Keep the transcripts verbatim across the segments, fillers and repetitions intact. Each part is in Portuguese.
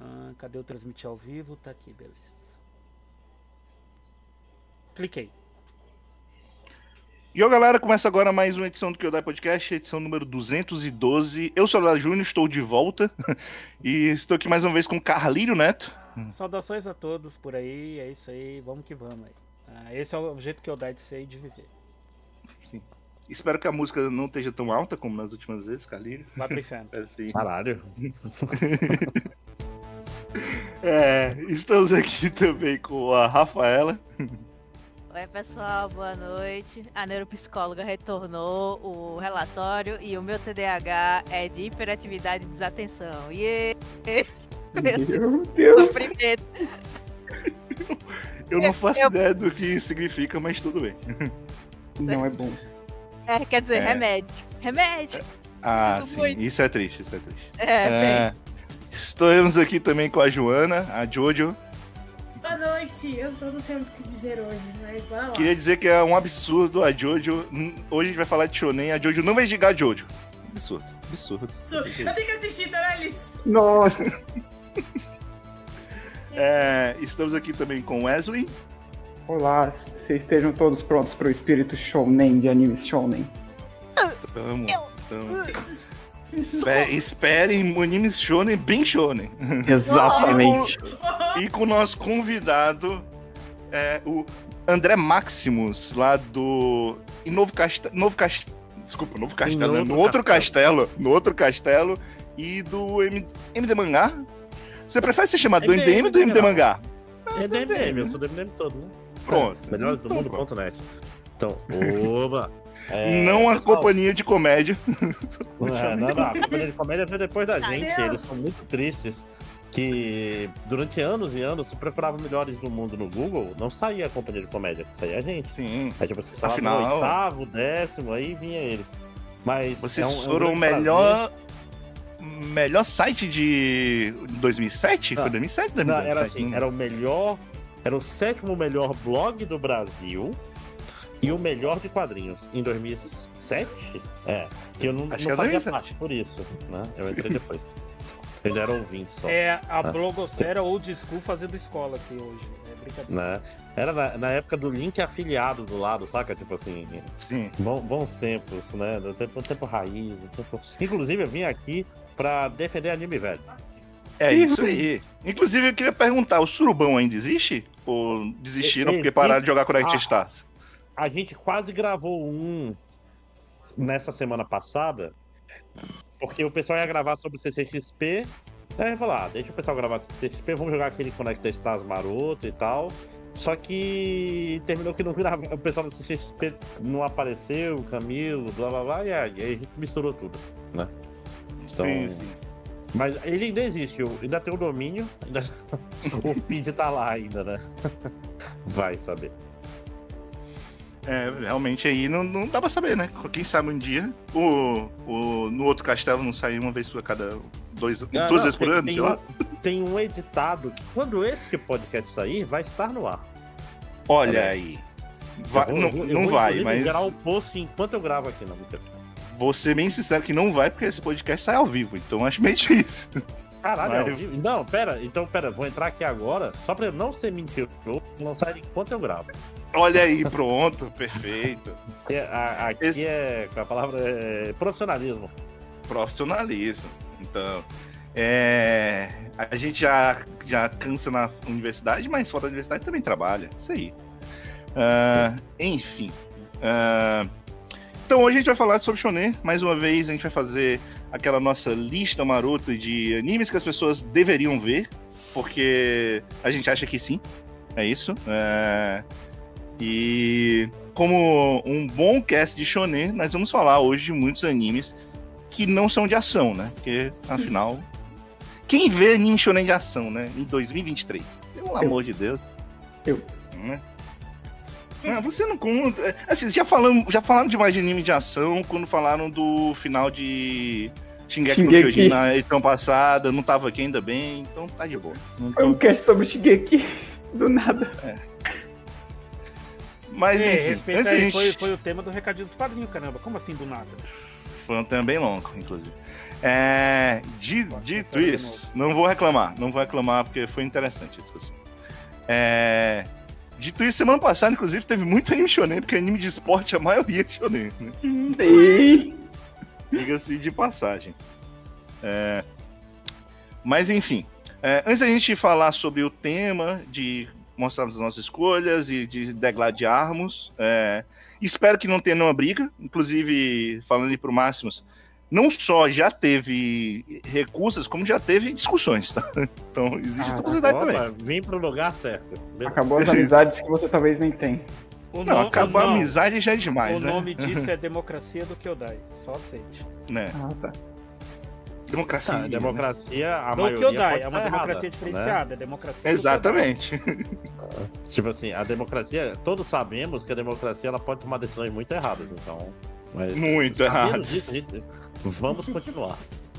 Ah, cadê o transmitir ao vivo? Tá aqui, beleza. Cliquei. E ó, galera, começa agora mais uma edição do Kyodai Podcast, edição número duzentos e doze. Eu sou o Léo Júnior, estou de volta e estou aqui mais uma vez com o Carlírio Neto. Saudações a todos por aí, é isso aí, vamos que vamos aí. Ah, esse é o jeito que eu dá de ser e de viver. Sim. Espero que a música não esteja tão alta como nas últimas vezes, Carlírio. Vai pro inferno. É assim. Caralho. É, estamos aqui também com a Rafaela. Oi pessoal, boa noite. A neuropsicóloga retornou o relatório e o meu T D A H é de hiperatividade e desatenção. Yeah. Meu Deus! Sofrimento. Eu não faço Eu- ideia do que isso significa, mas tudo bem. Não é bom. É, quer dizer, É. remédio. Remédio. Ah, Tudo sim, muito. isso é triste, isso é triste. É, bem. É, estamos aqui também com a Joana, a Jojo. Boa noite, eu tô não sei muito o que dizer hoje, mas bora lá. Queria dizer que é um absurdo a Jojo. hum, Hoje a gente vai falar de Shonen, a Jojo não vai ligar a Jojo. Absurdo, absurdo. Eu tenho que assistir, tá na lista. Nossa! É, estamos aqui também com Wesley. Olá, vocês estejam todos prontos para o espírito shonen de animes shonen. Tamo, tamo. Espe- Esperem animes Shonen, bem Shonen. Exatamente. E com o nosso convidado, é, o André Maximus, lá do. Em Novo Castelo. Novo Cast... Desculpa, Novo Castelo, né? Novo No outro Castelo. castelo. No outro castelo. E do M... M D Mangá. Você prefere ser chamado do M D M ou do M D Mangá? É do M D M, eu sou do M D M todo, né? Pronto. Melhores do Então, mundo, pronto. ponto net. Então, oba! É, Não a pessoal, companhia de comédia. É, não, não, a companhia de comédia veio depois da gente. Deus. Eles são muito tristes. Que durante anos e anos, se procurava melhores do mundo no Google, não saía a companhia de comédia, saía a gente. Sim. Aí tipo, você falava Afinal- no oitavo, décimo, aí vinha eles. Mas Vocês é um- é um foram o grande melhor. Melhor site de dois mil e sete? Não. Foi dois mil e sete? prazer. Não, era dois mil e sete? assim, era o melhor, era o sétimo melhor blog do Brasil e o melhor de quadrinhos. Em dois mil e sete? É, que eu não, Acho não que é fazia dois mil e sete. parte por isso, né? Eu entrei depois. Eu já era ouvinte só. É a Ah. blogosfera old school fazendo escola aqui hoje. É brincadeira. Né? Era na, na época do link afiliado do lado, saca? Tipo assim, Sim. bom- bons tempos, né? Do tempo, do tempo raiz. do tempo... Inclusive, eu vim aqui pra defender anime velho. É isso aí. Inclusive, eu queria perguntar: o Surubão ainda existe? Ou desistiram porque Existe. pararam de jogar Connect Ah. Stars? A gente quase gravou um nessa semana passada, porque o pessoal ia gravar sobre o C C X P. Aí eu falei, ah, deixa o pessoal gravar C C X P, vamos jogar aquele Connect Stars maroto e tal. Só que terminou que não grava, o pessoal do C C X P não apareceu, o Camilo, blá blá blá, e aí a gente misturou tudo, né? Então, Sim, sim. Mas ele ainda existe, o- ainda tem o domínio, ainda... o feed tá lá ainda, né? Vai saber. É, realmente aí não, não dá pra saber, né? Quem sabe um dia. O, o, no outro castelo não sai uma vez por cada. Dois, Não, duas não, vezes por tem- ano, tem sei um, lá. Tem um editado que, quando esse podcast sair, vai estar no ar. Olha Olha. aí. Vai- Eu vou- não eu vou- eu não vou, vai, inclusive, mas. gerar o post enquanto eu gravo aqui, não. Mentira. Vou ser bem sincero que não vai, porque esse podcast sai ao vivo. Então acho meio difícil. Caralho, Vai. é ao vivo? Não, pera, então pera, vou entrar aqui agora, só pra eu não ser mentiroso, lançar enquanto eu gravo. Olha aí, pronto, perfeito. Porque a- aqui Esse- é, a palavra é profissionalismo. Profissionalismo. Então, é, a gente já, já cansa na universidade, mas fora da universidade também trabalha. Isso aí. Ah, enfim. Ah, então hoje a gente vai falar sobre Shonen. Mais uma vez a gente vai fazer aquela nossa lista marota de animes que as pessoas deveriam ver, porque a gente acha que sim. É isso. É, e como um bom cast de Shonen, nós vamos falar hoje de muitos animes que não são de ação, né? Porque, afinal, quem vê anime shonen de ação, né? Em dois mil e vinte e três? Pelo amor de Deus. Eu. Né? Ah, você não conta. Assim, já, falamos, já falaram demais de anime de ação quando falaram do final de Shingeki no Shingeki. Kyojin na edição passada. Não tava aqui ainda bem, então tá de boa. Não Foi um tô- cast sobre Shigeki do nada. Mas, É, enfim, respeita antes a aí, gente... foi, foi o tema do Recadinho dos Padrinhos, caramba. Como assim do nada? Foi um tema bem longo, inclusive. É, dito, dito isso, não vou reclamar, não vou reclamar porque foi interessante a discussão. É, dito isso, semana passada, inclusive, teve muito anime shonen, porque anime de esporte, a maioria é shonen, né? Sim. Diga-se de passagem. É, mas, enfim, é, antes da gente falar sobre o tema, de mostrarmos as nossas escolhas e de degladiarmos, é, espero que não tenha nenhuma briga, inclusive, falando aí pro Máximos, não só já teve recursos, como já teve discussões, tá? Então, existe Ah, essa possibilidade Opa, também. vim pro lugar certo. Acabou as amizades que você talvez nem tem. O Não, no- acabou o a não- amizade já é demais, O né? nome disso é Democracia do Kyodai. Só aceite. Né? Ah, tá. Democracia. Ah, né? democracia, a Não maioria Kyodai, pode é uma tá democracia errada, diferenciada. É democracia do Exatamente. né? Tipo assim, a democracia, todos sabemos que a democracia ela pode tomar decisões muito erradas, então. Mas, Muito sabendo errado. disso, a gente- vamos continuar.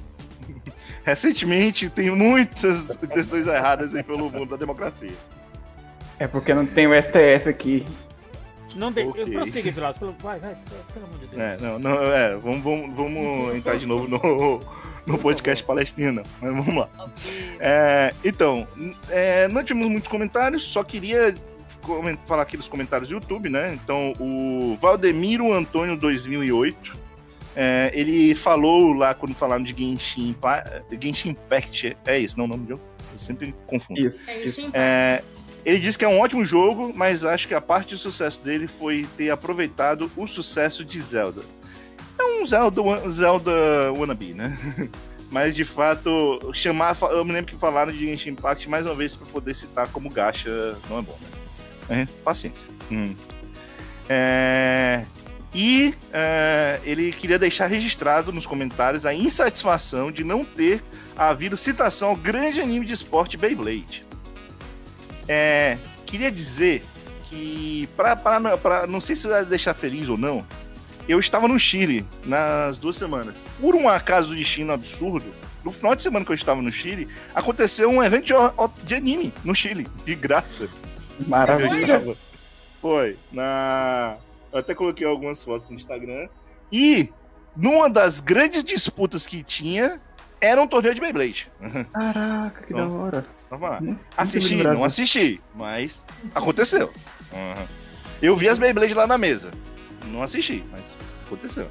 Recentemente tem muitas decisões erradas aí pelo mundo da democracia. É porque não tem o S T F aqui. Kyodai. Não de... Ok. Prossiga, Vilas. Vai, vai, pelo amor de Deus. É, não, não, é, vamos, vamos, vamos entrar de novo no, no podcast Palestina, mas vamos lá. É, então, é, não tivemos muitos comentários, só queria coment- falar aqui dos comentários do YouTube, né? Então, o Valdemiro Antônio dois mil e oito, é, ele falou lá quando falaram de Genshin Impact, Genshin Impact, é isso, não o nome do jogo? Eu sempre confundo. Isso. É isso. isso, É, ele disse que é um ótimo jogo, mas acho que a parte de sucesso dele foi ter aproveitado o sucesso de Zelda. É um Zelda, um Zelda wannabe, né? Mas de fato, chamar, eu me lembro que falaram de Genshin Impact mais uma vez para poder citar como gacha, não é bom, né? É, paciência. Hum. É, e é, ele queria deixar registrado nos comentários a insatisfação de não ter havido citação ao grande anime de esporte Beyblade. É, queria dizer que, pra, pra, pra, não sei se vai deixar feliz ou não, eu estava no Chile nas duas semanas. Por um acaso do destino absurdo, no final de semana que eu estava no Chile, aconteceu um evento de, de anime no Chile, de graça. Maravilha. Foi. Na... Eu até coloquei algumas fotos no Instagram. E numa das grandes disputas que tinha, era um torneio de Beyblade. Caraca, que Então, da hora. Vamos lá. Muito Assisti, lembrado. não assisti, mas aconteceu. Uhum. Eu vi as Beyblade lá na mesa. Não assisti, mas aconteceu.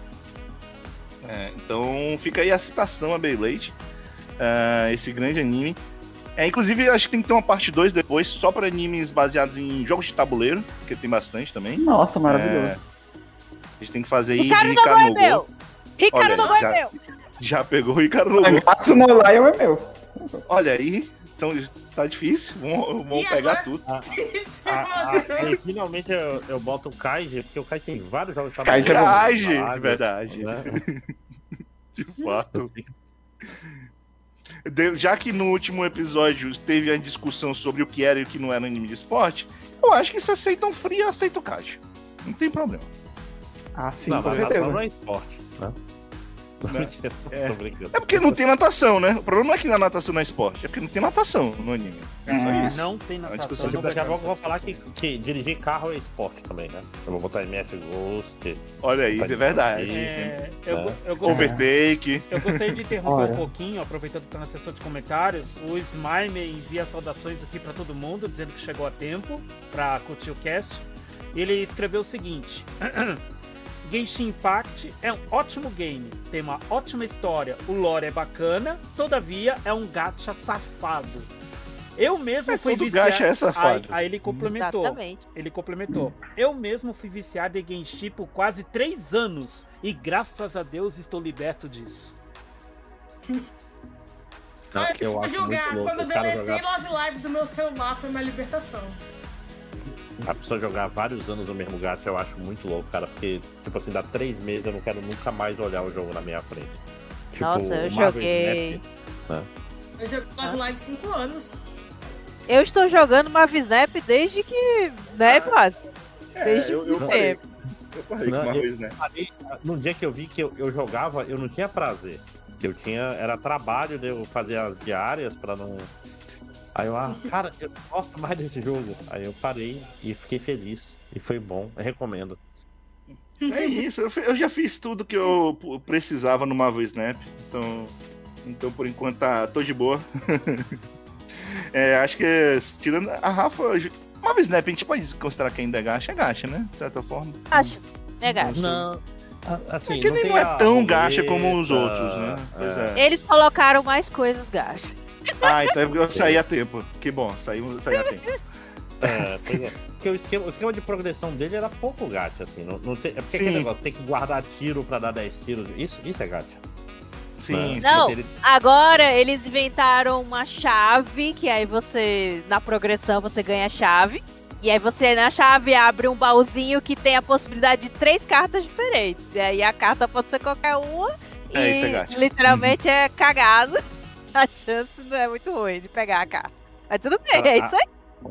É, então fica aí a citação a Beyblade. Uh, esse grande anime. É, inclusive, acho que tem que ter uma parte dois depois, só para animes baseados em jogos de tabuleiro, porque tem bastante também. Nossa, maravilhoso. A gente tem que fazer aí Ricardo de não Ricardo é no meu! Gol. Ricardo Olha, não é já- meu! Já pegou o Ricardo no Gol. Animaço no Lion é meu. Olha aí, então tá difícil. Vamos, vamos E pegar agora? tudo. Ah, ah, e finalmente eu, eu boto o Kaiji, porque o Kaiji tem vários jogos de Kaiji é bom. Kaiji, Caralho, verdade. né? De fato. De- Já que no último episódio teve a discussão sobre o que era e o que não era anime de esporte, eu acho que se aceitam frio, aceita o Kaiji. Não tem problema. Ah, sim, Não, com mas natação certeza. não é esporte, né? Né? Mentira, É. tô brincando. É porque não tem natação, né? O problema não é que a natação não é esporte, é porque não tem natação no anime. É só Hum. isso. Não tem uma natação. discussão de não Daqui a tem pouco eu vou falar que, que dirigir carro é esporte também, né? Eu vou botar M F Ghost. Olha aí, é verdade. É, eu, né? go- eu, gostei, Overtake. eu gostaria de interromper Olha. um pouquinho, aproveitando que tá na sessão de comentários. O Smime envia saudações aqui pra todo mundo, dizendo que chegou a tempo pra curtir o cast. Ele escreveu o seguinte: Genshin Impact é um ótimo game, tem uma ótima história, o lore é bacana, todavia é um gacha safado. Eu mesmo É, fui todo viciado. gacha é safado. Aí, aí ele complementou. Exatamente. Ele complementou. Eu mesmo fui viciado em Genshin por quase três anos e graças a Deus estou liberto disso. Não, Olha, eu acho jogar, muito louco quando eu o cara deletei jogar, Love Live do meu celular foi uma libertação. a pessoa jogar vários anos no mesmo gacha, eu acho muito louco, cara, porque, tipo assim, dá três meses eu não quero nunca mais olhar o jogo na minha frente. Tipo, Nossa, eu o Marvel joguei. Snap, Eu joguei Love Live cinco anos. Eu estou jogando Mavisnap desde que. né, quase? Desde É, eu, eu muito parei. tempo. Eu parei Não, com uma eu- vez, né? Aí, no dia que eu vi que eu, eu jogava, eu não tinha prazer. Eu tinha. Era trabalho de eu fazer as diárias pra não. Aí eu, ah, cara, eu gosto mais desse jogo. Aí eu parei e fiquei feliz. E foi bom, eu recomendo. É isso, eu, eu já fiz tudo que eu precisava no Marvel Snap, então, então por enquanto tá, tô de boa. É, acho que, tirando a Rafa, Marvel Snap a gente pode considerar que ainda é gacha, é gacha, né? De certa forma. Acho. É gacha. Não, assim, É que não ele tem não é a tão roleta, gacha como os outros, né? Pois é. Eles colocaram mais coisas gacha. Ah, então eu saí a tempo. Que bom, saímos, saí a tempo. É, pois é. Porque o esquema, o esquema de progressão dele era pouco gacha, assim. Não, não tem, é porque Sim. aquele negócio, tem que guardar tiro pra dar dez tiros. Isso, isso é gacha. Sim, sim. Não, ele- agora eles inventaram uma chave, que aí você, na progressão, você ganha a chave. E aí você, na chave, abre um baúzinho que tem a possibilidade de três cartas diferentes. E aí a carta pode ser qualquer uma. É, e isso é gacha. literalmente é cagado. A chance não é muito ruim de pegar a carta. Mas tudo bem, Cara, é a- isso aí.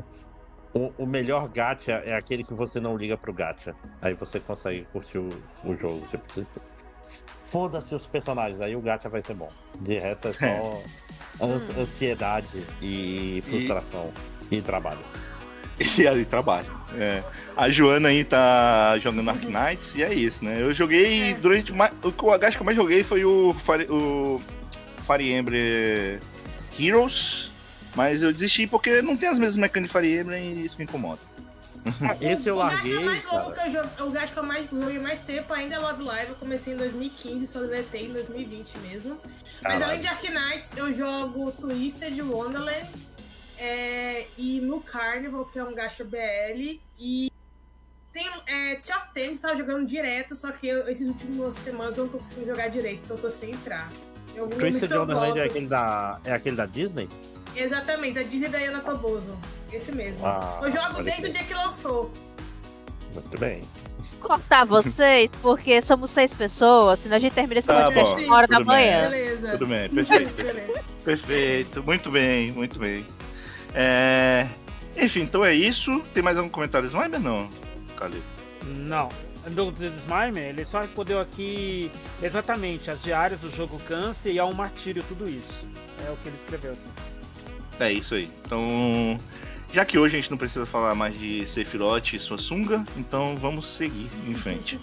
O, o melhor gacha é aquele que você não liga pro gacha. Aí você consegue curtir o, o jogo. Tipo, você- foda-se os personagens, aí o gacha vai ser bom. De resto é só ans- Hum. ansiedade e frustração e, trabalho. E ali trabalho. É. A Joana aí tá jogando Ark Knights e é isso, né? Eu joguei durante. ma- O o gacha que eu mais joguei foi o Fire, o Fire Emblem Heroes, mas eu desisti porque não tem as mesmas mecânicas de Fire Emblem e isso me incomoda. Esse eu o gacha larguei, mais longo cara. que eu jogo, o gacha que eu mais joguei mais tempo ainda é Love Live. Eu comecei em dois mil e quinze, só deletei em dois mil e vinte mesmo. Mas Caralho. além de Ark Knights, eu jogo Twisted Wonderland é, e no Carnival, que é um gacha B L. E tem é, Sea of Thieves, eu tava jogando direto, só que eu, esses últimos semanas eu não tô conseguindo jogar direito, então eu tô sem entrar. Em algum Twisted momento eu Wonderland é volto. aquele da, é aquele da Disney? Exatamente, a Disney da Yana Toboso. Esse mesmo. Ah, eu jogo pode desde crer. o dia que lançou. Muito bem. Cortar vocês, porque somos seis pessoas, senão a gente termina esse Tá podcast bom, uma hora da tudo bem. manhã. Beleza. Tudo bem, perfeito. Beleza. Perfeito, muito bem, muito bem. É, enfim, então é isso. Tem mais algum comentário, Slimer? Não, Calil. Não. Do do Slimer, ele só respondeu aqui exatamente as diárias do jogo cansa e há um martírio, tudo isso. É o que ele escreveu aqui. É isso aí. Então, já que hoje a gente não precisa falar mais de Sephiroth e sua sunga, então vamos seguir em frente.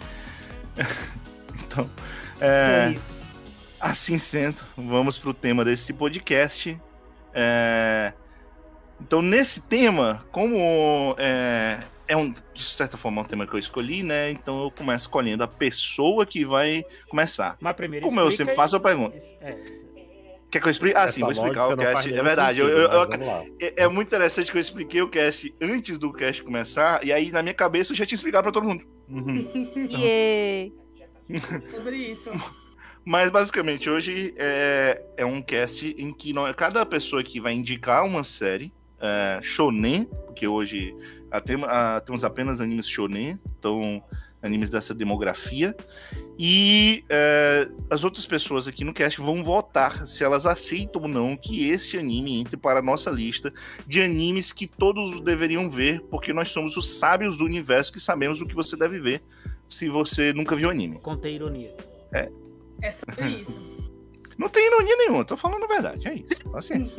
Então, é, assim sendo, vamos pro tema desse podcast. É, então, nesse tema, como é, é um, de certa forma, um tema que eu escolhi, né? Então eu começo escolhendo a pessoa que vai começar. Mas primeiro Como eu explica sempre aí- faço, eu pergunto. É, Quer que eu explique? Ah, Essa sim, vou explicar o lógica não faz cast. É nenhum verdade. eu- sentido, eu- eu- mas vamos lá. É, é muito interessante que eu expliquei o cast antes do cast começar, e aí na minha cabeça eu já tinha explicado pra todo mundo. Uhum. E Sobre isso. Mas basicamente hoje é, é um cast em que nós- cada pessoa aqui vai indicar uma série é, shonen, porque hoje a tema- a- temos apenas animes shonen, então animes dessa demografia, e é, as outras pessoas aqui no cast vão votar se elas aceitam ou não que este anime entre para a nossa lista de animes que todos deveriam ver, porque nós somos os sábios do universo que sabemos o que você deve ver se você nunca viu anime. contei ironia. É sobre isso. Não tem ironia nenhuma, tô falando a verdade, é isso. Paciência.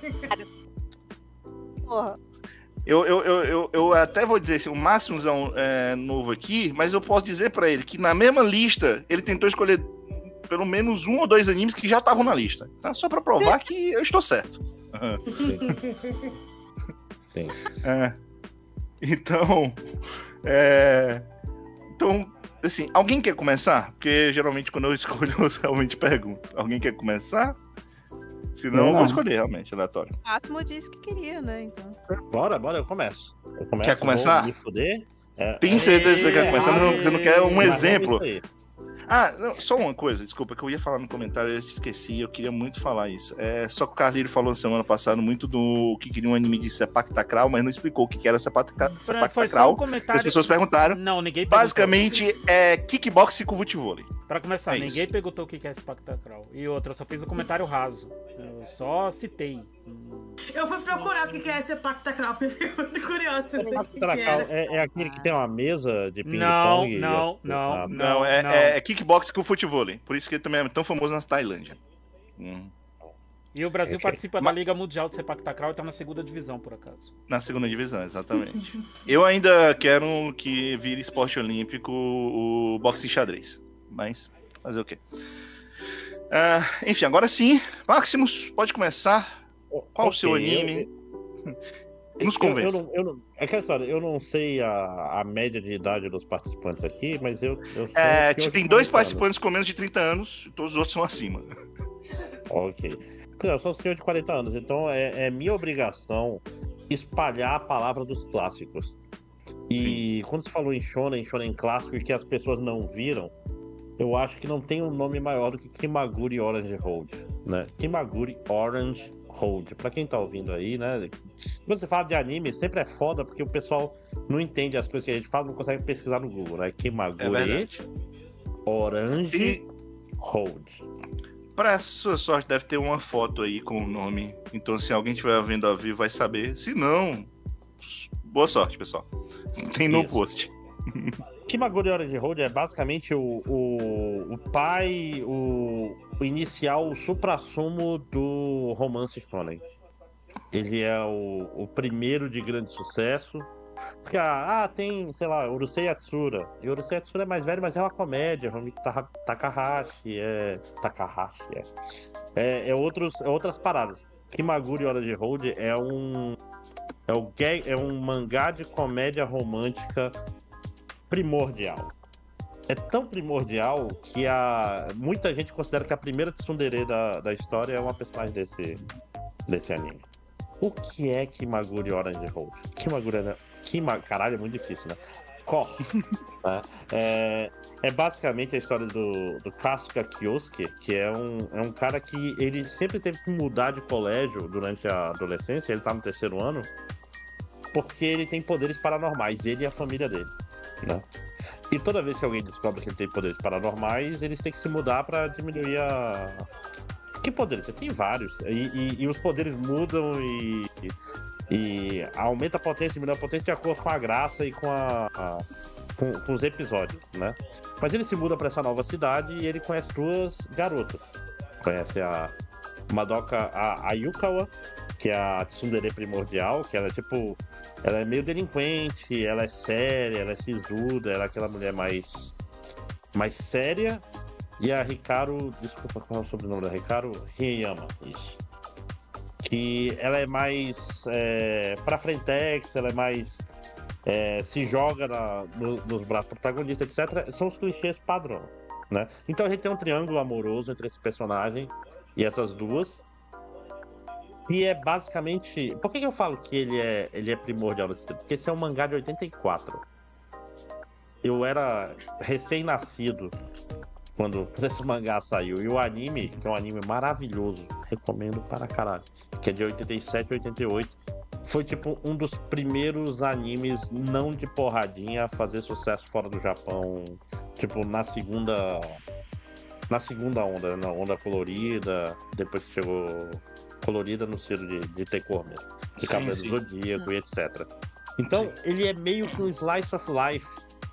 porra, Eu, eu, eu, eu, eu até vou dizer assim, o Máximos é, um, é novo aqui, mas eu posso dizer pra ele que na mesma lista ele tentou escolher pelo menos um ou dois animes que já estavam na lista. Tá? Só pra provar que eu estou certo. Aham. Sim. É. Então, é... então, assim, alguém quer começar? Porque geralmente quando eu escolho eu realmente pergunto. Alguém quer começar? Se não, Não, eu vou não. escolher realmente, aleatório. o Máximo disse que queria, né? Então. Bora, bora, eu começo. Eu começo, Quer começar? vou me fuder. É, Tem certeza que você quer é, começar? Não, você não quer um mas é exemplo? isso aí. Ah, não, só uma coisa, desculpa, que eu ia falar no comentário, eu esqueci, eu queria muito falar isso. É, só que o Carlinho falou na semana passada muito do que queria um anime de Sepactacral, mas não explicou o que que era Sepacta- Foi só um Sepactacral. comentário. As pessoas perguntaram. Não, ninguém perguntou. Basicamente, é kickbox com futevôlei. Pra começar, É ninguém isso. perguntou o que é esse Pactacral. E outra, eu só fiz um comentário raso. Eu só citei. Eu fui procurar o que que é esse Pactacral, porque eu fiquei muito curiosa. pra saber o que que Tracal era. é, é aquele que tem uma mesa de Não, ping-pong. e- não, não, Ah, não. Não, é, é- é kickbox com futevôlei. Por isso que ele também é tão famoso na Tailândia. Hum. E o Brasil É, participa ma- da Liga Mundial de Sepak Takraw e tá na segunda divisão, por acaso. Na segunda divisão, exatamente. Eu ainda quero que vire esporte olímpico o boxe e xadrez. Mas fazer o quê? Ah, enfim, agora sim. Maximus, pode começar. Qual o Ok, seu eu- anime? Nos Eu, eu, convence. não, eu não, é aquela história, eu não sei a, a média de idade dos participantes aqui, mas eu, eu sou É, um senhor de tem dois quarenta participantes com menos de trinta anos, todos os outros são acima. anos. Ok. Pois é, eu sou um senhor de quarenta anos, então é, é minha obrigação espalhar a palavra dos clássicos. E quando se falou em shonen, shonen clássico, e que as pessoas não viram, eu acho que não tem um nome maior do que Kimaguri Orange Road, né? Kimaguri Orange Road. Pra quem tá ouvindo aí, né? Quando você fala de anime, sempre é foda porque o pessoal não entende as coisas que a gente fala, não consegue pesquisar no Google, né? É Kimaguri verdade. Orange E, Road. pra sua sorte, deve ter uma foto aí com o nome. Então, se alguém estiver vendo ao vivo, vai saber. Se não, boa sorte, pessoal. Tem no Isso. post. Kimaguri Orange Road é basicamente o, o, o pai, o, o inicial, o suprassumo do romance shonen. Ele é o, o primeiro de grande sucesso. Porque, ah, ah, tem, sei lá, Urusei Yatsura. E Urusei Yatsura é mais velho, mas é uma comédia. Romiki Ta- Takahashi, é... Takahashi, é. É, é, outros, é outras paradas. Kimaguri Orange Road é um... É, o gay, é um mangá de comédia romântica primordial. É tão primordial que a, muita gente considera que a primeira tsundere da, da história é uma personagem desse, desse anime. O que é Kimaguri Orange Road? Kimaguri é... Kima, caralho, é muito difícil, né? Ko, né? É, é basicamente a história do, do Kasuga Kyosuke, que é um, é um cara que ele sempre teve que mudar de colégio durante a adolescência, ele tá no terceiro ano, porque ele tem poderes paranormais, ele e a família dele, né? E toda vez que alguém descobre que ele tem poderes paranormais, eles têm que se mudar pra diminuir a... Que poderes? Você tem vários. E, e, e os poderes mudam e, e aumenta a potência, diminui a potência de acordo com a graça e com, a, a com, com os episódios, né? Mas ele se muda pra essa nova cidade e ele conhece duas garotas. Conhece a Madoka, a Ayukawa, que é a tsundere primordial, que ela é tipo... Ela é meio delinquente, ela é séria, ela é sisuda, ela é aquela mulher mais, mais séria. E a Hikaru, desculpa, qual é o sobrenome da Hikaru? Hiyama, isso. Que ela é mais é, pra frentex, ela é mais... É, se joga na, no, nos braços protagonistas, etcétera. São os clichês padrão, né? Então a gente tem um triângulo amoroso entre esse personagem e essas duas. E é basicamente... Por que, que eu falo que ele é, ele é primordial nesse tempo? Porque esse é um mangá de oitenta e quatro. Eu era recém-nascido quando esse mangá saiu. E o anime, que é um anime maravilhoso, recomendo para caralho, que é de oitenta e sete, oitenta e oito, foi tipo um dos primeiros animes não de porradinha a fazer sucesso fora do Japão, tipo na segunda na segunda onda, na onda colorida, depois que chegou colorida no estilo de, de ter cor mesmo, de Sim, Cavaleiro sim. do Zodíaco e etcétera. Então ele é meio que um slice of life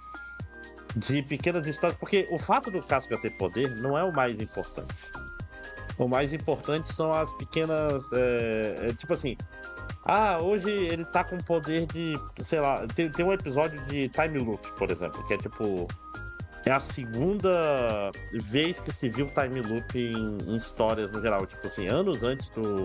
de pequenas histórias, porque o fato do Kasuga ter poder não é o mais importante. O mais importante são as pequenas, é, é, tipo assim, ah, hoje ele tá com poder de, sei lá, tem, tem um episódio de Time Loop, por exemplo, que é tipo, é a segunda vez que se viu Time Loop em, em histórias no geral, tipo assim, anos antes do,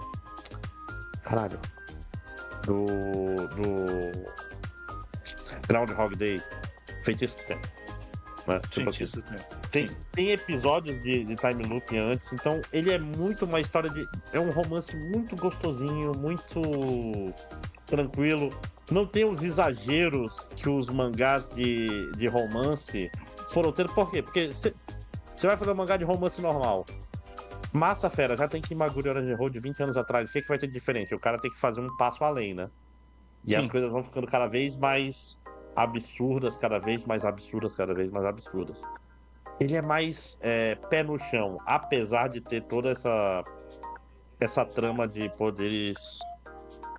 caralho, do, do Groundhog Day, Feitiço do Tempo, né? Tipo assim, Gente, isso tem. tem, tem episódios de, de time loop antes, então ele é muito uma história de... É um romance muito gostosinho, muito tranquilo. Não tem os exageros que os mangás de, de romance foram tendo. Por quê? Porque você vai fazer um mangá de romance normal. Massa fera, já tem Kimaguri Orange Road vinte anos atrás. O que, que vai ter de diferente? O cara tem que fazer um passo além, né? E Sim. as coisas vão ficando cada vez mais absurdas, cada vez mais absurdas, cada vez mais absurdas. Ele é mais é, pé no chão, apesar de ter toda essa essa trama de poderes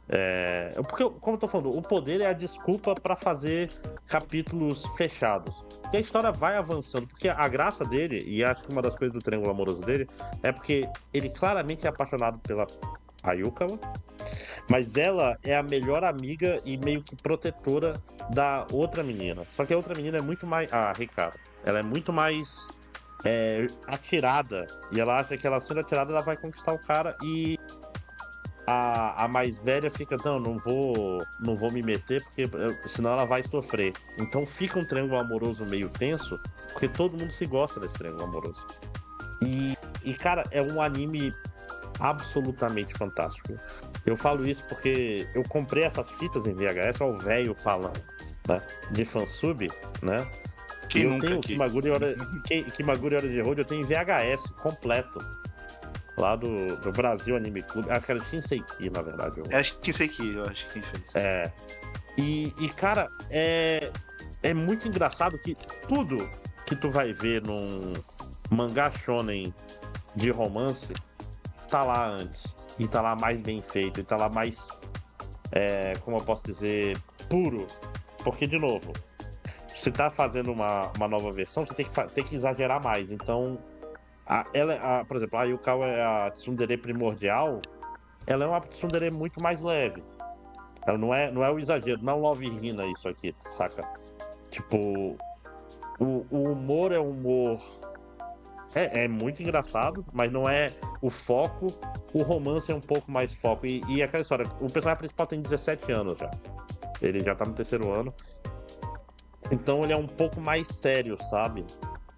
É, porque, como eu tô falando, o poder é a desculpa pra fazer capítulos fechados. E a história vai avançando, porque a graça dele, e acho que uma das coisas do triângulo amoroso dele, é porque ele claramente é apaixonado pela Ayukawa, mas ela é a melhor amiga e meio que protetora da outra menina. Só que a outra menina é muito mais... Ah, Ricardo. Ela é muito mais é, atirada. E ela acha que ela sendo atirada, ela vai conquistar o cara. E a, a mais velha fica... Não, não vou, não vou me meter, porque senão ela vai sofrer. Então fica um triângulo amoroso meio tenso, porque todo mundo se gosta desse triângulo amoroso. E, e cara, é um anime absolutamente fantástico. Eu falo isso porque eu comprei essas fitas em V H S, ó, o velho falando, né, de fansub, né? Quem eu nunca tenho aqui? Kimagure Hora, Kimagure Hora de Road, eu tenho em V H S completo. Lá do, do Brasil Anime Clube. Ah, cara, Shinseki, na verdade. Eu... É, acho que sei que, eu acho que quem fez. É. E, e, cara, é, é muito engraçado que tudo que tu vai ver num mangá shonen de romance tá lá antes. E tá lá mais bem feito. E tá lá mais, é, como eu posso dizer, puro. Porque, de novo, se tá fazendo uma, uma nova versão, você tem que, tem que exagerar mais. Então, a, ela, a, por exemplo, a Ayukawa é a tsundere primordial. Ela é uma tsundere muito mais leve. Ela não é, não é o exagero, não é um Love Hina isso aqui, saca? Tipo, o, o humor é um humor... É, é muito engraçado, mas não é o foco. O romance é um pouco mais foco. E, e aquela história, o personagem principal tem dezessete anos já. Ele já tá no terceiro ano. Então ele é um pouco mais sério, sabe?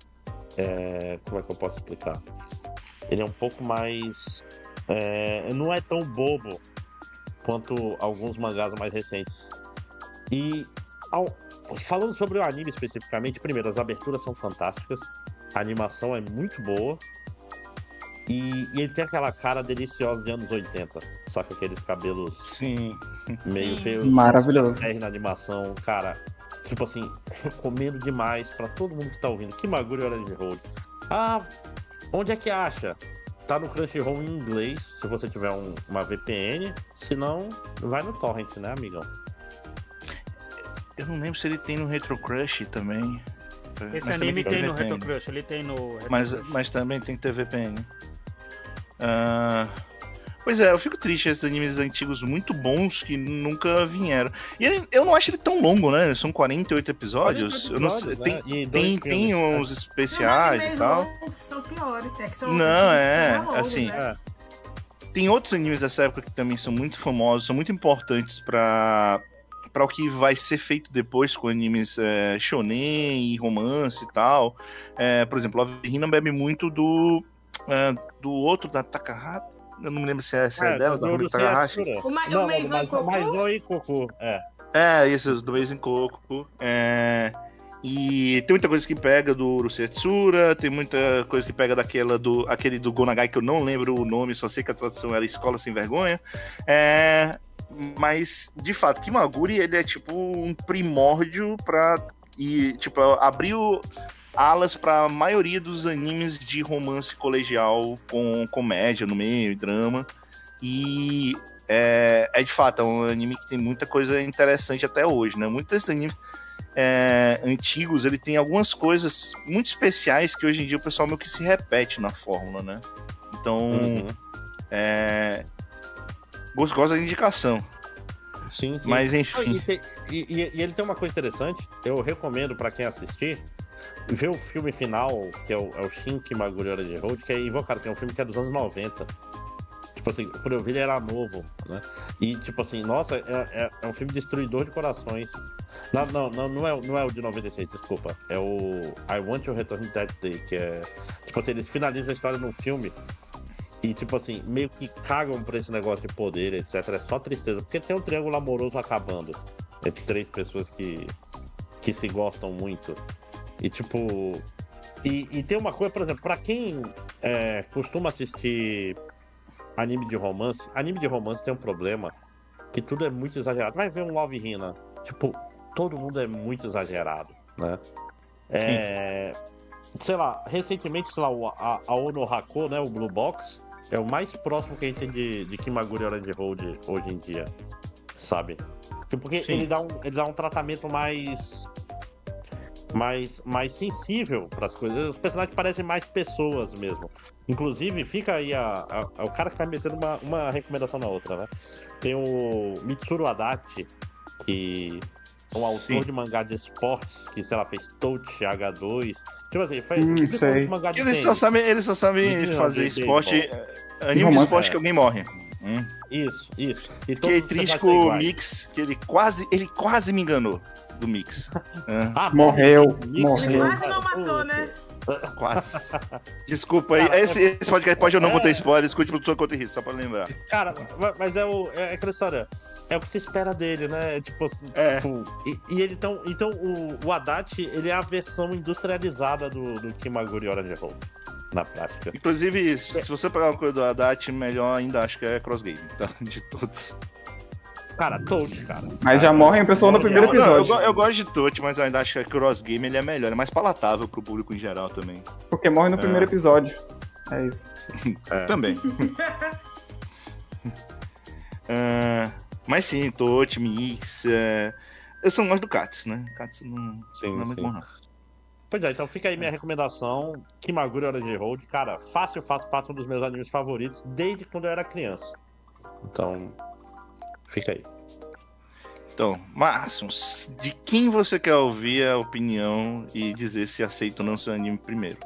É, como é que eu posso explicar? Ele é um pouco mais... É, não é tão bobo quanto alguns mangás mais recentes. E ao, falando sobre o anime especificamente, primeiro, as aberturas são fantásticas, a animação é muito boa e, e ele tem aquela cara deliciosa de anos oitenta, saca? Aqueles cabelos Sim. meio Sim. feios, Maravilhoso. na animação, cara. Tipo assim, recomendo demais pra todo mundo que tá ouvindo. Kimagure Hora de Road. Ah, onde é que acha? Tá no Crunchyroll em inglês, se você tiver um, uma V P N. Se não, vai no Torrent, né, amigão? Eu não lembro se ele tem no Retro Crush também. Esse Mas anime também tem no V P N. Retro Crush, ele tem no Retro Mas, Crush. mas também tem que ter V P N. Ah, pois é, eu fico triste esses animes antigos muito bons que nunca vieram. E ele- eu não acho ele tão longo, né? São quarenta e oito episódios. Eu não sei, Episódios, tem, né? E dois tem, filmes, tem né? uns Os especiais e animes tal. longos são piores, até que são Não, são filmes que é, são mais longos, assim, né? É. Tem outros animes dessa época que também são muito famosos, são muito importantes pra, pra o que vai ser feito depois com animes é, shonen e romance e tal. É, por exemplo, Love Hina bebe muito do, é, do outro da Takahashi. Eu não me lembro se é, se é, É, dela, do- da do Rumi Takahashi. Yatsura. O Ma- o Não, não, Maison mas Koku? Maison e Koku, é. É, esses do Maison Koku. É, e tem muita coisa que pega do Urusetsura, tem muita coisa que pega daquela do, aquele do Gonagai que eu não lembro o nome, só sei que a tradução era Escola Sem Vergonha. É, mas, de fato, Kimagure, ele é tipo um primórdio pra... E, tipo, abriu alas pra maioria dos animes de romance colegial com comédia no meio e drama. E é, é de fato, é um anime que tem muita coisa interessante até hoje, né? Muitos desses animes é, antigos, ele tem algumas coisas muito especiais que hoje em dia o pessoal meio que se repete na fórmula, né? Então, Uhum. é... gosto gosto da indicação. Sim, sim. Mas Ah, enfim, E, tem- e- e- e ele tem uma coisa interessante, eu recomendo pra quem assistir, ver o filme final, que é o, é o Shin Kimagure Hora de Road, que é invocado, que é um filme que é dos anos noventa. Tipo assim, por eu ver ele era novo, né? E tipo assim, nossa, é, é, é um filme destruidor de corações. Não, não, não, não, é, não é o de noventa e seis, desculpa. É o I Want to Return That Day, que é... Tipo assim, eles finalizam a história no filme e, tipo assim, meio que cagam por esse negócio de poder, etcétera. É só tristeza, porque tem um triângulo amoroso acabando entre três pessoas que, que se gostam muito. E, tipo... E, e tem uma coisa, por exemplo, pra quem é, costuma assistir anime de romance, anime de romance tem um problema que tudo é muito exagerado. Vai ver um Love Hina, tipo, todo mundo é muito exagerado, né? É, sei lá, recentemente, sei lá, o- a, a Ono Hako, né, o Blue Box, é o mais próximo que a gente tem de, de Kimagure Hora de Road hoje em dia. sabe? Porque Sim. ele dá, um, ele dá um tratamento mais... mais, mais sensível para as coisas. Os personagens parecem mais pessoas mesmo. Inclusive, fica aí a, a, a- o cara que vai metendo uma, uma recomendação na outra, né? Tem o Mitsuru Adachi, que é um autor Sim. de mangá de esportes, que, sei lá, fez Touch, H dois. Tipo assim, faz Hum, tipo sei. de mangá de Ele só tênis. sabe, ele só sabe Menino fazer de esporte. beisebol. é, Anime de romance. esporte que alguém morre. Hum. Isso, isso. E todos Fiquei os triste personagens com são o iguais. Mix, que ele quase, ele quase me enganou do Mix. É, Ah, Morreu, Mix- morreu. Ele quase não matou, né? quase. Desculpa aí. Cara, Esse, esse podcast pode eu não é- contar spoiler, escute produtor conta risco, só pra lembrar. Cara, ma- mas é, o, é aquela história. É o que você espera dele, né? Tipo, É. tipo, e, e ele então, então o, o Haddad, ele é a versão industrializada do, do Kimaguri Orange Road, na prática. Inclusive, se se você pegar uma coisa do Haddad, melhor ainda acho que é Cross Game, tá? De todos. Cara, Toad, cara. Mas já morre a pessoa no primeiro Não, não, eu, episódio. go- eu gosto de Touch, mas eu ainda acho que a Cross Game ele é melhor, é mais palatável pro público em geral também. Porque morre no É. primeiro episódio. É isso. É. Também. Ah, mas sim, Touch, Mix. é, Eu só não gosto do Katsu, né? Katsu não, Sim, não é muito sim. bom, não. Pois é, então fica aí minha recomendação. Kimaguri Orange Road, cara, fácil, fácil, fácil, um dos meus animes favoritos desde quando eu era criança. Então, fica aí. Então, Márcio, de quem você quer ouvir a opinião e dizer se aceita ou não seu anime primeiro?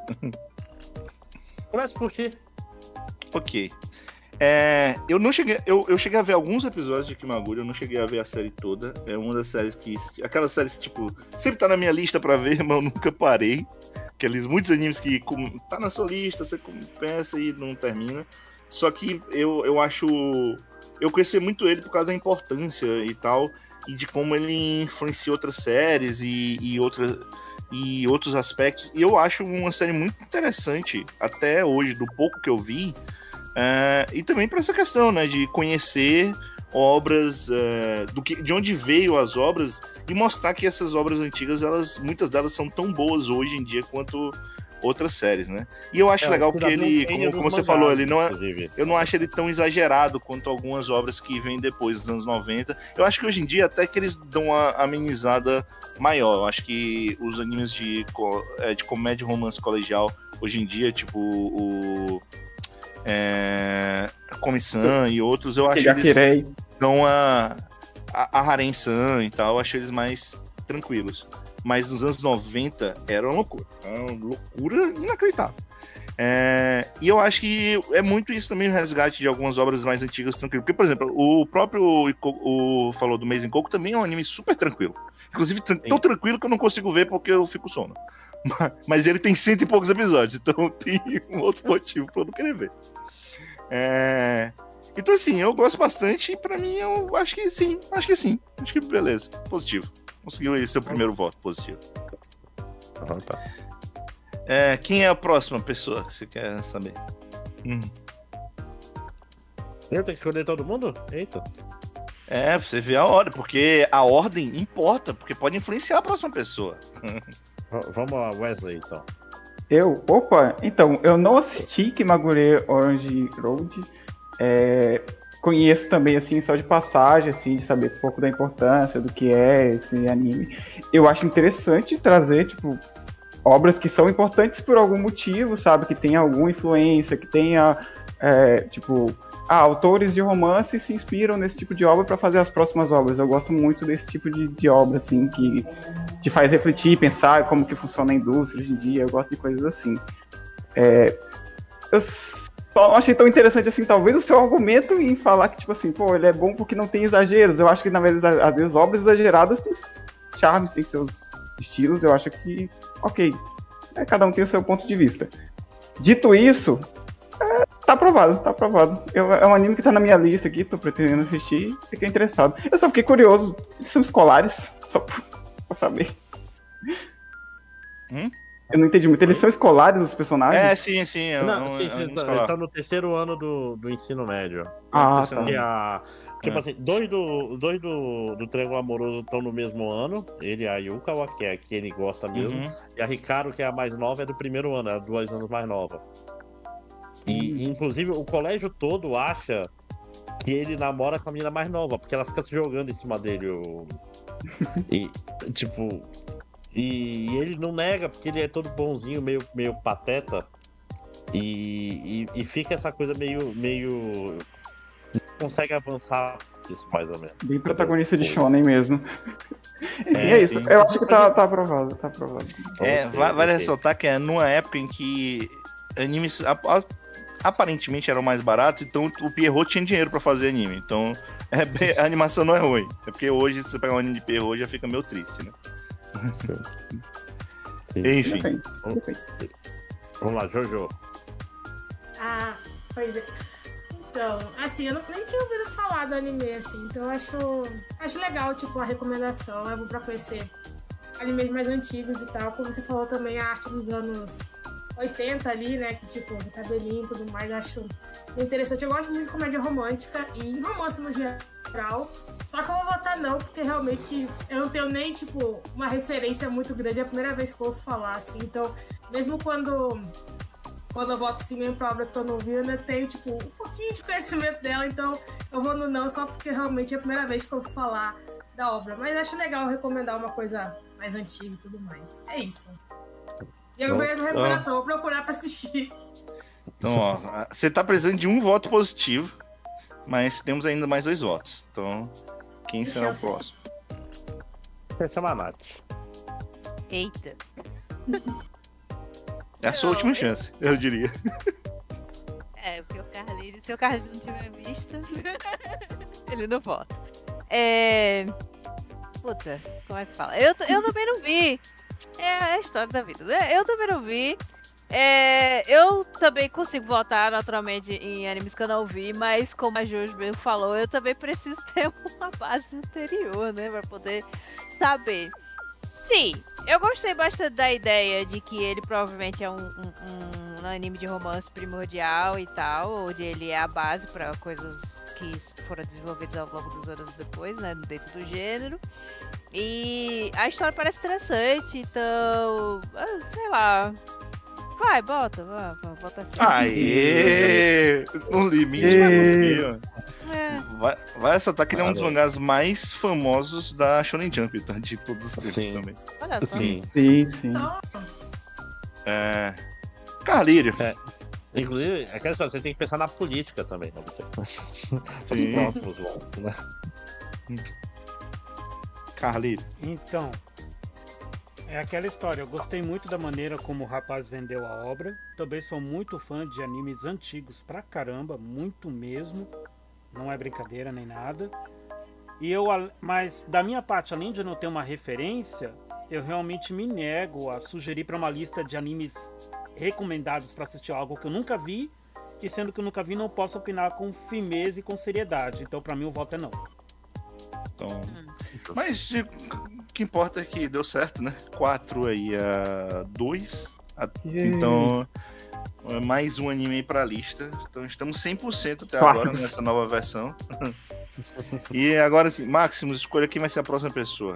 Começa por ti. Ok. É, eu não cheguei. Eu, eu cheguei a ver alguns episódios de Kimaguri, eu não cheguei a ver a série toda. É uma das séries que. Aquelas séries que, tipo, sempre tá na minha lista pra ver, mas eu nunca parei. Aqueles muitos animes que com, tá na sua lista, você pensa e não termina. Só que eu, eu acho. Eu conheci muito ele por causa da importância e tal, e de como ele influencia outras séries e, e, outra, e outros aspectos. E eu acho uma série muito interessante, até hoje, do pouco que eu vi. É, e também para essa questão, né, de conhecer obras, é, do que, de onde veio as obras e mostrar que essas obras antigas, elas, muitas delas são tão boas hoje em dia quanto outras séries, né? E eu acho É, legal o porque cidadão ele, Kane como, dos como você mangás, falou, ele não é, inclusive. eu não acho ele tão exagerado quanto algumas obras que vêm depois dos anos noventa. Eu acho que hoje em dia até que eles dão uma amenizada maior. Eu acho que os animes de, co- é, de comédia e romance colegial hoje em dia, tipo o é, Komi-san e outros, eu acho que eles Higakirei. dão a, a, a Haren-san e tal, eu acho eles mais tranquilos. Mas nos anos noventa era uma loucura. Era uma loucura inacreditável. É, e eu acho que é muito isso também o resgate de algumas obras mais antigas tranquilo. Porque, por exemplo, o próprio Iko- o falou do Mazen Coco também é um anime super tranquilo. Inclusive, tran- tão tranquilo que eu não consigo ver porque eu fico sono. Mas, mas ele tem cento e poucos episódios, então tem um outro motivo pra eu não querer ver. É, então, assim, eu gosto bastante e pra mim eu acho que sim, acho que sim. Acho que beleza, positivo. Conseguiu aí seu primeiro voto positivo. Ah, tá. É, quem é a próxima pessoa que você quer saber? Hum. Eu tenho que escolher todo mundo? Eita. É, você vê a ordem, porque a ordem importa, porque pode influenciar a próxima pessoa. V- Vamos lá, Wesley, então. Eu? Opa, então, eu não assisti Kimagure Orange Road. É, conheço também, assim, só de passagem, assim, de saber um pouco da importância do que é esse anime. Eu acho interessante trazer, tipo, obras que são importantes por algum motivo, sabe? Que tenha alguma influência, que tenha, é, tipo... Ah, autores de romance se inspiram nesse tipo de obra para fazer as próximas obras. Eu gosto muito desse tipo de, de obra, assim, que te faz refletir, pensar como que funciona a indústria hoje em dia. Eu gosto de coisas assim. É, eu só não achei tão interessante, assim, talvez o seu argumento em falar que, tipo assim, pô, ele é bom porque não tem exageros. Eu acho que, na verdade, às vezes, obras exageradas têm charmes, têm seus estilos. Eu acho que, ok, é, cada um tem o seu ponto de vista. Dito isso... Tá aprovado, tá aprovado. Eu, é um anime que tá na minha lista aqui, tô pretendendo assistir, fiquei interessado. Eu só fiquei curioso, eles são escolares, só pra, pra saber. Hum? Eu não entendi muito, eles são escolares os personagens? É, sim, sim. É, Não, um- sim, é sim, um tá, escolar. ele tá no terceiro ano do, do ensino médio. Ah, terceiro tá. Que a, tipo É. assim, dois do, dois do, do Triângulo Amoroso estão no mesmo ano. Ele e a Yuka, que é a que ele gosta mesmo. Uhum. E a Hikaru, que é a mais nova, é do primeiro ano, é dois anos mais nova. E, Hum. e, inclusive, o colégio todo acha que ele namora com a menina mais nova, porque ela fica se jogando em cima dele. O... E, tipo. E ele não nega, porque ele é todo bonzinho, meio, meio pateta. E, e, e fica essa coisa meio. meio. Não consegue avançar isso, mais ou menos. Bem protagonista de Shonen mesmo. Enfim, É, é isso. sim. Eu acho que tá, tá aprovado, tá aprovado. É, Ok, va- vale ok. ressaltar que é numa época em que animes ap- a- aparentemente eram mais baratos, então o Pierrot tinha dinheiro pra fazer anime. Então é bem- a animação não é ruim. É porque hoje, se você pegar um anime de Pierrot, já fica meio triste, né? Sim. Enfim. Depende, depende. Vamos lá, Jojo. Ah, pois é. Então, assim, eu não, nem tinha ouvido falar do anime, assim, então eu acho, acho legal, tipo, a recomendação, é bom pra conhecer animes mais antigos e tal, como você falou também, a arte dos anos oitenta ali, né, que tipo, do cabelinho e tudo mais, acho interessante. Eu gosto muito de comédia romântica e romance no geral, só que eu vou votar não, porque realmente eu não tenho nem, tipo, uma referência muito grande, é a primeira vez que eu ouço falar, assim, então, mesmo quando... Quando eu boto assim mesmo pra obra que eu não vi, eu ainda tenho, tipo, um pouquinho de conhecimento dela, então eu vou no não só porque realmente é a primeira vez que eu vou falar da obra. Mas acho legal recomendar uma coisa mais antiga e tudo mais. É isso. E eu ganhei a recomendação, vou procurar pra assistir. Então, ó, você tá precisando de um voto positivo, mas temos ainda mais dois votos. Então, quem será o Deixa eu próximo? Você chama a Nath. Eita. É a sua Não, última eu- chance, eu diria. É, porque o Carlinhos, se o Carlinhos não tiver visto, ele não vota. É. Puta, como é que fala? Eu, t- eu também não vi. É a história da vida, né? Eu também não vi. É, eu também consigo votar naturalmente em animes que eu não vi, mas como a Jojo mesmo falou, eu também preciso ter uma base anterior, né? Pra poder saber. Sim, eu gostei bastante da ideia de que ele provavelmente é um, um- um anime de romance primordial e tal, onde ele é a base para coisas que foram desenvolvidas ao longo dos anos depois, né, dentro do gênero. E a história parece interessante, então, ah, sei lá. Vai, bota, vai, vai, bota assim. Aê! No limite, vai conseguir, ó. É, Vai, vai ressaltar que ele é um dos Valeu. mangás mais famosos da Shonen Jump, tá? De todos os tempos Sim. também. olha só. Sim. Sim, sim. Então, É... Carlírio. Inclusive, é aquela história, você tem que pensar na política também, né? Os Sim. próximos votos, né? Carlírio. Então, é aquela história. Eu gostei muito da maneira como o rapaz vendeu a obra. Também sou muito fã de animes antigos pra caramba, muito mesmo. Não é brincadeira nem nada. E eu, al- mas da minha parte, além de não ter uma referência, eu realmente me nego a sugerir para uma lista de animes recomendados para assistir algo que eu nunca vi. E sendo que eu nunca vi, não posso opinar com firmeza e com seriedade. Então, pra mim, o voto é não. Então... Mas o que importa é que deu certo, né? quatro aí a dois. Então, é mais um anime aí pra lista. Então, estamos cem por cento até Quatro. agora nessa nova versão. E agora sim, Maximus, escolha quem vai ser a próxima pessoa.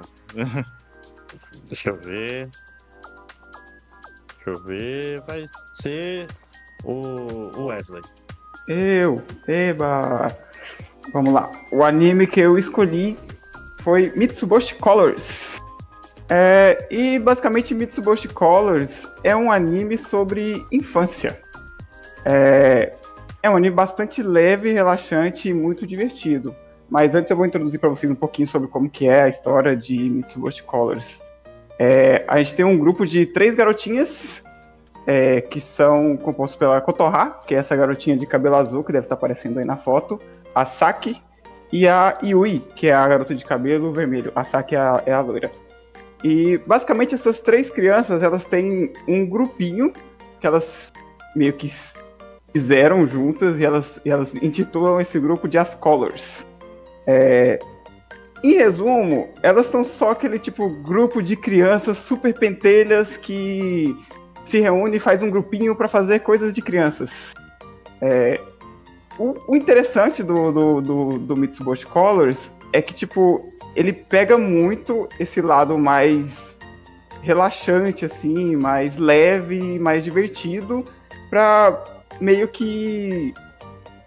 Deixa eu ver. Deixa eu ver. Vai ser o, o Wesley. Eu, eba! Vamos lá. O anime que eu escolhi foi Mitsuboshi Colors. É, e basicamente Mitsuboshi Colors é um anime sobre infância. É, é um anime bastante leve, relaxante e muito divertido. Mas antes eu vou introduzir para vocês um pouquinho sobre como que é a história de Mitsuboshi Colors. É, a gente tem um grupo de três garotinhas é, que são compostos pela Kotoha, que é essa garotinha de cabelo azul que deve estar aparecendo aí na foto, a Saki e a Yui, que é a garota de cabelo vermelho. A Saki é a, é a loira. E basicamente essas três crianças, elas têm um grupinho que elas meio que fizeram juntas e elas, e elas intitulam esse grupo de As Colors. É, em resumo, elas são só aquele tipo grupo de crianças super pentelhas que se reúne e faz um grupinho para fazer coisas de crianças. É, o, o interessante do, do, do, do Mitsuboshi Colors é que tipo ele pega muito esse lado mais relaxante, assim, mais leve, mais divertido, pra meio que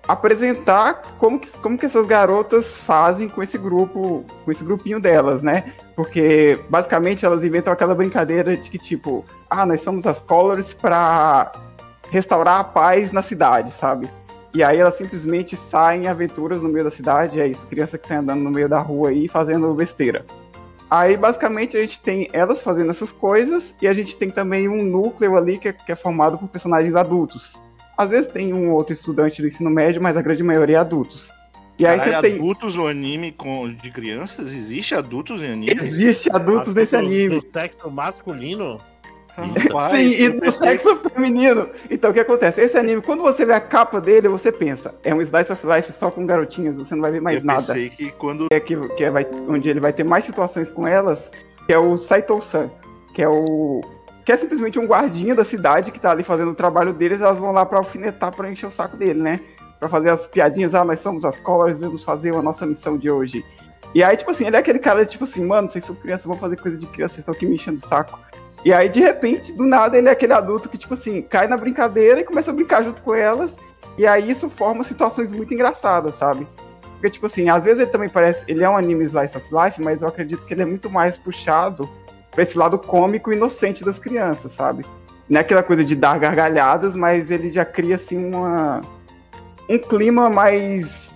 apresentar como que, como que essas garotas fazem com esse grupo, com esse grupinho delas, né? Porque, basicamente, elas inventam aquela brincadeira de que, tipo, ah, nós somos as Colors pra restaurar a paz na cidade, sabe? E aí elas simplesmente saem em aventuras no meio da cidade, é isso, criança que sai andando no meio da rua aí, fazendo besteira. Aí, basicamente, a gente tem elas fazendo essas coisas, e a gente tem também um núcleo ali que é, que é formado por personagens adultos. Às vezes tem um outro estudante do ensino médio, mas a grande maioria é adultos. E aí Caralho, você tem... adultos no anime com, de crianças? Existe adultos em anime? Existe adultos nesse anime. Do sexo masculino? Rapaz, Sim, e eu do pensei- sexo feminino. Então, o que acontece? Esse anime, quando você vê a capa dele, você pensa, é um slice of life só com garotinhas, você não vai ver mais eu nada. pensei que quando É que, que é, vai, onde ele vai ter mais situações com elas, que é o Saito-san, que é o... que é simplesmente um guardinha da cidade que tá ali fazendo o trabalho deles, elas vão lá pra alfinetar, pra encher o saco dele, né? Pra fazer as piadinhas, ah, nós somos as Colors, vamos fazer a nossa missão de hoje. E aí, tipo assim, ele é aquele cara, tipo assim, mano, vocês são crianças, vão fazer coisa de criança, vocês estão aqui me enchendo o saco. E aí, de repente, do nada, ele é aquele adulto que, tipo assim, cai na brincadeira e começa a brincar junto com elas, e aí isso forma situações muito engraçadas, sabe? Porque, tipo assim, às vezes ele também parece, ele é um anime slice of life, mas eu acredito que ele é muito mais puxado pra esse lado cômico e inocente das crianças, sabe? Não é aquela coisa de dar gargalhadas, mas ele já cria, assim, uma... um clima mais...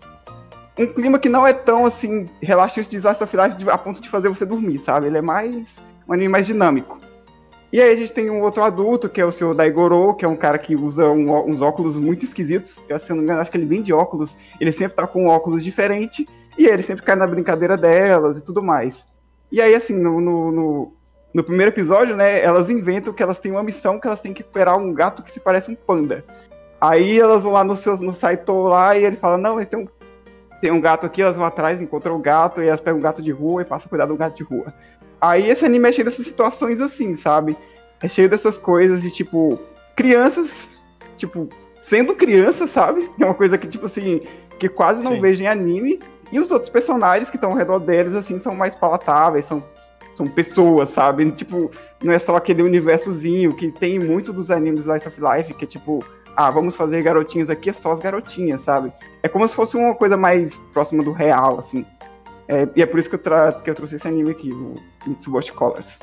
um clima que não é tão, assim, relaxante de Slice of Life a ponto de fazer você dormir, sabe? Ele é mais... um anime mais dinâmico. E aí a gente tem um outro adulto, que é o senhor Daigoro, que é um cara que usa um, uns óculos muito esquisitos. Eu, se eu não me engano, acho que ele vem de óculos. Ele sempre tá com um óculos diferente, e ele sempre cai na brincadeira delas e tudo mais. E aí, assim, no, no, no, no primeiro episódio, né, elas inventam que elas têm uma missão que elas têm que recuperar um gato que se parece um panda. Aí elas vão lá no, seus, no Saito lá, e ele fala, não, tem um, tem um gato aqui, elas vão atrás, encontram o gato, e elas pegam um gato de rua e passam a cuidar do gato de rua. Aí esse anime é cheio dessas situações assim, sabe? É cheio dessas coisas de, tipo, crianças, tipo, sendo crianças, sabe? É uma coisa que, tipo assim, que quase não Sim. vejo em anime. E os outros personagens que estão ao redor deles, assim, são mais palatáveis, são, são pessoas, sabe? Tipo, não é só aquele universozinho que tem muito dos animes Slice of Life, que é tipo, ah, vamos fazer garotinhas aqui, é só as garotinhas, sabe? É como se fosse uma coisa mais próxima do real, assim. É, e é por isso que eu, tra- que eu trouxe esse anime aqui, o Mitsubishi Colors.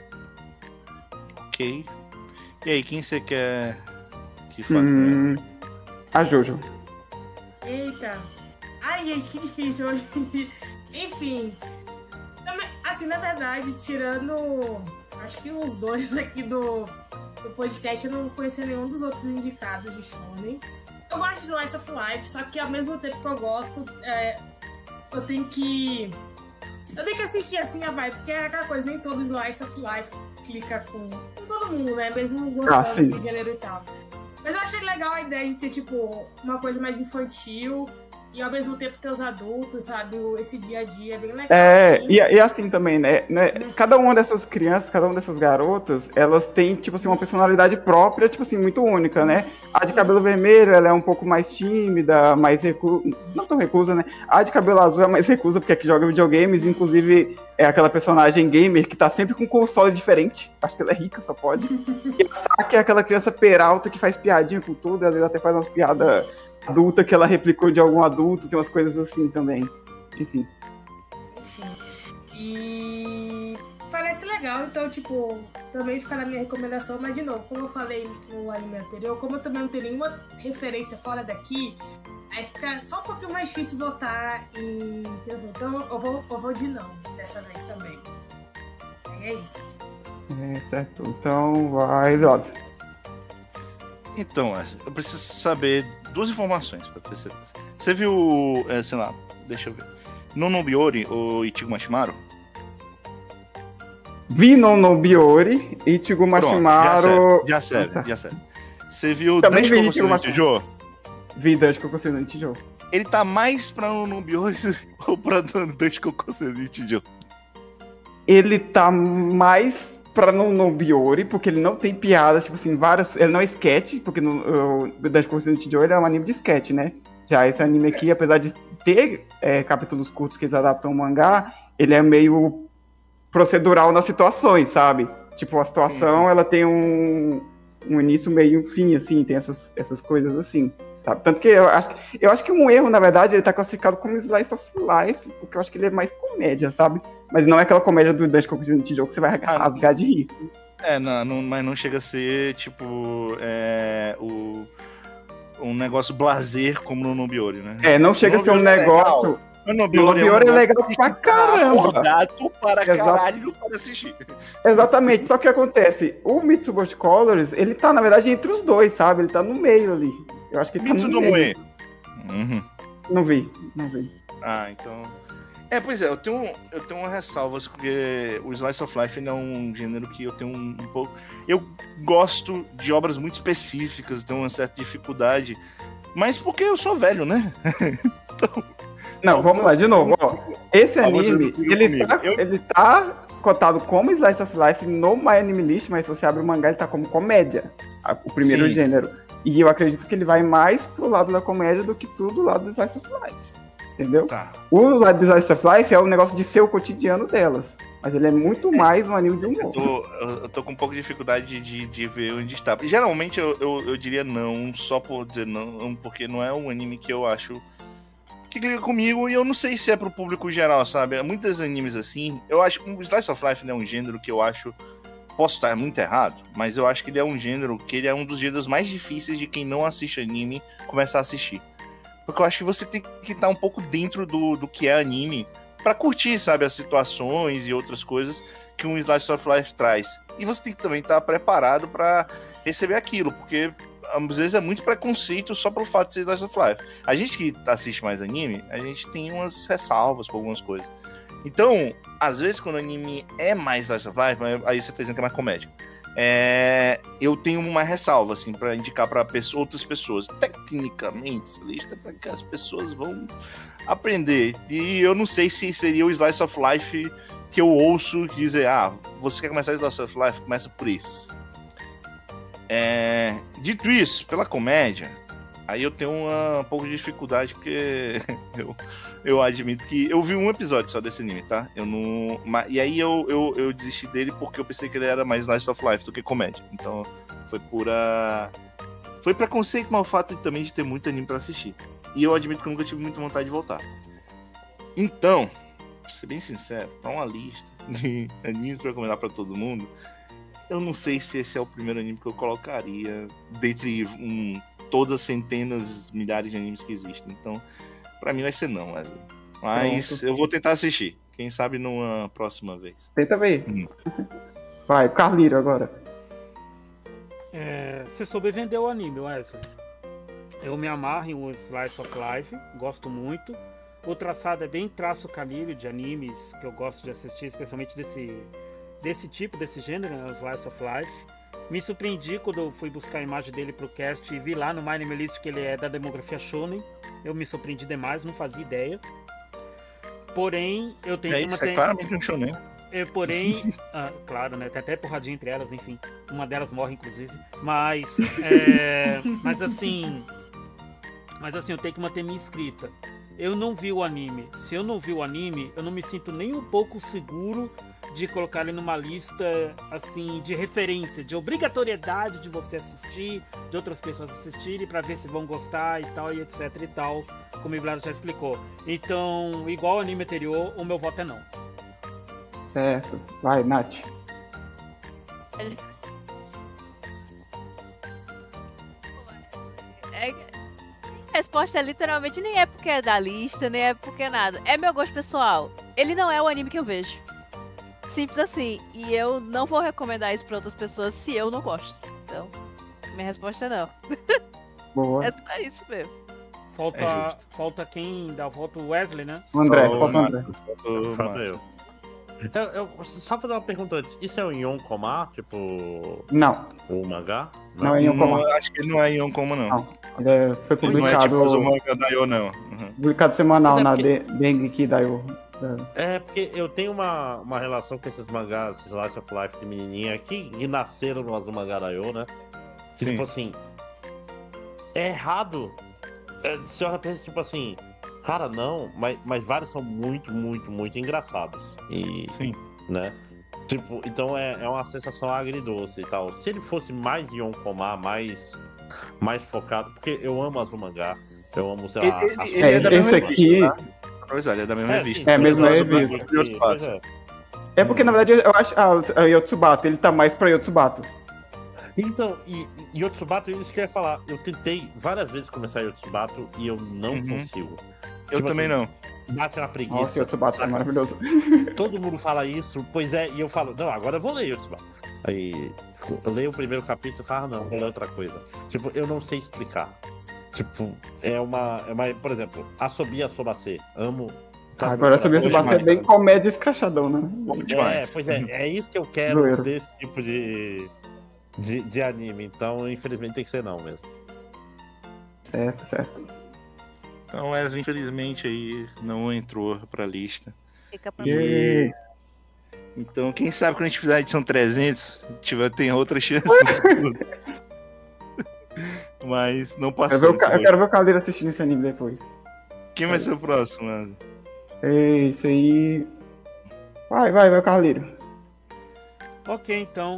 Ok. E aí, quem você quer que fale? Hum, a Jojo. Eita. Ai, gente, que difícil hoje. Enfim. Também, assim, na verdade, tirando... acho que os dois aqui do, do podcast, eu não conhecia nenhum dos outros indicados de shonen. Eu gosto de Slice of Life, só que ao mesmo tempo que eu gosto, é, eu tenho que... eu tenho que assistir assim a vibe, porque é aquela coisa, nem todo Slice of Life clica com, com todo mundo, né? Mesmo gostando Ah, sim. de gênero e tal. Mas eu achei legal a ideia de ter, tipo, uma coisa mais infantil e ao mesmo tempo ter os adultos, sabe? O- Esse dia a dia é bem legal. É, assim. e, e assim também, né, né? Cada uma dessas crianças, cada uma dessas garotas, elas têm, tipo assim, uma personalidade própria, tipo assim, muito única, né? A de cabelo vermelho, ela é um pouco mais tímida, mais reclusa. Não tão reclusa, né? A de cabelo azul é mais reclusa, porque é que joga videogames, inclusive é aquela personagem gamer que tá sempre com um console diferente. Acho que ela é rica, só pode. E a Saki é aquela criança peralta que faz piadinha com tudo, às vezes até faz umas piadas adultas que ela replicou de algum adulto, tem umas coisas assim também. Enfim. Enfim. E parece legal, então, tipo, também fica na minha recomendação, mas de novo, como eu falei no anime anterior, como eu também não tenho nenhuma referência fora daqui, aí fica só um pouquinho mais difícil votar em. Então eu vou, eu vou de não dessa vez também. Aí é isso. É, certo. Então vai, Rosa. Então, eu preciso saber duas informações pra ter certeza. Você viu, é, sei lá, deixa eu ver. No Nobiori, o Ichigo Mashimaru? Vi no Nobiori, Ichigo Mashimaru. Já serve, já serve, já serve. Você viu Também Dante vi Kokosu Ichigo no Mashimaru. Ichijo? Vi Dante Kokosu no Ichijo. Ele tá mais pra no Nobiori ou pra Dante Kokosu no Ichijo? Ele tá mais pra no Nobiori, porque ele não tem piadas, tipo assim, várias. Ele não é sketch, porque no o Dante Kokosu no Ichijo ele é um anime de sketch, né? Já esse anime aqui, apesar de ter é, capítulos curtos que eles adaptam ao mangá, ele é meio procedural nas situações, sabe? Tipo, a situação, Sim, sim. ela tem um, um início, meio e um fim, assim, tem essas, essas coisas assim. Sabe? Tanto que eu acho, que eu acho que um erro, na verdade, ele tá classificado como Slice of Life, porque eu acho que ele é mais comédia, sabe? Mas não é aquela comédia do Dante Coquezinho no Tijolo que você vai rasgar de rir. É, não, não, mas não chega a ser, tipo, é, o, um negócio blazer como no Nobiori, né? É, não chega a ser um negócio... O Nobiori é, um é legal pra caramba. Acordado para Exato. caralho para assistir. Exatamente, só que o que acontece? O Mitsubishi Colors, ele tá, na verdade, entre os dois, sabe? Ele tá no meio ali. Eu acho que ele tá no meio. Uhum. Não vi, não vi. Ah, então... É, pois é, eu tenho, eu tenho uma ressalva, porque o Slice of Life ele é um gênero que eu tenho um, um pouco... Eu gosto de obras muito específicas, tenho uma certa dificuldade, mas porque eu sou velho, né? Então... Não, vamos lá, de novo, ó. Esse anime, ele tá, eu... ele tá cotado como Slice of Life no My Anime List, mas se você abre o mangá, ele tá como comédia, o primeiro Sim. gênero. E eu acredito que ele vai mais pro lado da comédia do que pro lado do Slice of Life. Entendeu? Tá. O lado do Slice of Life é o negócio de ser o cotidiano delas. Mas ele é muito é. mais um anime de humor. Eu tô, eu tô com um pouco de dificuldade de, de ver onde está. Geralmente eu, eu, eu diria não, só por dizer não, porque não é um anime que eu acho que liga comigo, e eu não sei se é pro público geral, sabe? Muitos animes assim, eu acho que o Slice of Life é um gênero que eu acho, posso estar muito errado, mas eu acho que ele é um gênero, que ele é um dos gêneros mais difíceis de quem não assiste anime começar a assistir. Porque eu acho que você tem que estar um pouco dentro do, do que é anime pra curtir, sabe, as situações e outras coisas que um Slice of Life traz. E você tem que também estar preparado pra receber aquilo, porque às vezes é muito preconceito só pelo fato de ser Slice of Life. A gente que assiste mais anime, a gente tem umas ressalvas por algumas coisas. Então, às vezes quando o anime é mais Slice of Life, aí você tá dizendo que é mais comédia. É, eu tenho uma ressalva, assim, pra indicar pra pessoa, outras pessoas. Tecnicamente, essa lista é pra que as pessoas vão aprender. E eu não sei se seria o Slice of Life que eu ouço dizer, ah, você quer começar Slice of Life? Começa por isso. É, dito isso, pela comédia, aí eu tenho uma, um pouco de dificuldade, porque eu, eu admito que eu vi um episódio só desse anime, tá? Eu não, e aí eu, eu, eu desisti dele porque eu pensei que ele era mais Slice of Life do que comédia. Então foi pura... Foi preconceito, mas o fato de, também de ter muito anime pra assistir. E eu admito que eu nunca tive muita vontade de voltar. Então, pra ser bem sincero, pra uma lista de animes pra recomendar pra todo mundo, eu não sei se esse é o primeiro anime que eu colocaria dentre um, todas as centenas, milhares de animes que existem. Então, pra mim vai ser não, Wesley. Mas Pronto. Eu vou tentar assistir. Quem sabe numa próxima vez. Tenta ver. Hum. Vai, Carliro agora. É, você soube vender o anime, Wesley. Eu me amarro em um Slice of Life, gosto muito. O traçado é bem traço Carliro de animes que eu gosto de assistir, especialmente desse... desse tipo, desse gênero, né, o Slice of Life. Me surpreendi quando eu fui buscar a imagem dele pro cast e vi lá no My Anime List que ele é da demografia shonen. Eu me surpreendi demais, não fazia ideia. Porém, eu tenho é que isso, manter... é claramente um shonen. É, porém, ah, claro, né? Tem até porradinha entre elas, enfim. Uma delas morre, inclusive. Mas, é... mas assim... Mas assim, eu tenho que manter minha escrita. Eu não vi o anime. Se eu não vi o anime, eu não me sinto nem um pouco seguro de colocar ele numa lista, assim, de referência, de obrigatoriedade de você assistir, de outras pessoas assistirem pra ver se vão gostar e tal, e etc e tal, como o Iblado já explicou. Então, igual o anime anterior, o meu voto é não. Certo. Vai, Nath. É... A resposta é literalmente nem é porque é da lista, nem é porque é nada. É meu gosto pessoal. Ele não é o anime que eu vejo. Simples assim. E eu não vou recomendar isso pra outras pessoas se eu não gosto. Então, minha resposta é não. Boa. É só isso mesmo. Falta, é falta quem dá o voto? Wesley, né? O André, Só falta o André. Falta eu. Então, eu só fazer uma pergunta antes. Isso é um Yonkoma? Tipo... Não. O mangá? Não, não é Yonkoma. Não, acho que ele não é Yonkoma, não. Não. Ele é, foi publicado... Não é tipo o manga da Yo, não. Uhum. Publicado semanal é na porque... Dengeki Daio. É, porque eu tenho uma, uma relação com esses mangás, Slice of Life de menininha, que, que nasceram no Azuma Garayo, né? Que, tipo assim, é errado. É, você olha pra isso, tipo assim, cara, não, mas, mas vários são muito, muito, muito engraçados. E, Sim. Né? Tipo, então é, é uma sensação agridoce e tal. Se ele fosse mais Yonkoma, mais mais focado, porque eu amo Azumangá, eu amo, sei lá... Ele, a- ele é, É, da esse mesma aqui- revista, tá? Pois olha, é da mesma É, revista. sim, É, mesma Mas o revista. Brasil é outro fato. Pois é. É porque, na verdade, eu acho. Ah, o Yotsubato, ele tá mais pra Yotsubato. Então, e, e Yotsubato, isso que eu ia falar. Eu tentei várias vezes começar Yotsubato e eu não Uhum. consigo. Eu Tipo também assim, não. Bate uma preguiça. Nossa, Yotsubato é sabe? maravilhoso. Todo mundo fala isso, pois é, e eu falo, não, agora eu vou ler Yotsubato. Aí eu leio o primeiro capítulo e falo, ah, não, vou ler outra coisa. Tipo, eu não sei explicar. Tipo, é uma. É uma por exemplo, Asobi Asobase. Amo. tá no Agora meu sobre esse coração Yotsubato é bem demais. comédia escrachadão, né? É, Demais. pois é, é isso que eu quero Zoeiro. desse tipo de, de, de anime. Então, infelizmente, tem que ser não mesmo. Certo, certo. Então, Wesley, infelizmente, aí não entrou pra lista. Fica pra E... Então, quem sabe quando a gente fizer a edição trezentos, tiver, tem outra chance no futuro. Mas não Eu, ver passou. o Ca- eu quero ver o Caldeiro assistindo esse anime depois. Quem vai ser o próximo, mano? É isso aí. Vai, vai, vai, Carleiro. Ok, então.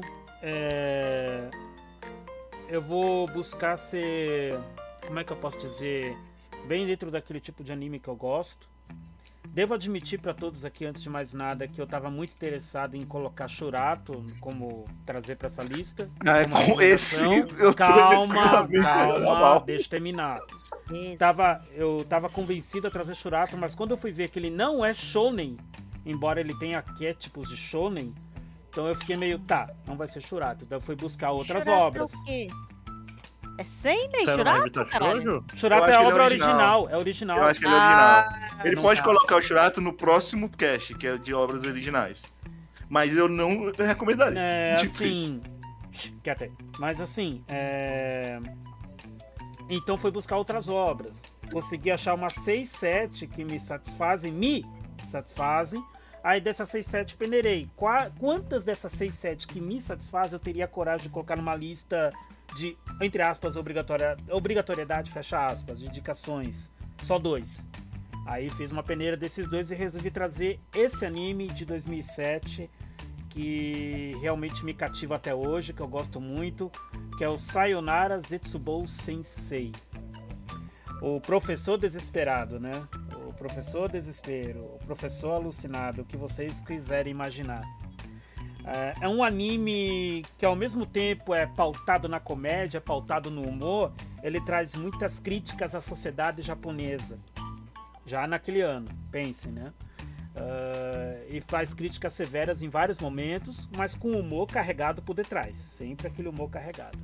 é, Eu vou buscar ser. Como é que eu posso dizer? Bem dentro daquele tipo de anime que eu gosto. Devo admitir para todos aqui, antes de mais nada, que eu estava muito interessado em colocar Shurato como trazer para essa lista. Ah, como com esse. recomendação. Eu tô- Calma, acabei de calma, falar mal. deixa eu terminar. Isso. Tava, eu tava convencido a trazer Shurato, mas quando eu fui ver que ele não é shonen, embora ele tenha arquétipos de shonen, então eu fiquei meio, tá, não vai ser Shurato. Então eu fui buscar outras Shurato obras. É, o quê? É Seinen? Você não vai Shurato, evitar caralho? Shoujo? Shurato Eu é acho a que ele é obra original. original. É original. Eu acho que ele é original. Ah, Ele não pode tá. colocar o Shurato no próximo cast, que é de obras originais. Mas eu não recomendaria. É, Dito assim. Quer ter. Mas assim, é... então foi buscar outras obras. Consegui achar umas seis, sete que me satisfazem, me satisfazem. Aí dessas seis, sete peneirei. Qua- Quantas dessas seis, sete que me satisfazem eu teria coragem de colocar numa lista de, entre aspas, obrigatória, obrigatoriedade, fecha aspas, de indicações? Só dois. Aí fiz uma peneira desses dois e resolvi trazer esse anime de dois mil e sete que realmente me cativa até hoje, que eu gosto muito, que é o Sayonara Zetsubou Sensei. O professor desesperado, né? O professor desespero, o professor alucinado, o que vocês quiserem imaginar. É, é um anime que ao mesmo tempo é pautado na comédia, pautado no humor, ele traz muitas críticas à sociedade japonesa. Já naquele ano, pensem, né? Uh, e faz críticas severas em vários momentos, mas com humor carregado por detrás. Sempre aquele humor carregado.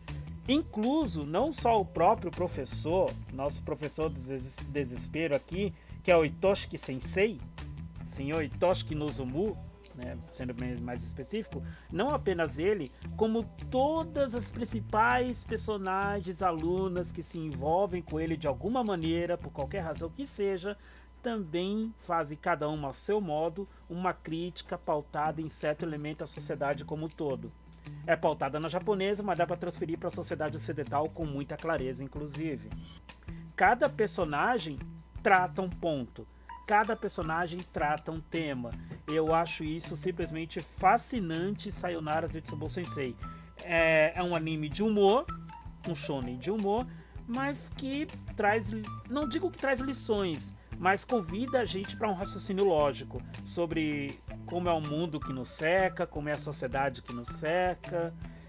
Incluso, não só o próprio professor, nosso professor do des- desespero aqui, que é o Itoshiki Sensei, senhor Itoshiki Nozomu, né, sendo bem mais específico, não apenas ele, como todas as principais personagens, alunas que se envolvem com ele de alguma maneira, por qualquer razão que seja, também fazem cada uma ao seu modo uma crítica pautada em certo elemento da sociedade como um todo. É pautada na japonesa, mas dá para transferir para a sociedade ocidental com muita clareza, inclusive. Cada personagem trata um ponto. Cada personagem trata um tema. Eu acho isso simplesmente fascinante, Sayonara Zetsubou Sensei. É, é um anime de humor, um shonen de humor, mas que traz, não digo que traz lições, mas convida a gente para um raciocínio lógico sobre como é o mundo que nos cerca, como é a sociedade que nos cerca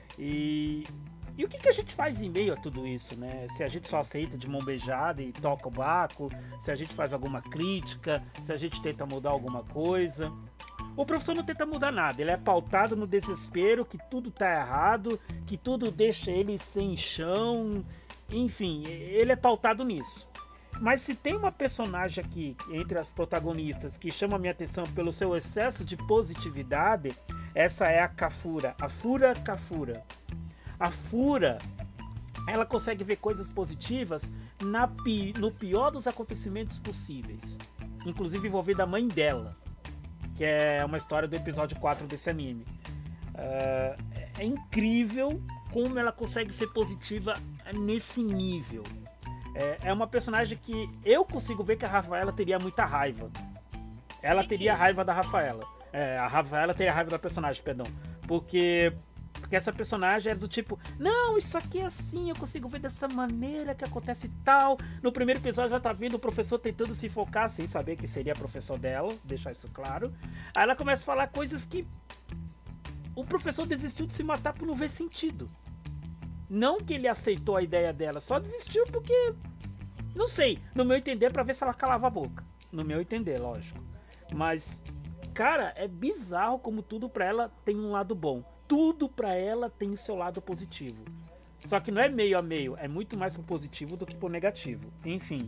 e, e o que, que a gente faz em meio a tudo isso, né? Se a gente só aceita de mão beijada e toca o barco, se a gente faz alguma crítica, se a gente tenta mudar alguma coisa. O professor não tenta mudar nada, ele é pautado no desespero, que tudo tá errado, que tudo deixa ele sem chão, enfim, ele é pautado nisso. Mas se tem uma personagem aqui, entre as protagonistas, que chama a minha atenção pelo seu excesso de positividade, essa é a Kafura, a Fura Kafura. A Fura, ela consegue ver coisas positivas na pi- no pior dos acontecimentos possíveis, inclusive envolvendo a mãe dela, que é uma história do episódio quatro desse anime. Uh, é incrível como ela consegue ser positiva nesse nível. É, é uma personagem que eu consigo ver que a Rafaela teria muita raiva. Ela teria raiva da Rafaela. É, a Rafaela teria raiva da personagem, perdão. Porque porque essa personagem é do tipo, não, isso aqui é assim, eu consigo ver dessa maneira que acontece tal. No primeiro episódio já tá vendo o professor tentando se focar, sem saber que seria professor dela, deixar isso claro. Aí ela começa a falar coisas que o professor desistiu de se matar por não ver sentido. Não que ele aceitou a ideia dela, só desistiu porque, não sei, no meu entender, pra ver se ela calava a boca. No meu entender, lógico. Mas, cara, é bizarro como tudo pra ela tem um lado bom. Tudo pra ela tem o seu lado positivo. Só que não é meio a meio, é muito mais pro positivo do que pro negativo. Enfim.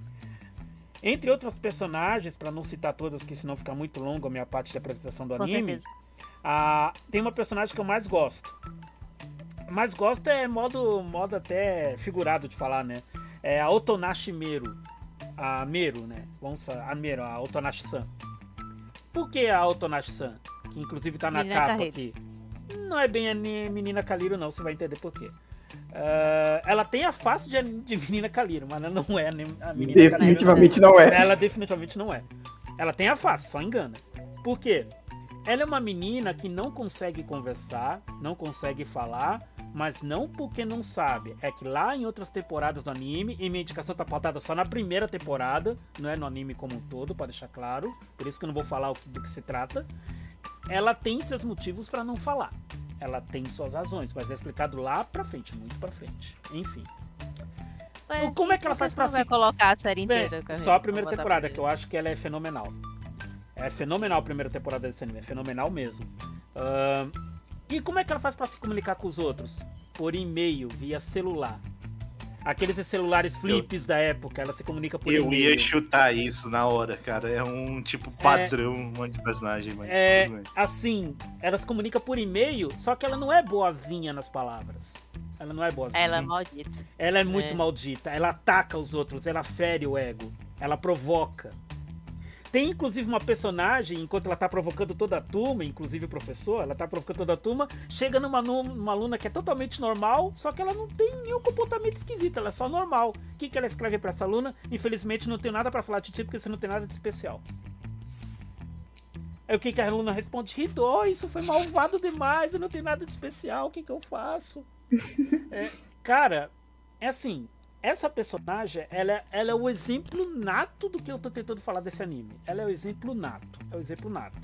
Entre outros personagens, pra não citar todas, que senão fica muito longo a minha parte de apresentação do Com anime. certeza. Ah, tem uma personagem que eu mais gosto. Mais gosto é modo, modo até figurado de falar, né? É a Otonashi Meru. A Meru, né? Vamos falar, a Meru, a Otonashi-san. Por que a Otonashi-san? Que inclusive tá na Menina capa Carreiro. aqui. Não é bem a ni- menina Kaliro, não, você vai entender por quê. Ah, ela tem a face de, de menina Kaliro, mas ela não é nem a menina Kaliro. Definitivamente não é. Ela definitivamente não é. Ela tem a face, só engana. Por quê? Ela é uma menina que não consegue conversar, não consegue falar, mas não porque não sabe. É que lá em outras temporadas do anime, e minha indicação tá pautada só na primeira temporada, não é no anime como um todo, pra deixar claro. Por isso que eu não vou falar o que- do que se trata. Ela tem seus motivos pra não falar. Ela tem suas razões, mas é explicado lá pra frente, muito pra frente. Enfim. Ué, Como é que ela por faz você pra não vai se- colocar a série Bem, inteira? Carreiro? só a primeira Vou botar temporada, pra que eu acho que ela é fenomenal. É fenomenal a primeira temporada desse anime, é fenomenal mesmo. Ahn, e como é que ela faz pra se comunicar com os outros? Por e-mail, via celular. Aqueles celulares flips da época, ela se comunica por Eu e-mail. ia chutar isso na hora, cara. É um tipo padrão de personagem, mas É, tudo bem. assim, ela se comunica por e-mail, só que ela não é boazinha nas palavras. Ela não é boazinha. Ela é maldita. Ela é muito É. maldita, ela ataca os outros, ela fere o ego, ela provoca. Tem inclusive uma personagem, enquanto ela tá provocando toda a turma, inclusive o professor, ela tá provocando toda a turma, chega numa, nu- numa aluna que é totalmente normal, só que ela não tem nenhum comportamento esquisito, ela é só normal. O que, que ela escreve pra essa aluna? Infelizmente não tenho nada pra falar de ti, porque você não tem nada de especial. Aí o que, que a aluna responde? Rito, oh, isso foi malvado demais, eu não tenho nada de especial, o que, que eu faço? É, cara, é assim, essa personagem, ela, é- ela é o exemplo nato do que eu tô tentando falar desse anime. Ela é o exemplo nato, é o exemplo nato.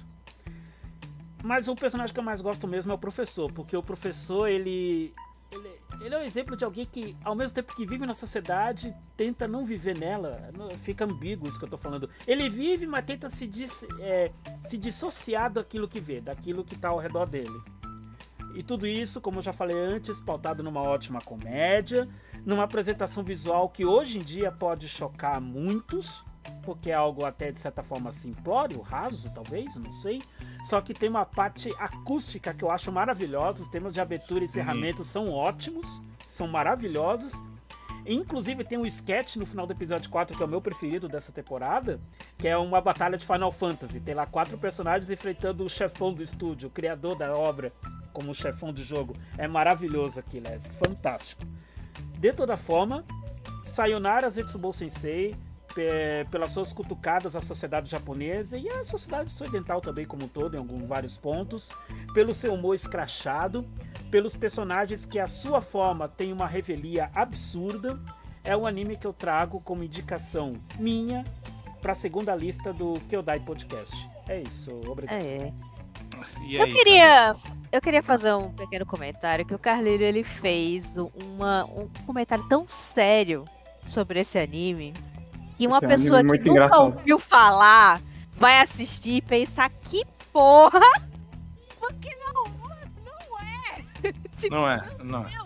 Mas o personagem que eu mais gosto mesmo é o professor, porque o professor, ele, ele, ele é um exemplo de alguém que, ao mesmo tempo que vive na sociedade, tenta não viver nela. Não- Fica ambíguo isso que eu tô falando. Ele vive, mas tenta se, dis, é, se dissociar daquilo que vê, daquilo que tá ao redor dele. E tudo isso, como eu já falei antes, pautado numa ótima comédia, numa apresentação visual que hoje em dia pode chocar muitos, porque é algo até de certa forma simplório, raso talvez, não sei. Só que tem uma parte acústica que eu acho maravilhosa, os temas de abertura e encerramento são ótimos, são maravilhosos. Inclusive tem um sketch no final do episódio quatro, que é o meu preferido dessa temporada, que é uma batalha de Final Fantasy. Tem lá quatro personagens enfrentando o chefão do estúdio, o criador da obra, como chefão do jogo. É maravilhoso aquilo, é fantástico. De toda forma, Sayonara Zetsubou Sensei, pe- pelas suas cutucadas à sociedade japonesa e à sociedade ocidental também como um todo, em alguns vários pontos, pelo seu humor escrachado, pelos personagens que à sua forma tem uma revelia absurda, é um anime que eu trago como indicação minha para a segunda lista do Kyodai Podcast. É isso, obrigado. É. E Eu aí, queria, eu queria fazer um pequeno comentário, que o Carlinho ele fez uma, um comentário tão sério sobre esse anime, e uma Esse anime pessoa é que muito nunca engraçado. ouviu falar vai assistir e pensar que porra, porque não, não é. Tipo, Não é, não é.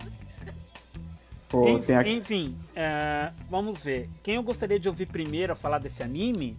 Pô, Enf- tem aqui. Enfim, é, vamos ver. Quem eu gostaria de ouvir primeiro a falar desse anime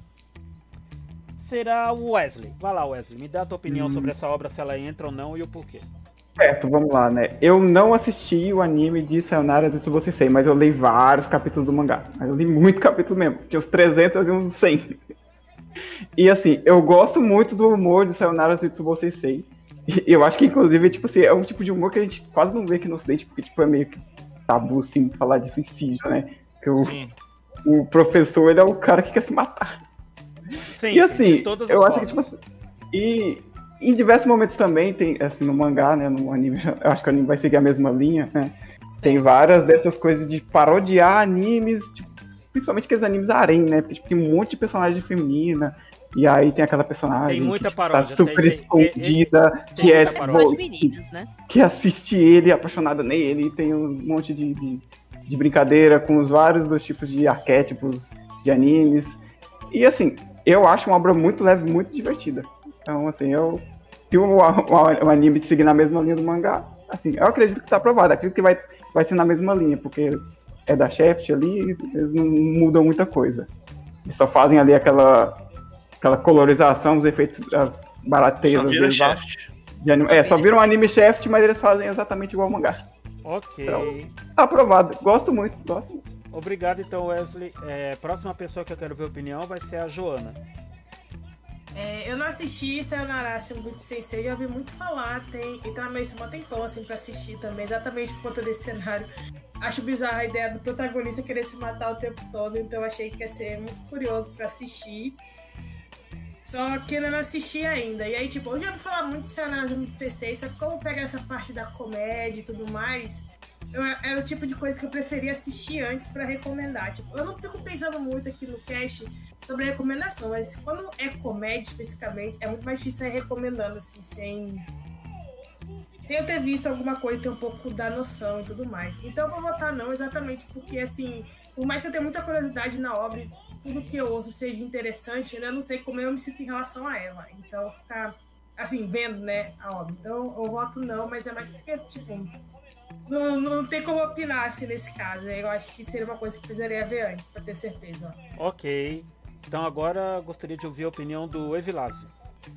será o Wesley. Vai lá, Wesley. Me dá a tua opinião Hum. sobre essa obra, se ela entra ou não e o porquê. Certo, vamos lá, né? Eu não assisti o anime de Sayonara Zetsubou Sensei, mas eu li vários capítulos do mangá. Mas eu li muito capítulo mesmo. Tinha uns trezentos, eu li uns cem. E assim, eu gosto muito do humor de Sayonara Zetsubou Sensei. E eu acho que, inclusive, tipo assim, é um tipo de humor que a gente quase não vê aqui no Ocidente, porque tipo, é meio que tabu, assim, falar disso em si, né? Porque o, Sim. o professor, ele é o cara que quer se matar. Sim, E assim, de todas as eu acho que, formas. tipo assim. E em diversos momentos também, tem, assim, no mangá, né, no anime, eu acho que o anime vai seguir a mesma linha, né, tem várias dessas coisas de parodiar animes, tipo, principalmente aqueles animes harém, né, tipo, tem um monte de personagem feminina, e aí tem aquela personagem Tem muita que tipo, paródia, tá super tem- tem- escondida, tem que, é, muita paródia. Só de que, meninas, né? que assiste ele, apaixonada nele, e tem um monte de, de, de brincadeira com os vários dos tipos de arquétipos de animes, e assim, eu acho uma obra muito leve, muito divertida. Então, assim, eu se o, o, o anime seguir na mesma linha do mangá, assim, eu acredito que tá aprovado. Acredito que vai, vai ser na mesma linha, porque é da Shaft ali, eles não mudam muita coisa. Eles só fazem ali aquela, aquela colorização, os efeitos, as barateias Só às vira vezes lá. Shaft. de anime- É, só viram um anime Shaft, mas eles fazem exatamente igual ao mangá. Ok. Então, tá aprovado. Gosto muito, gosto muito. Obrigado, então, Wesley. É, próxima pessoa que eu quero ver a opinião vai ser a Joana. É, eu não assisti Sayonara Shingeki Sensei, já ouvi muito falar, tem, e tá na minha lista há um tempão assim pra assistir também, exatamente por conta desse cenário. Acho bizarra a ideia do protagonista querer se matar o tempo todo, então achei que ia ser muito curioso pra assistir. Só que eu não assisti ainda. E aí, tipo, eu já ouvi falar muito de Sayonara Shingeki Sensei, só que como pegar essa parte da comédia e tudo mais, eu, era o tipo de coisa que eu preferia assistir antes pra recomendar. Tipo, eu não fico pensando muito aqui no cast sobre a recomendação, mas quando é comédia especificamente, é muito mais difícil sair recomendando, assim, sem, sem eu ter visto alguma coisa, ter um pouco da noção e tudo mais. Então eu vou votar não, exatamente porque, assim, por mais que eu tenha muita curiosidade na obra, tudo que eu ouço seja interessante, eu não sei como eu me sinto em relação a ela. Então, ficar, assim, vendo, né, a obra. Então eu voto não, mas é mais porque, tipo, não, não tem como opinar, assim, nesse caso. Eu acho que seria uma coisa que precisaria ver antes, pra ter certeza. Ok. Então agora gostaria de ouvir a opinião do Evilásio.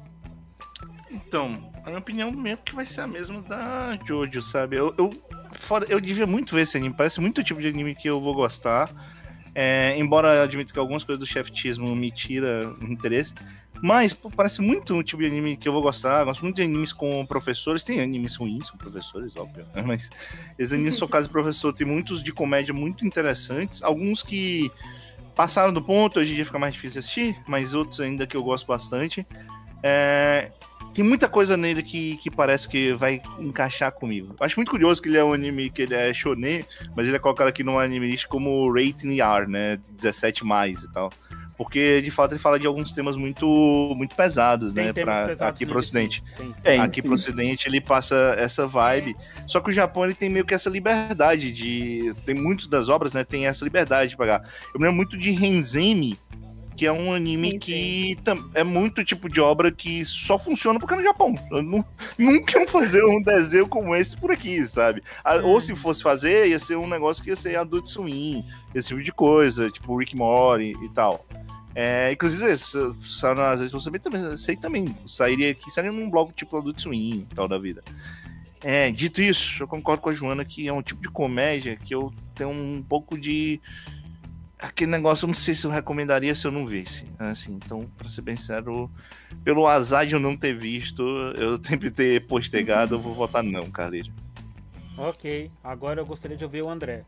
Então, a minha opinião mesmo que vai ser a mesma da Jojo, sabe? Eu, eu, fora, eu devia muito ver esse anime, parece muito o tipo de anime que eu vou gostar. É, embora eu admito que algumas coisas do cheftismo me tira o interesse. Mas pô, parece muito um tipo de anime que eu vou gostar. Gosto muito de animes com professores. Tem animes ruins com professores, óbvio. Né? Mas esses animes são caso de professor. Tem muitos de comédia muito interessantes. Alguns que passaram do ponto, hoje em dia fica mais difícil assistir. Mas outros ainda que eu gosto bastante. É... Tem muita coisa nele que, que parece que vai encaixar comigo. Eu acho muito curioso que ele é um anime que ele é shonen, mas ele é colocado aqui num anime como Rating R, né? dezessete mais e tal. Porque, de fato, ele fala de alguns temas muito, muito pesados, Tem né? temas Pra, pesados aqui nele, pro ocidente. sim. Tem. Tem, Aqui sim. pro ocidente ele passa essa vibe. Só que o Japão ele tem meio que essa liberdade de... Tem muitas das obras, né? Tem essa liberdade de pagar. Eu me lembro muito de Renzemi, que é um anime Sim, que tam- é muito tipo de obra que só funciona porque é no Japão. Eu nu- nunca iam fazer um desenho como esse por aqui, sabe? Ah, Ou se fosse fazer, ia ser um negócio que ia ser Adult Swim, esse tipo de coisa, tipo Rick Mori e tal. É, inclusive, esse- às vezes você também, sei também, sairia aqui, sairia num blog tipo Adult Swim e tal da vida. É, dito isso, eu concordo com a Joana que é um tipo de comédia que eu tenho um pouco de... Aquele negócio, eu não sei se eu recomendaria se eu não visse. Assim, então, pra ser bem sincero, pelo azar de eu não ter visto, eu sempre ter postergado, eu vou votar não, Carleiro. Ok. Agora eu gostaria de ouvir o André.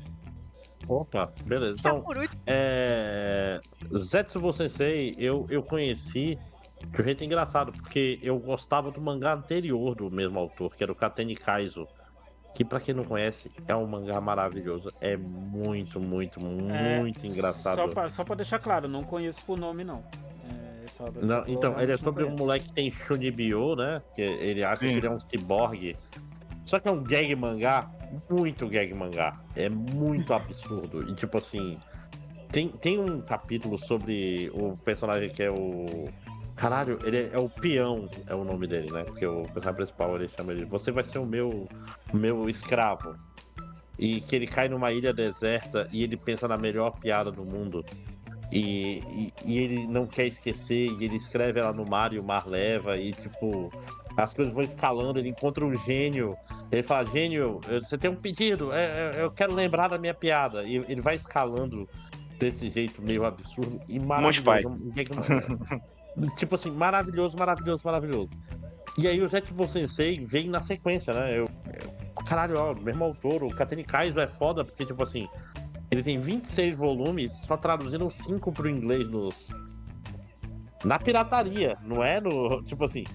Opa, beleza. Já Então, por último, é... Zetsubo Sensei, eu, eu conheci de um jeito engraçado, porque eu gostava do mangá anterior do mesmo autor, que era o Kateni Kaizo. Que, pra quem não conhece, é um mangá maravilhoso. É muito, muito, É, muito engraçado. Só pra, só pra deixar claro, não conheço por nome, não. É, essa obra Não, que eu então, ele é realmente não sobre um conheço. moleque que tem Shunibyo, né? Que ele acha Sim. que ele é um ciborgue. Só que é um gag mangá, muito gag mangá. É muito absurdo. E tipo assim, tem, tem um capítulo sobre o personagem que é o... Caralho, ele é, é o Peão, é o nome dele, né? Porque o personagem principal, ele chama ele... Você vai ser o meu, meu escravo. E que ele cai numa ilha deserta e ele pensa na melhor piada do mundo. E, e, e ele não quer esquecer, e ele escreve ela no mar e o mar leva, e tipo, as coisas vão escalando, ele encontra um gênio, ele fala, gênio, você tem um pedido, é, é, eu quero lembrar da minha piada, e ele vai escalando desse jeito meio absurdo e Monty Python. maravilhoso. Tipo assim, maravilhoso, maravilhoso, maravilhoso. E aí o Zetsubo Sensei vem na sequência, né? Eu, eu, caralho, ó, o mesmo autor, o Kateni Kaizo é foda, porque tipo assim, ele tem vinte e seis volumes, só traduzindo cinco pro inglês nos... na pirataria, não é no... Tipo assim,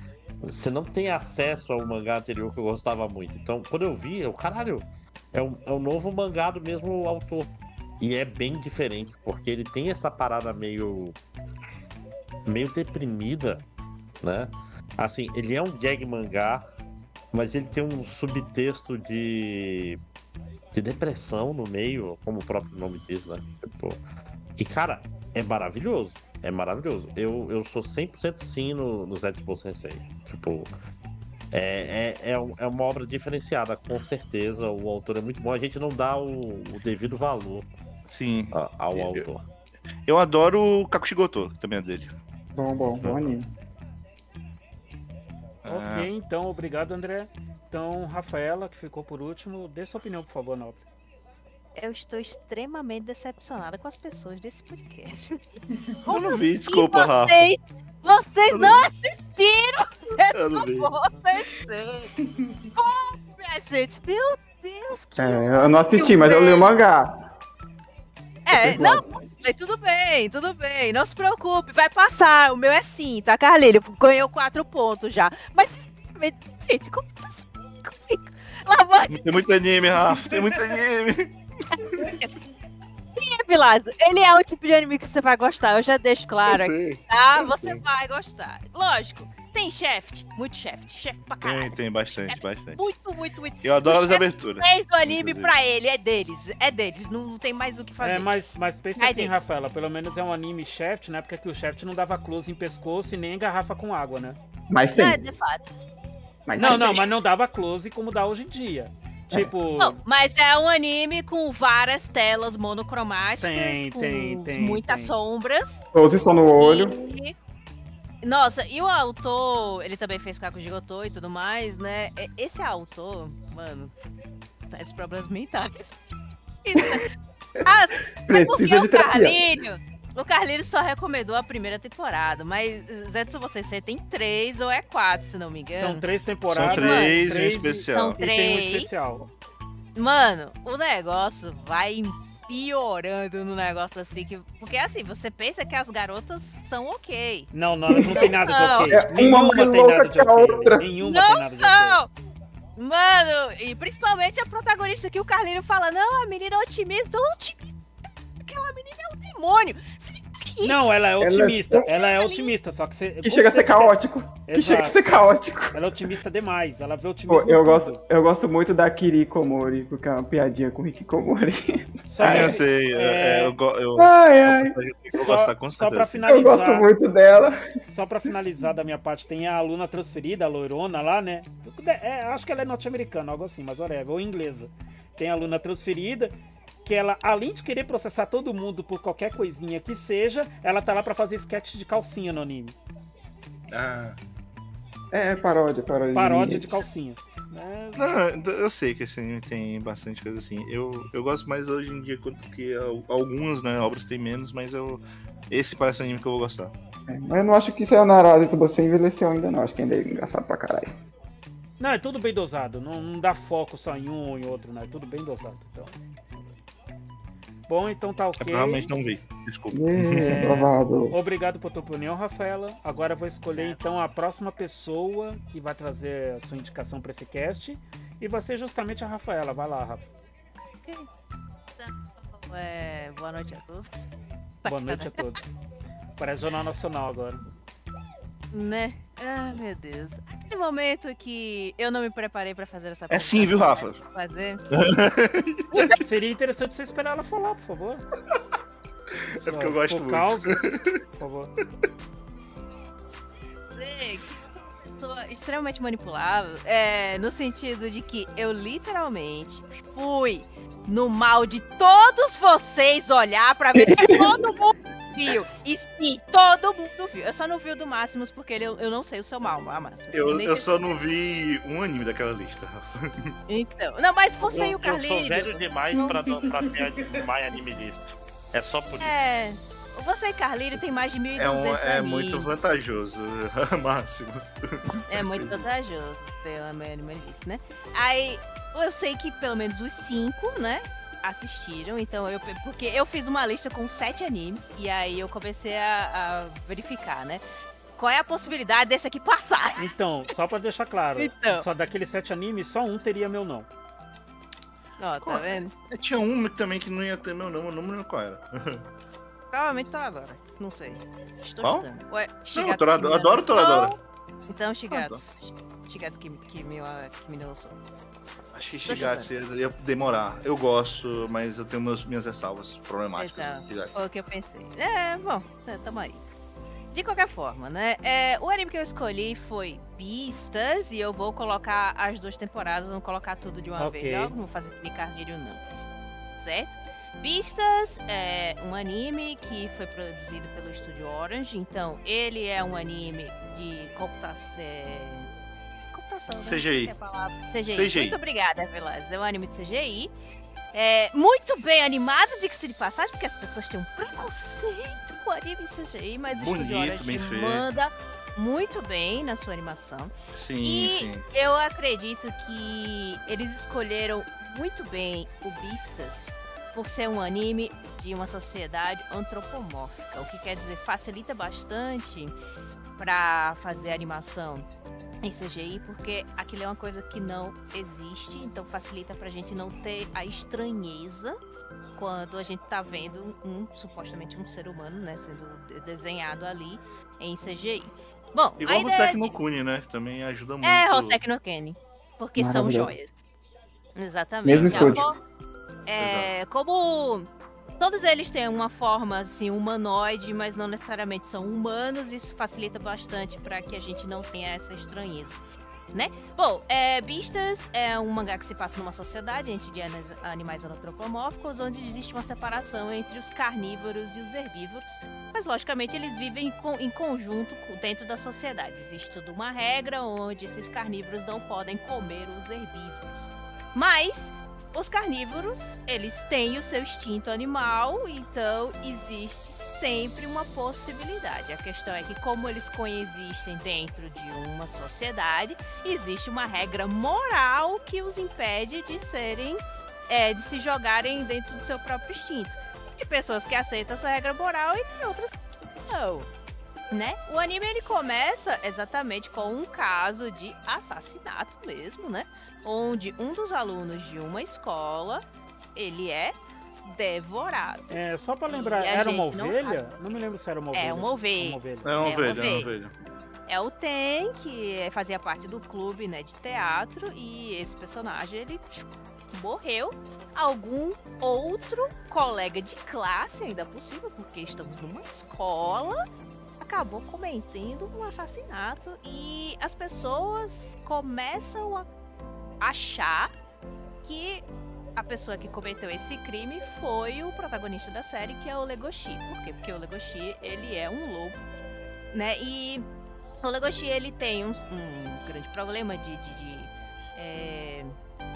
você não tem acesso ao mangá anterior que eu gostava muito. Então, quando eu vi, eu, caralho, é um, é um novo mangá do mesmo autor. E é bem diferente, porque ele tem essa parada meio... meio deprimida, né? Assim, ele é um gag mangá, mas ele tem um subtexto de... de depressão no meio, como o próprio nome diz, né? Tipo... E, cara, é maravilhoso. É maravilhoso. Eu, eu sou cem por cento sim no, no Zetsubou Sensei. Tipo, é, é, é, um- é uma obra diferenciada, com certeza. O autor é muito bom. A gente não dá o, o devido valor Sim. a- ao Eu- autor. Eu adoro o Kakushigoto, que também é dele. Bom, bom, bom anime. Ah, Ok, então, obrigado, André. Então, Rafaela, que ficou por último, dê sua opinião, por favor, Nobre. Eu estou extremamente decepcionada com as pessoas desse podcast. eu não vi, desculpa, Rafa. Vocês, vocês Eu não assistiram! Eu não vi. Vocês Como, minha gente? Meu Deus, que É, eu não assisti, mas eu li o mangá. É, não, falei, tudo bem, tudo bem, não se preocupe, vai passar. O meu é sim, tá, Carlinhos? Ganhou quatro pontos já. Mas, sinceramente, gente, como vocês comigo? Lá vai, Tem muito anime, Rafa. Tem muito anime. Vilazo. Ele é o tipo de anime que você vai gostar, eu já deixo claro Eu aqui, sei. tá? eu Você sei. vai gostar. Lógico, tem Shaft, muito Shaft, Shaft pra Tem, caralho. tem bastante, bastante. Muito, muito, muito. Eu adoro O as chefe aberturas. fez o anime inclusive. pra ele, é deles, é deles, não, não tem mais o que fazer. É, mas, mas pensa Vai assim, deles. Rafaela, pelo menos é um anime Shaft, né? Porque aqui o Shaft não dava close em pescoço e nem em garrafa com água, né? Mas Não, é tem. de fato. Mas Não, tem. não, mas não dava close como dá hoje em dia. Tipo, Não, mas é um anime com várias telas monocromáticas, Tem, com tem, tem, muitas tem. sombras. Close só no olho. E... Nossa, e o autor, ele também fez Kakushigoto e tudo mais, né? E- Esse autor, mano, tá esses problemas mentais. Ah, porque Precisa de o terapia. Carlinho, o Carlinho só recomendou a primeira temporada, mas Zetsu, você você tem três ou é quatro, se não me engano. são três temporadas. São três e um três e- especial. São E tem um três. especial. Mano, o negócio vai piorando no negócio assim, que, porque assim, você pensa que as garotas são ok. Não, não, elas não tem nada de Não. ok. É uma Nenhuma mais tem louca nada de que a ok. outra. Nenhuma Não tem nada de ok. são! Mano, e principalmente a protagonista que o Carlinho fala, não, a menina é otimista, otimista, aquela menina é um demônio. Que Não, ela é Ela é otimista. tão- Ela é otimista, só que você. Que chega a ser caótico. Que chega a Exato. ser caótico. Ela é otimista demais. Ela vê otimismo. Pô, eu em gosto, tudo. eu gosto muito da Kiri Komori, porque é uma piadinha com o Hikikomori. Só, Ah, eu que- sei. é, é, é, eu, go- eu, Ai, ai. eu vou só, gostar com só pra certeza. Eu gosto finalizar. muito dela. Só pra finalizar da minha parte, tem a aluna transferida, a loirona lá, né? É, acho que ela é norte-americana, algo assim, mas whatever, ou inglesa. Tem a aluna transferida, que ela, além de querer processar todo mundo por qualquer coisinha que seja, ela tá lá pra fazer sketch de calcinha no anime. Ah. É, paródia, paródia. Paródia de calcinha. É, Não, eu sei que esse anime tem bastante coisa assim. Eu, eu gosto mais hoje em dia, quanto que al- algumas, né, obras tem menos, mas eu esse parece um anime que eu vou gostar. É, mas eu não acho que isso é o Naruto, você envelheceu ainda não. Acho que ainda é engraçado pra caralho. Não, é tudo bem dosado. Não, não dá foco só em um ou em outro, né? É tudo bem dosado. Então. Bom, então tá É ok. porque eu realmente não vi. Desculpa. É, aprovado. Obrigado por tua opinião, Rafaela. Agora eu vou escolher então a próxima pessoa que vai trazer a sua indicação para esse cast. E vai ser justamente a Rafaela. Vai lá, Rafa. É, boa noite a todos. Boa noite a todos. Parece Jornal Nacional agora. Né? Ah, meu Deus. Aquele momento que eu não me preparei pra fazer essa É sim, viu, Rafa? Fazer. Seria interessante você esperar ela falar, por favor. É porque eu gosto muito. Causa, por favor. Dizer que eu sou uma pessoa extremamente manipulável, é, no sentido de que eu literalmente fui no mal de todos vocês olhar pra ver se todo mundo viu. E sim, todo mundo viu. Eu só não vi o do Máximos porque ele, eu não sei o seu mal, a Máximos. Eu, Nem eu sei- só não vi um anime daquela lista, Rafa. Então, não, mas você Eu, e o eu sou Carlinhos. velho demais pra, pra ter My Anime List. É só por isso. É. Você e Carlinhos tem mais de mil e É, um, duzentos é animes. muito vantajoso, Máximos. É muito vantajoso ter uma My Anime List, né? Aí, eu sei que pelo menos os cinco, né, assistiram, então eu... Porque eu fiz uma lista com sete animes, e aí eu comecei a, a verificar, né? qual é a possibilidade desse aqui passar? Então, só pra deixar claro, Então. só daqueles sete animes, só um teria meu não. Ó, tá vendo? É, tinha um também que não ia ter meu nome, eu não me lembro qual era. Provavelmente Toradora. Não sei. Estou Qual? chutando. Ué, Não, Shigatsu Toradora, que me adoro Toradora. lançou. Então, Shigatsu. Shigatsu que, que, me, que me lançou. Acho que Tô Shigatsu ia, ia demorar. Eu gosto, mas eu tenho meus, minhas ressalvas problemáticas. Então, com Shigatsu. foi o que eu pensei. É, bom, é, tamo aí. De qualquer forma, né? É, o anime que eu escolhi foi Beastars e eu vou colocar as duas temporadas, vou colocar tudo de uma Ok. vez logo, não vou fazer aquele carneiro não. Certo? Beastars é um anime que foi produzido pelo estúdio Orange, então ele é um anime de computação. É... computação, né? C G I. É a palavra. C G I. C G I. Muito obrigada, Velas. É um anime de C G I. É muito bem animado, diga-se de passagem, porque as pessoas têm um preconceito com anime C G I, mas o Bonito, estúdio Orange bem feito. manda muito bem na sua animação. Sim, E sim. eu acredito que eles escolheram muito bem o Beastars por ser um anime de uma sociedade antropomórfica, o que quer dizer facilita bastante para fazer animação em C G I, porque aquilo é uma coisa que não existe, então facilita pra gente não ter a estranheza quando a gente tá vendo um, supostamente um ser humano, né, sendo de- desenhado ali em C G I. Bom, Igual a o ideia Hoseki de... no Kuni, né? Que também ajuda muito. É, Hoseki no Kenny. Porque são Maravilhoso. joias. Exatamente. Mesmo A estúdio. for- É, como todos eles têm uma forma assim humanoide, mas não necessariamente são humanos, isso facilita bastante para que a gente não tenha essa estranheza, né? Bom, é, Beastars é um mangá que se passa numa sociedade entre de anis- animais antropomórficos, onde existe uma separação entre os carnívoros e os herbívoros, mas logicamente eles vivem em, con- em conjunto co- dentro da sociedade. Existe toda uma regra onde esses carnívoros não podem comer os herbívoros, mas os carnívoros, eles têm o seu instinto animal, então existe sempre uma possibilidade. A questão é que como eles coexistem dentro de uma sociedade, existe uma regra moral que os impede de serem, é, de se jogarem dentro do seu próprio instinto. De pessoas que aceitam essa regra moral e tem outras que não, né? O anime ele começa exatamente com um caso de assassinato mesmo, né? Onde um dos alunos de uma escola, ele é devorado. É, só pra lembrar, E a era uma gente não ovelha? Não, me lembro se era uma ovelha. É uma ovelha. Uma ovelha. É uma É uma ovelha, é uma ovelha. ovelha. É o Ten, que fazia parte do clube, né, de teatro, e esse personagem, ele tchum, morreu. Algum outro colega de classe, ainda possível, porque estamos numa escola, acabou cometendo um assassinato e as pessoas começam a achar que a pessoa que cometeu esse crime foi o protagonista da série, que é o Legoshi. Por quê? Porque o Legoshi, ele é um lobo, né? E o Legoshi, ele tem um, um grande problema de... de, de é...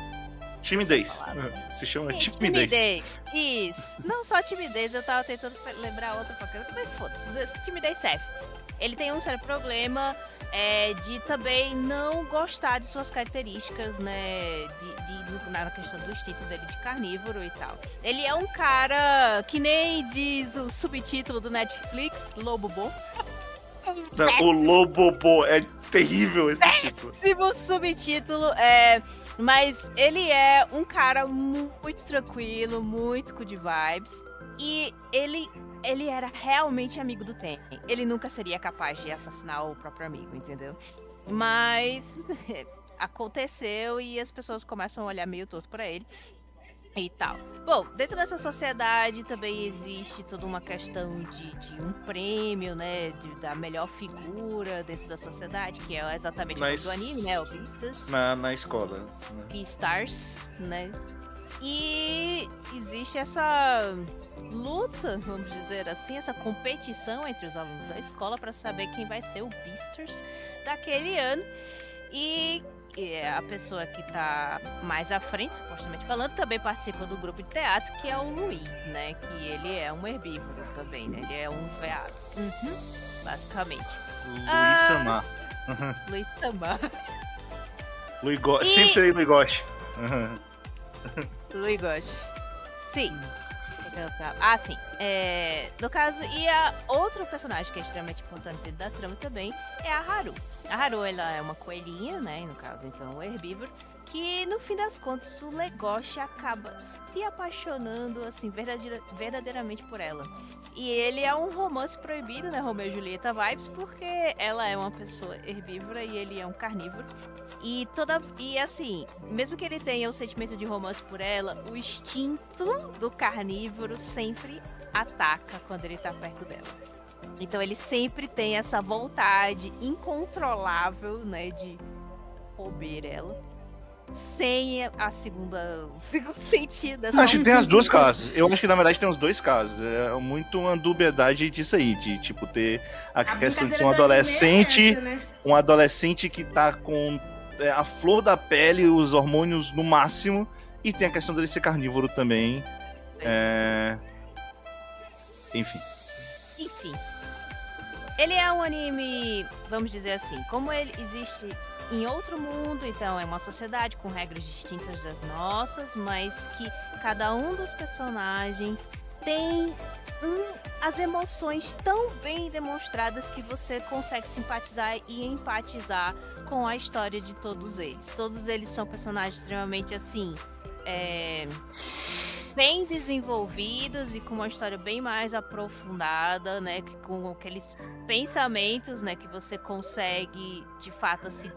Timidez. Essa Se chama Sim, timidez. Isso. Não só timidez, eu tava tentando lembrar outra coisa, mas foda-se. Timidez serve. Ele tem um sério problema é, de também não gostar de suas características, né? De, de- na questão do instinto dele de carnívoro e tal. Ele é um cara que nem diz o subtítulo do Netflix, Lobo Bom. Não, o Lobobo é terrível esse título. Péssimo subtítulo, é, mas ele é um cara mu- muito tranquilo, muito good vibes, e ele, ele era realmente amigo do Ten. Ele nunca seria capaz de assassinar o próprio amigo, entendeu? Mas aconteceu e as pessoas começam a olhar meio torto pra ele e tal. Bom, dentro dessa sociedade também existe toda uma questão de, de um prêmio, né, de- da melhor figura dentro da sociedade, que é exatamente o nome Mas- do anime, né, o Beastars, Na, na escola. Né? Beastars, né, e existe essa luta, vamos dizer assim, essa competição entre os alunos da escola para saber quem vai ser o Beastars daquele ano. E e a pessoa que tá mais à frente, supostamente falando, também participa do grupo de teatro, que é o Luiz, né? Que ele é um herbívoro também, né? Ele é um veado. Uhum, basicamente. Luiz Ah. Samar. Luiz Samar. Luiz Go... E- Sempre serei Luiz Goshi. Luiz Gosh. Sim. que eu tava- Ah, sim. É, no caso, e a outro personagem que é extremamente importante dentro da trama também é a Haru. A Haru, ela é uma coelhinha, né? No caso, então, o herbívoro. Que, no fim das contas, o Legoshi acaba se apaixonando, assim, verdadeira- verdadeiramente por ela. E ele é um romance proibido, né? Romeu e Julieta vibes, porque ela é uma pessoa herbívora e ele é um carnívoro. E toda. E assim, mesmo que ele tenha o sentimento de romance por ela, o instinto do carnívoro sempre ataca quando ele tá perto dela. Então ele sempre tem essa vontade incontrolável, né, de comer ela. Sem a segunda. O segundo sentido. é só Acho que um- tem as duas casos. Eu acho que na verdade tem os dois casos. É muito uma dubiedade disso aí, de tipo ter a, A questão de ser brincadeira um do anime é adolescente, essa, né? um adolescente que tá com é, a flor da pele, os hormônios no máximo, e tem a questão dele ser carnívoro também. É... Enfim. Enfim. Ele é um anime, vamos dizer assim, como ele existe em outro mundo, então é uma sociedade com regras distintas das nossas, mas que cada um dos personagens tem hum, as emoções tão bem demonstradas que você consegue simpatizar e empatizar com a história de todos eles. Todos eles são personagens extremamente assim, é, bem desenvolvidos e com uma história bem mais aprofundada, né, que- com aqueles pensamentos, né, que você consegue de fato assim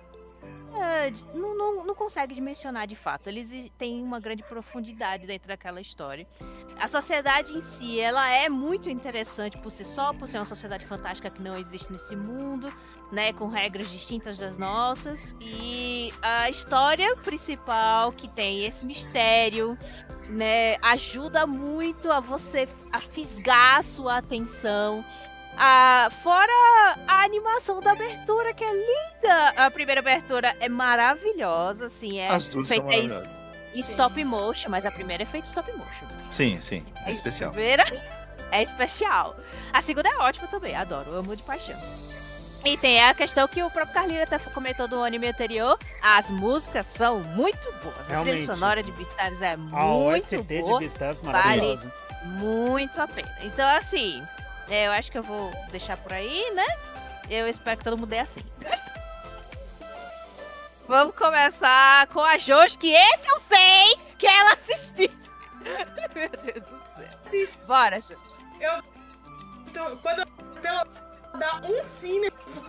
é, de- não, não, não consegue dimensionar de fato. Eles i- têm uma grande profundidade dentro daquela história. A sociedade em si, ela é muito interessante por si só, por ser uma sociedade fantástica que não existe nesse mundo, né, com regras distintas das nossas. E a história principal, que tem esse mistério, né, ajuda muito a você a fisgar a sua atenção. Ah, fora a animação da abertura, que é linda. A primeira abertura é maravilhosa, assim, é As duas são feita em- maravilhosas. em stop motion, mas a primeira é feita em stop motion. Sim, sim. É A especial. primeira é especial. A segunda é ótima também, adoro, amo de paixão. E tem a questão que o próprio Carlinhos até comentou do anime anterior, as músicas são muito boas. A trilha Realmente. sonora de Beastars é A O S muito T boa, de Beastars maravilhosa. muito a pena. Então, assim, é, eu acho que eu vou deixar por aí, né? Eu espero que todo mundo dê assim. Vamos começar com a Jojo, que esse eu sei que ela assistiu. Meu Deus do céu. Bora, Jojo. Então, quando eu pelo dar um cine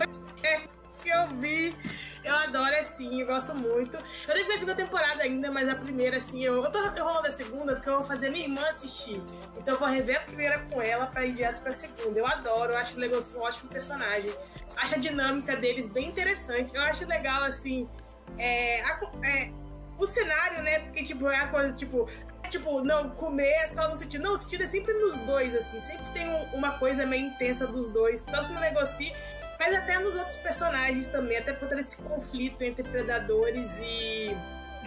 que eu vi, eu adoro assim, eu gosto muito. Eu nem vi a segunda temporada ainda, mas a primeira, assim, eu, eu tô enrolando a segunda porque eu vou fazer minha irmã assistir. Então eu vou rever a primeira com ela pra ir direto pra segunda. Eu adoro, eu acho o Legoshi um ótimo personagem. Acho a dinâmica deles bem interessante. Eu acho legal, assim, é, a- é, o cenário, né? Porque, tipo, é uma coisa, tipo, tipo, não, comer é só no sentido. Não, o sentido é sempre nos dois, assim. Sempre tem um- uma coisa meio intensa dos dois. Tanto no Legoshi, mas até nos outros personagens também. Até por ter esse conflito entre predadores e...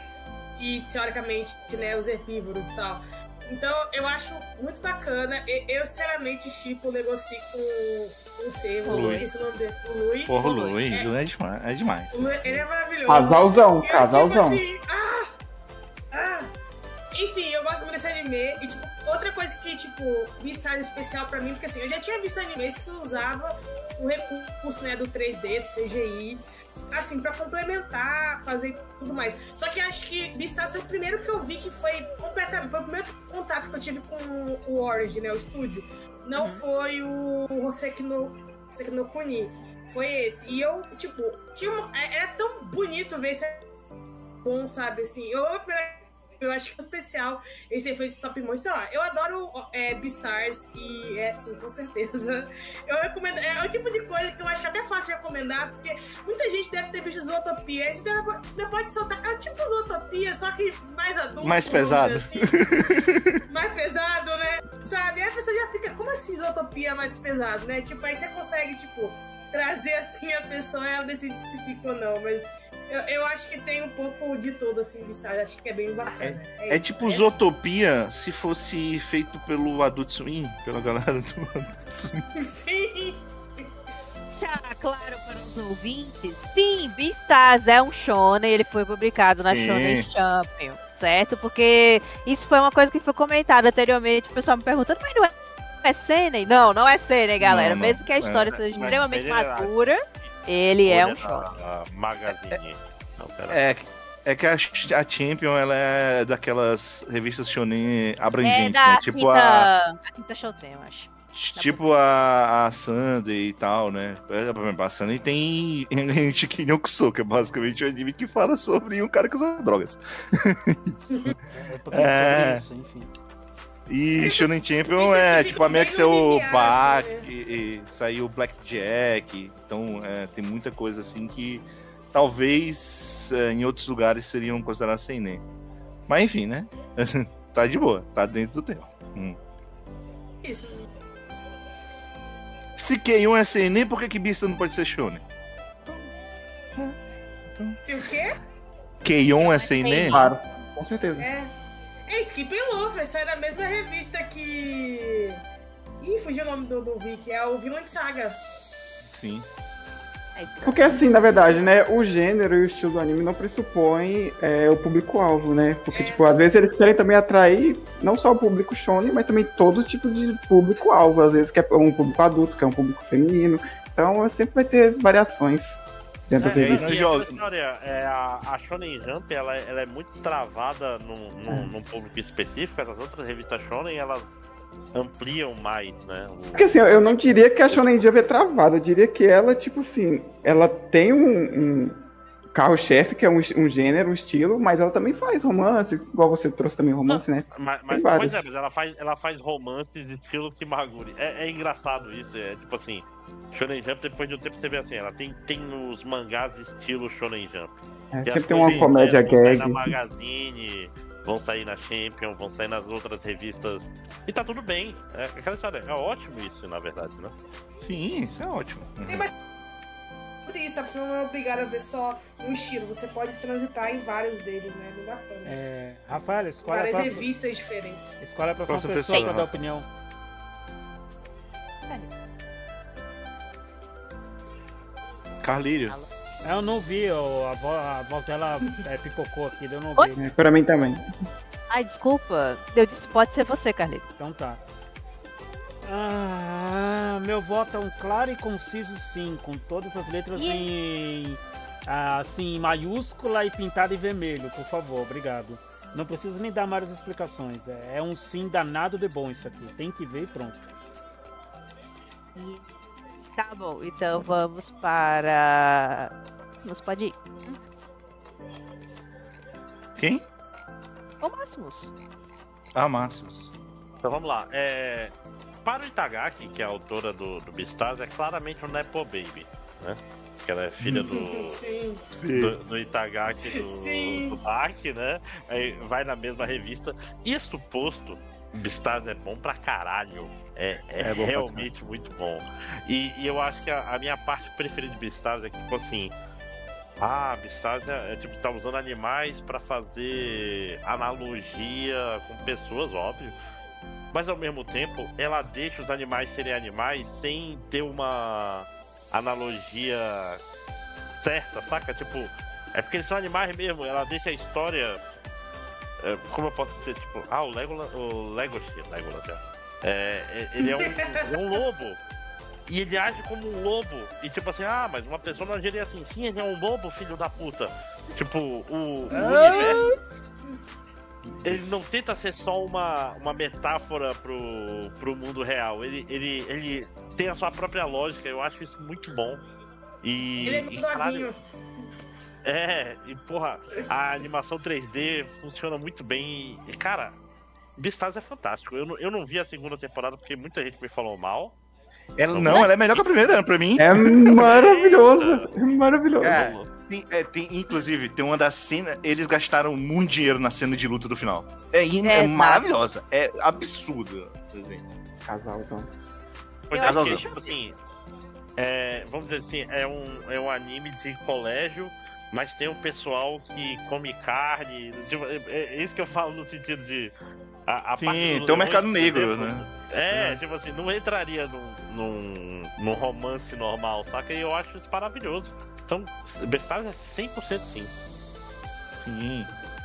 E, teoricamente, né, os herbívoros e tal. Então, eu acho muito bacana. Eu, eu sinceramente, shippo o Legoshi com... Não sei, O eu Lui. esqueci o nome dele. O Lui. Porra, o O Lui. Lui, É, Lui é demais. É demais. o Lui, ele é maravilhoso. Casalzão, E eu, casalzão. Tipo assim, ah, ah. Enfim, eu gosto muito desse anime. E, tipo, outra coisa que, tipo, Beastars especial pra mim, porque assim, eu já tinha visto animes que usava o recurso, né, do três D, do C G I, assim, pra complementar, fazer tudo mais. Só que acho que Beastars foi o primeiro que eu vi que foi completamente. Foi o primeiro contato que eu tive com o Orange, né, o estúdio. Não Uhum. foi o Hoseki no, Hoseki no Kuni. Foi esse. E eu, tipo, tinha uma, era tão bonito ver esse bom, sabe, assim. Eu amo a primeira. Eu acho que é especial esse efeito stop motion, sei lá. Eu adoro é, Beastars e é assim, com certeza. Eu recomendo. É o tipo de coisa que eu acho que é até fácil de recomendar, porque muita gente deve ter visto Zootopia. Aí você deve- você pode soltar. É tipo Zootopia, só que mais adulto. Mais vamos pesado. dizer assim. Mais pesado, né? Sabe? Aí a pessoa já fica, como assim Zootopia mais pesado, né? Tipo, aí você consegue, tipo, trazer assim a pessoa e ela decide se fica ou não, mas. Eu, eu acho que tem um pouco de tudo, assim, Beastars. Acho que é bem bacana. É isso. tipo É Zootopia se fosse feito pelo Adult Swim, pela galera do Adult Swim. Sim! Chaco. claro para os ouvintes, sim, Beastars é um shonen, ele foi publicado na Sim. Shonen Champion, certo? Porque isso foi uma coisa que foi comentada anteriormente, o pessoal me perguntando, mas não é, é seinen? Não, não é seinen, galera. Não, não. Mesmo que a história É, seja mas extremamente ele é- madura, ele é um Olha shonen. na Magazine. Não, pera. É, é que a, a Champion, ela é daquelas revistas shonen É abrangentes, da né? Tipo quinta, a... a quinta Shoten, eu acho. Tipo a, a Sunday e tal, né? A Sunday tem gente que não sou, que é basicamente um anime que fala sobre um cara que usa drogas. É, porque É. sobre isso, enfim. E Shonen Champion Isso é fica tipo a bem Max é o linear, Bach, né? e, e saiu o Blackjack. Então é, tem muita coisa assim que talvez é, em outros lugares seriam considerados seinen. Mas enfim, né? Tá de boa, tá dentro do tempo. Hum. Isso. Se Q um é seinen, por que que Beast não pode ser shonen? Se o quê? Q um é seinen? Claro, com certeza. É. É Skip and Loafer, sai na mesma revista que. Ih, fugiu o nome do, do Vic, é o Vinland Saga. Sim. É isso que eu- Porque assim, na verdade, né, o gênero e o estilo do anime não pressupõem é, o público-alvo, né? Porque, É. tipo, às vezes eles querem também atrair não só o público shonen, mas também todo tipo de público-alvo. Às vezes que é um público adulto, que é um público feminino. Então sempre vai ter variações dentro das É, revistas. e jogo- essa história, é, a, a Shonen Jump ela, é- ela é muito travada num, num, num público específico, as outras revistas Shonen elas ampliam mais, né? o- Porque assim, eu não diria que a Shonen Jump é travada, eu diria que ela, tipo assim, ela tem um, um carro-chefe, que é um, um gênero, um estilo, mas ela também faz romance, igual você trouxe também romance, né? Mas, mas, vários. pois é, mas ela faz, ela faz romances de estilo Kimaguri. É, é engraçado isso, é tipo assim, Shonen Jump, depois de um tempo você vê assim, ela tem, tem os mangás de estilo Shonen Jump. É, Que sempre as tem uma coisas, comédia né, vão sair gag. na Magazine, vão sair na Champion, vão sair nas outras revistas. E tá tudo bem. É aquela história. É ótimo isso, na verdade, né? Sim, isso é ótimo. Tem mais. Por isso, sabe? Você não é obrigado a ver só um estilo, você pode transitar em vários deles, né? Bem bacana isso. É, Rafael, escolhe a Várias próxima, revistas diferentes. escolhe a próxima Próxima pessoa pessoa, pra dar Rafa. opinião. Carlírio. Eu não vi, ó, a, vo- a voz dela é, pipocou aqui, eu não Oi? vi. É, pra mim também. Ai, desculpa. Eu disse, pode ser você, Carlito. Então tá. Ah, meu voto é um claro e conciso sim, com todas as letras Yeah. em ah, assim, em maiúscula e pintada em vermelho, por favor, obrigado. Não preciso nem dar mais explicações. É, é um sim danado de bom isso aqui. Tem que ver e pronto. Tá bom, então vamos para. Vamos pode ir. Quem? O Máximos. Ah, Máximos. Então vamos lá. É... Para o Itagaki, que é a autora do, do Beastars, é claramente um Nepo Baby, né? Que ela é filha do, Sim. do, do Itagaki do, Sim. do Baki, né? Aí vai na mesma revista. Isso posto, Beastars é bom pra caralho. É, é, É bom pra realmente muito bom. E, e eu acho que a, a minha parte preferida de Beastars é que, tipo assim. Ah, Beastars é, é tipo, tá usando animais pra fazer analogia com pessoas, óbvio. Mas ao mesmo tempo, ela deixa os animais serem animais sem ter uma analogia certa, saca? Tipo, é porque eles são animais mesmo, ela deixa a história. É, como eu posso dizer, tipo, ah, o Legolas. O Legolas, Legolas, é. É, ele é um, é um lobo. E ele age como um lobo. E tipo assim, ah, mas uma pessoa não agiria assim. Sim, ele é um lobo, filho da puta. Tipo, o, o universo. Ele não tenta ser só uma, uma metáfora pro, pro mundo real. Ele, ele, ele tem a sua própria lógica. Eu acho isso muito bom. E, Ele é e, muito caralho, doguinho. é, e porra, a animação três D funciona muito bem. E cara, Beastars é fantástico. Eu não, eu não vi a segunda temporada porque muita gente me falou mal. Ela, não, ela é melhor que a primeira, pra mim. É maravilhoso. É maravilhoso. É. Tem, é, tem- inclusive, tem uma das cenas. Eles gastaram muito dinheiro na cena de luta do final. É, in- É, é exato. maravilhosa. É absurda. Assim. Casalzão. Pois Eu é, acho porque, que- tipo assim, é, vamos dizer assim, é um, é um anime de colégio, mas tem um pessoal que come carne. Tipo, é, é isso que eu falo no sentido de. A, a Sim, parte do tem o mercado leão, negro, por né? exemplo, É, tipo assim, não entraria num, num, num romance normal, saca? E eu acho isso maravilhoso. Então, Beastars é cem por cento sim. Sim.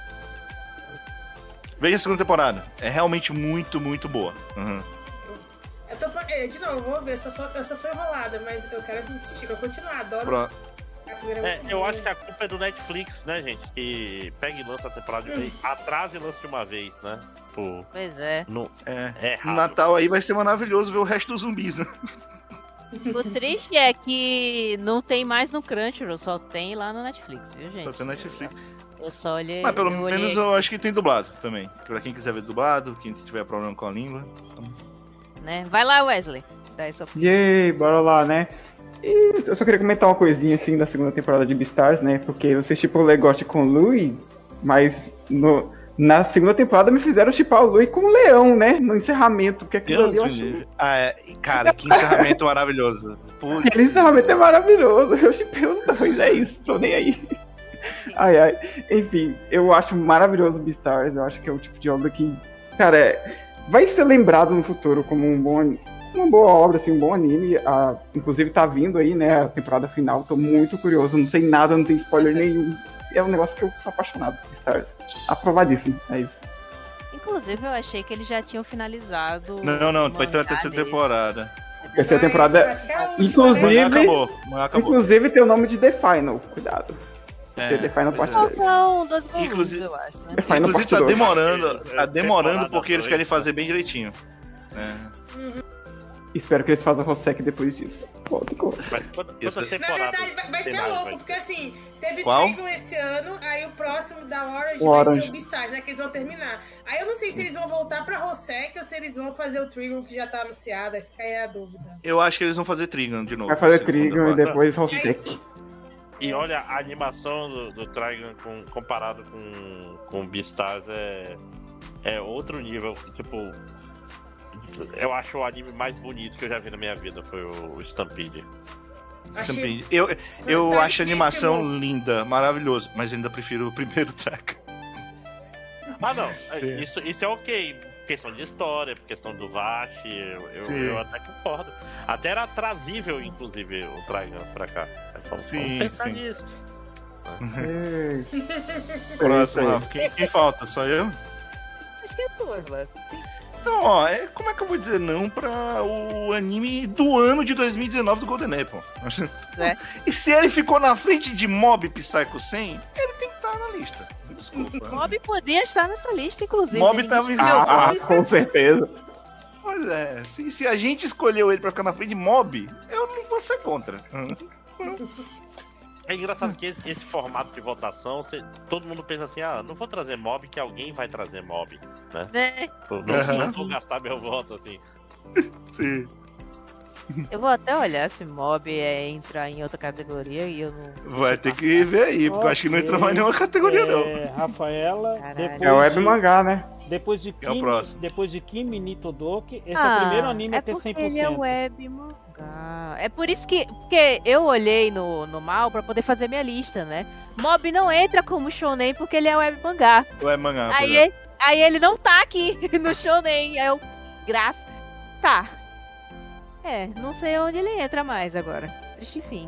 Veja a segunda temporada. É realmente muito, muito boa. Uhum. Eu tô, é, de novo, vou ver, eu só, eu só sou enrolada, mas eu quero assistir, eu continuar, adoro. Pro... A primeira É, muito eu boa. acho que a culpa é do Netflix, né, gente? Que pega e lança a temporada de uma vez, atrasa e lança de uma vez, né? Pô, Pois é. no, É. é No errado. Natal aí vai ser maravilhoso ver o resto dos zumbis, né? O triste é que não tem mais no Crunchyroll, só tem lá no Netflix, viu, gente? Só tem Netflix. Eu só olhei. Mas pelo eu olhei menos aqui. eu acho que tem dublado também. Pra quem quiser ver dublado, quem tiver problema com a língua. Né? Vai lá, Wesley. Dá aí sua... Yay, bora lá, né? E eu só queria comentar uma coisinha assim da segunda temporada de Beastars, né? Porque vocês tipo o Legoste com o Louie, mas no, na segunda temporada me fizeram chipar o Louie com o Leão, né? No encerramento, porque aquilo ali eu acho... Ah, é. Cara, que encerramento maravilhoso. Putz. Aquele encerramento é maravilhoso, eu chipei os dois, é isso, tô nem aí. Ai, ai. Enfim, eu acho maravilhoso Beastars, eu acho que é o tipo de obra que, cara, é, vai ser lembrado no futuro como um bom, uma boa obra, assim, um bom anime. Ah, inclusive tá vindo aí, né, a temporada final, tô muito curioso, não sei nada, não tem spoiler nenhum. É um negócio que eu sou apaixonado por Beastars. Aprovadíssimo, é isso. Inclusive, eu achei que eles já tinham finalizado. Não, não, o vai ter uma mangá terceira deles. temporada. Terceira Ai, temporada, eu acho que é a última, inclusive- O né? mangá acabou. O mangá acabou. inclusive tem o nome de The Final, cuidado. É, The Final pois Part é. Não, dois. são dois volumes, Inclusive- eu acho, né? The Final Inclusive Part tá dois. demorando, tá demorando Temporada porque eles dois, querem né? fazer bem direitinho. É. Espero que eles façam Rosek depois disso. Volta com... Mas quantas Esse- quantas Na temporadas? verdade, vai, vai tem ser mais, louco, vai? porque assim, teve Qual? Trigon esse ano, aí o próximo da Orange O vai Orange. ser o Beastars, né? Que eles vão terminar. Aí eu não sei se eles vão voltar pra Rosek ou se eles vão fazer o Trigon que já tá anunciado, aí fica aí a dúvida. Eu acho que eles vão fazer Trigon de novo. Vai fazer segunda Trigon e parte. depois Rosek. E olha, a animação do, do Trigon com, comparado com, com Beastars é, é outro nível. Tipo, eu acho o anime mais bonito que eu já vi na minha vida foi o, o Stampede. Stampede. Eu, eu Tá acho a animação difícil. linda, maravilhoso, mas eu ainda prefiro o primeiro track. Ah, não, isso, isso é ok. Questão de história, questão do Vash, eu, eu, Sim. eu até concordo. Até era trazível, inclusive, o Trigon pra cá. Vamos, Sim, vamos pensar sim. nisso. Ei. Próximo, É isso aí. Rafa. Quem, quem falta? Só eu? Acho que é tua, Glass. Então, ó, é, como é que eu vou dizer não pra o anime do ano de dois mil e dezenove do Golden Apple? É. E se ele ficou na frente de Mob Psycho cem, ele tem que estar na lista. Desculpa. Mob podia estar nessa lista, inclusive. Mob né? tava em Ninguém escolheu. Ah, com certeza. Pois é, se, se a gente escolheu ele pra ficar na frente de Mob, eu não vou ser contra. É engraçado que esse, esse formato de votação, você- todo mundo pensa assim, ah, não vou trazer mob, que alguém vai trazer mob, né? Né? Tipo, não, não vou gastar meu voto, assim. Sim. Eu vou até olhar se Mob é entrar em outra categoria e eu não. Vai ter que ver aí, porque eu acho que não entrou mais nenhuma categoria, não. É, Rafaela, Caralho. depois É web de, mangá, né? depois de É o Kimi, próximo. depois de Kimi ni Todoke, esse é Ah, o primeiro anime é a ter porque cem por ele é cento. web mangá. É por isso que porque eu olhei no, no mal pra poder fazer minha lista, né? Mob não entra como shonen porque ele é web mangá. Ou é mangá, por Aí, exemplo. ele- aí ele não tá aqui no shonen. Aí eu, graça. Tá. É, não sei onde ele entra mais agora. Triste fim.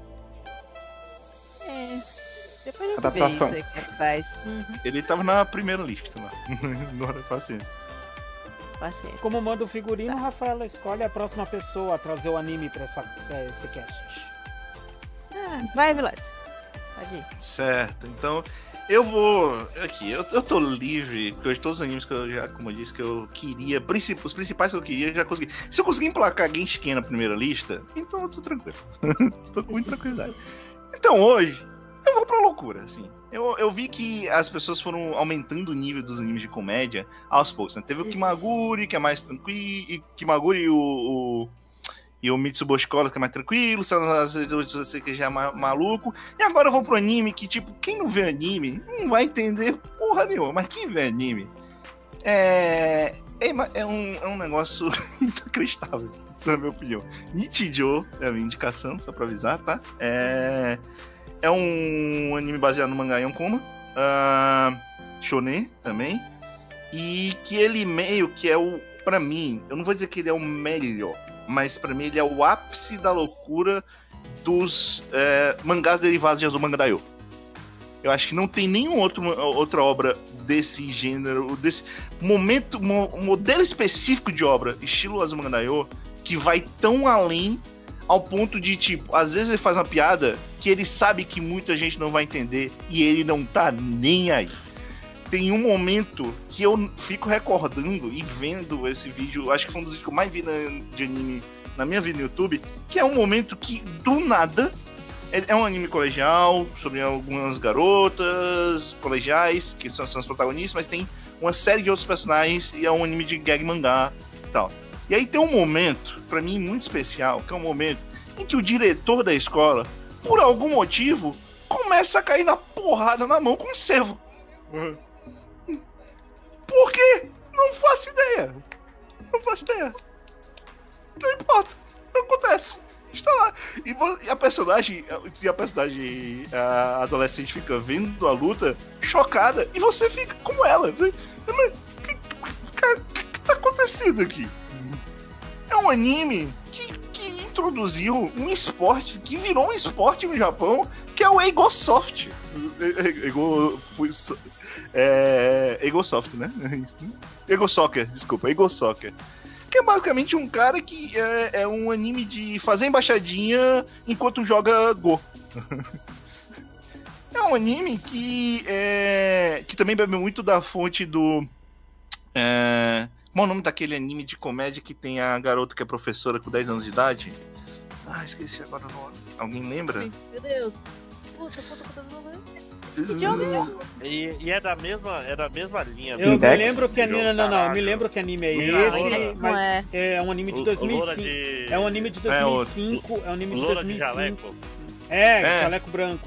É. Depois a gente Adaptação. vê isso aí que faz. Uhum, Ele tava na primeira lista lá. Não era paciência. paciência. Como manda o figurino, Rafaela escolhe a próxima pessoa a trazer o anime pra, essa, pra esse cast. Ah, vai, Vilas. Pode ir. Certo, então eu vou. Aqui, eu, eu tô livre, porque hoje todos os animes que eu já, como eu disse, que eu queria, princip- os principais que eu queria, eu já consegui. Se eu conseguir emplacar Genshin na primeira lista, então eu tô tranquilo. Tô com muita tranquilidade. Então hoje, eu vou pra loucura, assim. Eu, eu vi que as pessoas foram aumentando o nível dos animes de comédia aos poucos, né? Teve o Kimaguri, que é mais tranquilo, e Kimaguri e o. o E o Mitsuboshi Collor, que é mais tranquilo, são as vezes que já é ma- maluco. E agora eu vou pro anime que, tipo, quem não vê anime não vai entender porra nenhuma. Mas quem vê anime é, é, ma- é, um, é um negócio inacreditável, na minha opinião. Nichijou é a minha indicação, só pra avisar, tá? É, é um anime baseado no mangá Yonkoma. Uh, shonen também. E que ele meio que é o, pra mim, eu não vou dizer que ele é o melhor, mas pra mim ele é o ápice da loucura dos é, mangás derivados de Azumanga Daioh. Eu acho que não tem nenhuma outro, outra obra desse gênero, desse momento, mo, modelo específico de obra, estilo Azumanga Daioh, que vai tão além ao ponto de, tipo, às vezes ele faz uma piada que ele sabe que muita gente não vai entender e ele não tá nem aí. Tem um momento que eu fico recordando e vendo esse vídeo, acho que foi um dos vídeos que eu mais vi na, de anime na minha vida no YouTube, que é um momento que, do nada, é um anime colegial, sobre algumas garotas colegiais, que são, são as protagonistas, mas tem uma série de outros personagens e é um anime de gag mangá e tal. E aí tem um momento, pra mim, muito especial, que é um momento em que o diretor da escola, por algum motivo, começa a cair na porrada na mão com o Servo. Por quê? Não faço ideia. Não faço ideia. Não importa. Não acontece. Está lá. E, e a personagem, e a personagem a adolescente fica vendo a luta chocada e você fica como ela. O que, que, que tá acontecendo aqui? É um anime que, que introduziu um esporte, que virou um esporte no Japão, que é o Eigosoft. Ego, é, Eigosoft, né? Ego Soccer, desculpa, Ego Soccer. Que é basicamente um cara que é, é um anime de fazer embaixadinha enquanto joga Go. É um anime que, é, que também bebe muito da fonte do... É, qual é o nome daquele anime de comédia que tem a garota que é professora com dez anos de idade? Ah, esqueci agora o nome. Alguém lembra? Meu Deus. Puta, puta, puta, puta. E, e é da mesma, é da mesma linha. Eu Index? me lembro que anime, não, não, eu me lembro que anime é esse, mas é. é um anime de dois mil e cinco. De... É um anime de dois mil e cinco, é um anime de Loura dois mil de e cinco. jaleco. É, É. jaleco branco.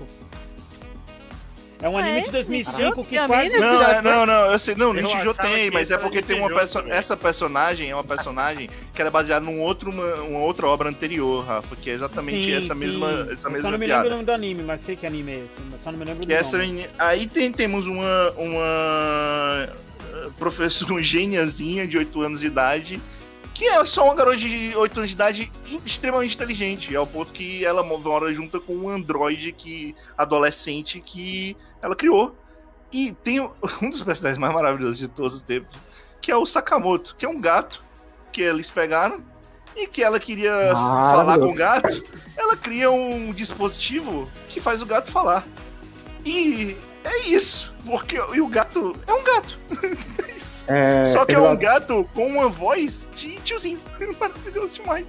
É um Ah, anime é de esse? dois mil e cinco Caraca, que que quase... anime? Não, é, não, não, eu sei, não, Eu Nichijou achava tem, que mas é esse porque era tem uma Nichijou perso- também. essa personagem é uma personagem que era baseada num outro, uma, uma outra obra anterior, Rafa, que é exatamente Sim, essa sim. mesma, essa Eu só mesma não me piada. lembro o nome do anime, mas sei que anime é esse, mas só não me lembro do Que essa nome. menina... Aí tem, temos uma, uma uh, professora, uma gêniazinha de oito anos de idade, que é só uma garota de oito anos de idade extremamente inteligente, ao ponto que ela mora junto com um androide que, adolescente que ela criou. E tem um dos personagens mais maravilhosos de todos os tempos, que é o Sakamoto, que é um gato que eles pegaram e que ela queria falar com o gato. Ela cria um dispositivo que faz o gato falar. E é isso, porque e o gato é um gato. É isso. É, Só que é ele- um gato com uma voz de tiozinho. Maravilhoso demais.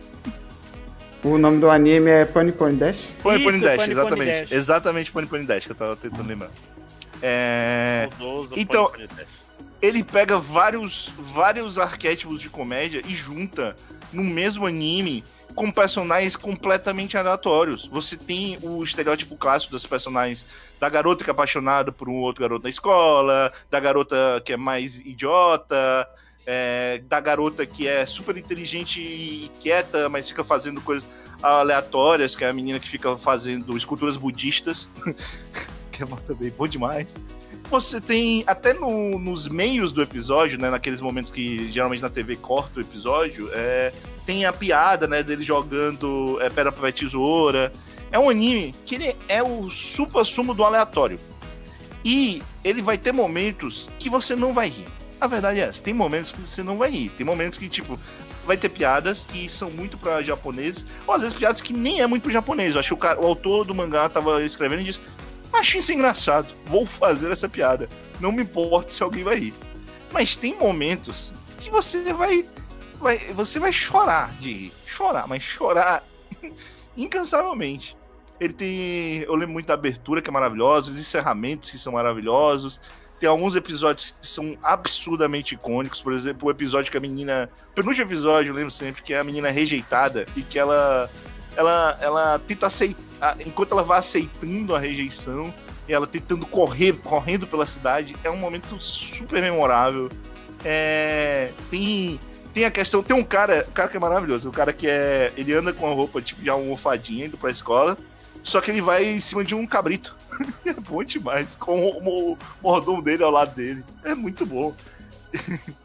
O nome do anime é Pony Pony Dash? Pony Isso, Pony Dash, Pony Pony exatamente. Dash. Exatamente Pony Pony Dash que eu tava tentando lembrar. É... Saudoso Então- Pony Pony Dash. ele pega vários, vários arquétipos de comédia e junta no mesmo anime com personagens completamente aleatórios. Você tem o estereótipo clássico dos personagens da garota que é apaixonada por um outro garoto na escola, da garota que é mais idiota, é, da garota que é super inteligente e quieta, mas fica fazendo coisas aleatórias, que é a menina que fica fazendo esculturas budistas, que é também bom demais. Você tem, até no, nos meios do episódio, né, naqueles momentos que geralmente na T V corta o episódio, é, tem a piada, né, dele jogando é, pedra, papel, tesoura. É um anime que ele é o supra-sumo do aleatório. E ele vai ter momentos que você não vai rir. A verdade é essa, tem momentos que você não vai rir. Tem momentos que, tipo, vai ter piadas que são muito pra japoneses, ou às vezes piadas que nem é muito pro japonês. Eu acho que o, cara, o autor do mangá tava escrevendo e disse: achei isso engraçado, vou fazer essa piada. Não me importa se alguém vai rir. Mas tem momentos que você vai, vai, você vai chorar de rir. Chorar, mas chorar incansavelmente. Ele tem... Eu lembro muito da abertura, que é maravilhosa, os encerramentos que são maravilhosos. Tem alguns episódios que são absurdamente icônicos. Por exemplo, o episódio que a menina... O penúltimo episódio, eu lembro sempre, que é a menina rejeitada e que ela... Ela, ela tenta aceitar... Enquanto ela vai aceitando a rejeição, e ela tentando correr, correndo pela cidade, é um momento super memorável. É... Tem... Tem a questão... Tem um cara... Um cara que é maravilhoso. O cara que é... Ele anda com a roupa, tipo, de almofadinha, indo pra escola. Só que ele vai em cima de um cabrito. É bom demais. Com o mordomo dele ao lado dele. É muito bom.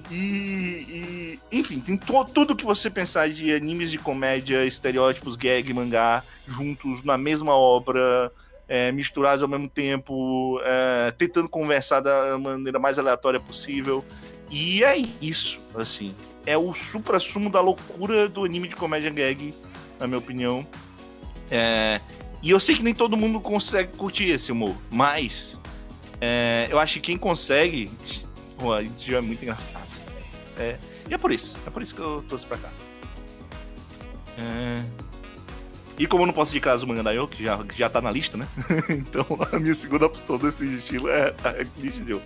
E, e enfim, tem to, tudo que você pensar de animes de comédia, estereótipos, gag, mangá, juntos na mesma obra, é, misturados ao mesmo tempo, é, tentando conversar da maneira mais aleatória possível. E é isso, assim. É o supra-sumo da loucura do anime de comédia gag, na minha opinião. É, e eu sei que nem todo mundo consegue curtir esse humor, mas é, eu acho que quem consegue, pô, a gente já é muito engraçado. É, e é por isso, é por isso que eu trouxe pra cá. É, e como eu não posso indicar Azumanga Daioh, que já, que já tá na lista, né? Então a minha segunda opção desse estilo é a Nichijou.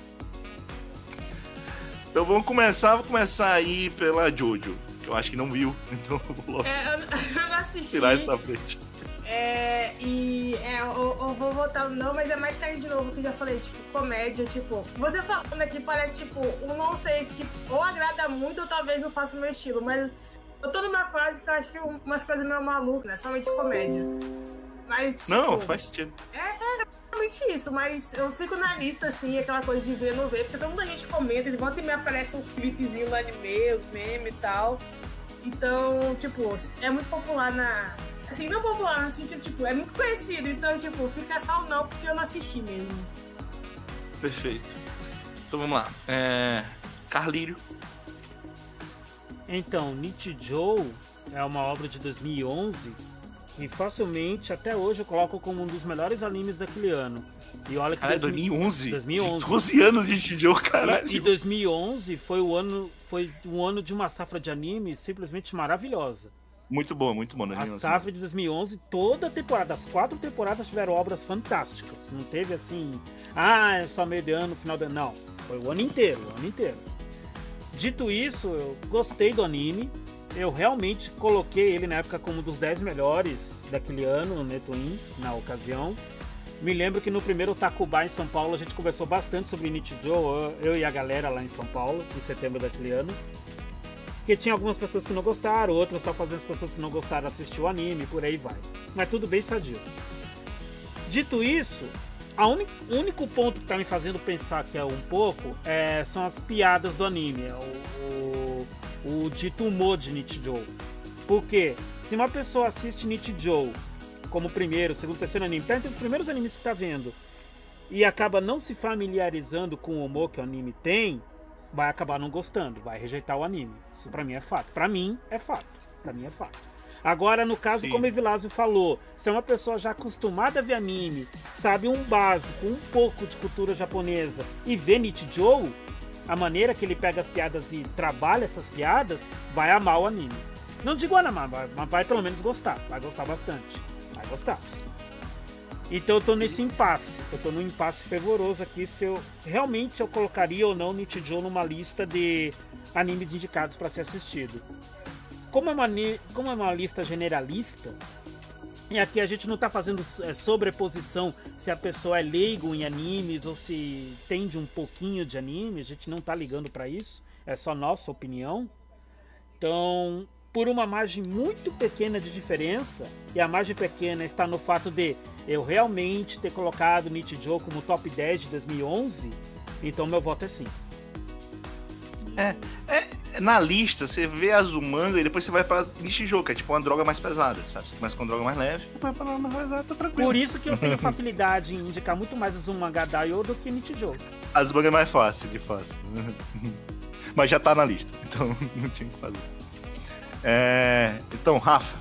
Então vamos começar, vou começar aí pela Jojo, que eu acho que não viu, então eu vou logo É, eu, eu não assisti. tirar isso da frente. É, e é, eu, eu vou votar não, mas é mais tarde de novo que eu já falei, tipo, comédia, tipo, você falando aqui parece, tipo, um não sei se tipo, ou agrada muito ou talvez não faça o meu estilo, mas eu tô numa fase que eu acho que umas coisas meio malucas, né, somente comédia. Mas, tipo, Não, faz sentido. É, é realmente isso, mas eu fico na lista, assim, aquela coisa de ver, não ver, porque toda muita gente comenta, e volta e me aparece uns clipezinhos no anime, os memes e tal. Então, tipo, é muito popular na... Assim, não popular, no sentido, tipo, é muito conhecido, então, tipo, fica só o não, porque eu não assisti mesmo. Perfeito. Então vamos lá. É... Carlírio. Então, Nichijou é uma obra de dois mil e onze que facilmente, até hoje, eu coloco como um dos melhores animes daquele ano. E olha que Cara, dois mil e onze? dois mil e onze. doze anos de Nichijou, caralho. E, e dois mil e onze foi o ano, foi um ano de uma safra de anime simplesmente maravilhosa. Muito bom, muito bom. A safra de dois mil e onze, toda a temporada, as quatro temporadas tiveram obras fantásticas. Não teve assim, ah, é só meio de ano, final de ano. Não, foi o ano inteiro, o ano inteiro. Dito isso, eu gostei do anime. Eu realmente coloquei ele na época como um dos dez melhores daquele ano no Netwin, na ocasião. Me lembro que no primeiro Takuba em São Paulo a gente conversou bastante sobre Nichijou, eu e a galera lá em São Paulo, em setembro daquele ano. Porque tinha algumas pessoas que não gostaram, outras estavam fazendo as pessoas que não gostaram assistir o anime, por aí vai. Mas tudo bem sadio. Dito isso, o único ponto que está me fazendo pensar que é um pouco é, são as piadas do anime, é o, o, o dito humor de Nichijou. Porque se uma pessoa assiste Nichijou como primeiro, segundo, terceiro anime, tá entre os primeiros animes que está vendo, e acaba não se familiarizando com o humor que o anime tem, vai acabar não gostando, vai rejeitar o anime. Isso pra mim é fato. Pra mim é fato. Pra mim é fato. Agora, no caso, Sim. como o Evilásio falou, se é uma pessoa já acostumada a ver anime, sabe um básico, um pouco de cultura japonesa e vê Nichijou, a maneira que ele pega as piadas e trabalha essas piadas, vai amar o anime. Não digo amar, mas vai pelo menos gostar. Vai gostar bastante. Vai gostar. Então eu tô nesse impasse, eu tô num impasse fervoroso aqui se eu realmente eu colocaria ou não Nichijou numa lista de animes indicados para ser assistido. Como é, uma, como é uma lista generalista, e aqui a gente não tá fazendo é, sobreposição se a pessoa é leigo em animes ou se entende um pouquinho de anime, a gente não tá ligando para isso, é só nossa opinião. Então, por uma margem muito pequena de diferença, e a margem pequena está no fato de eu realmente ter colocado Nichijou como top dez de dois mil e onze, então meu voto é sim. É, é, na lista você vê Azumanga e depois você vai pra Nichijou, que é tipo uma droga mais pesada, sabe? Você começa com uma droga mais leve, vai pra uma mais pesada, tá tranquilo. Por isso que eu tenho facilidade em indicar muito mais Azumanga Daioh do que Nichijou. Azumanga é mais fácil, de fácil. Mas já tá na lista, então não tinha o que fazer. É, então, Rafa.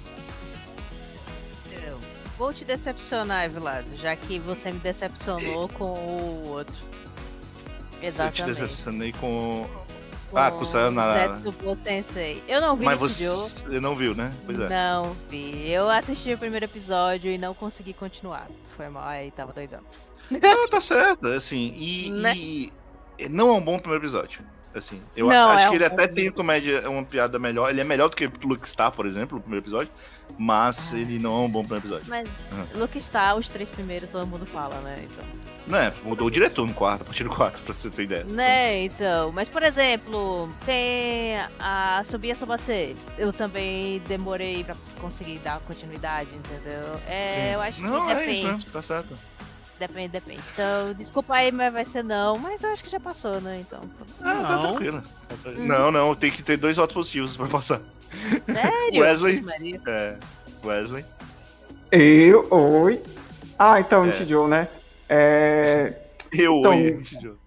Eu vou te decepcionar, Evilásio, já que você me decepcionou com o outro. Exatamente. Eu te decepcionei com... Com Ah, com o Sayonara. Zetsubo Sensei. Eu não vi Mas Nichijou. você não viu, né? Pois é. Não vi. Eu assisti o primeiro episódio e não consegui continuar. Foi mal, aí tava doidão. Não, tá certo, assim, e, Né? e não é um bom primeiro episódio. Assim, eu Não, acho é que ele um até bom tem comédia, uma piada melhor. Ele é melhor do que Luke Star, por exemplo, o primeiro episódio. Mas ele não é um bom primeiro episódio. Mas Uhum. Luke Star, os três primeiros, todo mundo fala, né? Então. Não é, mudou o diretor no quarto, a partir do quarto, pra você ter ideia. Né, então. Mas, por exemplo, tem a Subia Sobase. Eu também demorei pra conseguir dar continuidade, entendeu? É, Sim. eu acho Não, que é depende. isso mesmo, tá certo. Depende, depende. Então, desculpa aí, mas vai ser não. Mas eu acho que já passou, né? Então. Ah, tá Não. tranquilo. Não, não, tem que ter dois votos positivos pra passar. Sério? Wesley. Maria. É, Wesley. Eu, oi. Ah, então, É. Nichijou, né? É... Eu, Então, oi.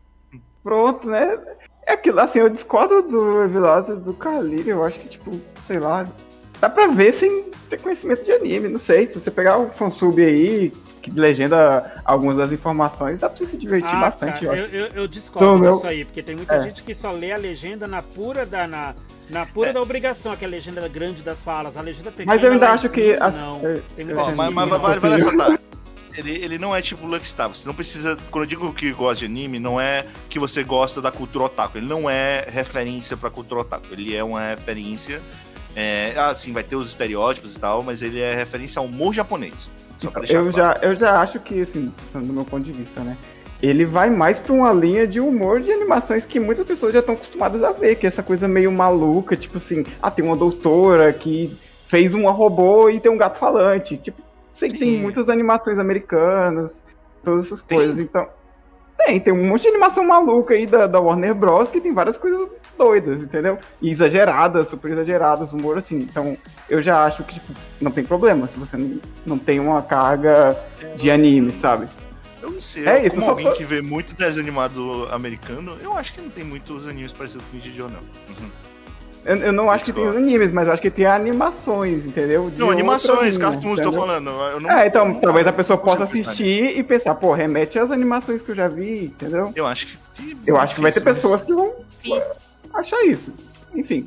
Pronto, né? É aquilo, assim, eu discordo do Evilásio e do Carlírio, eu acho que, tipo, sei lá, dá pra ver sem ter conhecimento de anime, não sei, se você pegar o fansub aí, que legenda algumas das informações, dá pra você se divertir Ah, bastante, cara, eu acho. eu, eu, eu discordo Então, meu- disso aí, porque tem muita É. gente que só lê a legenda na pura da, na, na pura É. da obrigação, que é a legenda grande das falas. A legenda pequena. Mas eu ainda lá em acho cima, que... as- Não, é, tem é, muita Ó, gente mas, que mas não vale, vale assim, ressaltar. Ele, ele não é tipo Lucky Star. Você não precisa. Quando eu digo que gosta de anime, não é que você gosta da cultura otaku. Ele não é referência pra cultura otaku. Ele é uma referência. É, ah, sim, vai ter os estereótipos e tal, mas ele é referência ao humor japonês. Só pra deixar Eu claro. já, eu já acho que, assim, do meu ponto de vista, né? Ele vai mais pra uma linha de humor de animações que muitas pessoas já estão acostumadas a ver, que é essa coisa meio maluca, tipo assim, ah, tem uma doutora que fez um robô e tem um gato falante. Tipo, sei que tem Sim. muitas animações americanas, todas essas Tem? coisas. Então, tem, tem um monte de animação maluca aí da, da Warner Bros. Que tem várias coisas doidas, entendeu? E exageradas, super exageradas, humor assim. Então, eu já acho que, tipo, não tem problema se você não, não tem uma carga de anime, sabe? Eu não sei, É eu, isso, como só alguém pra- que vê muito desenho animado americano, eu acho que não tem muitos animes parecidos com o Nichijou, não. Uhum. Eu, eu não acho que tem os animes, mas eu acho que tem animações, entendeu? De Não, outra animações, linha, cartoons, tô entendeu? falando. Eu não, É, então, não- talvez a pessoa não possa consigo pensar assistir e pensar, pô, remete às animações que eu já vi, entendeu? Eu acho que. Eu acho que vai ter difícil, mas- pessoas que vão Difícil. achar isso. Enfim.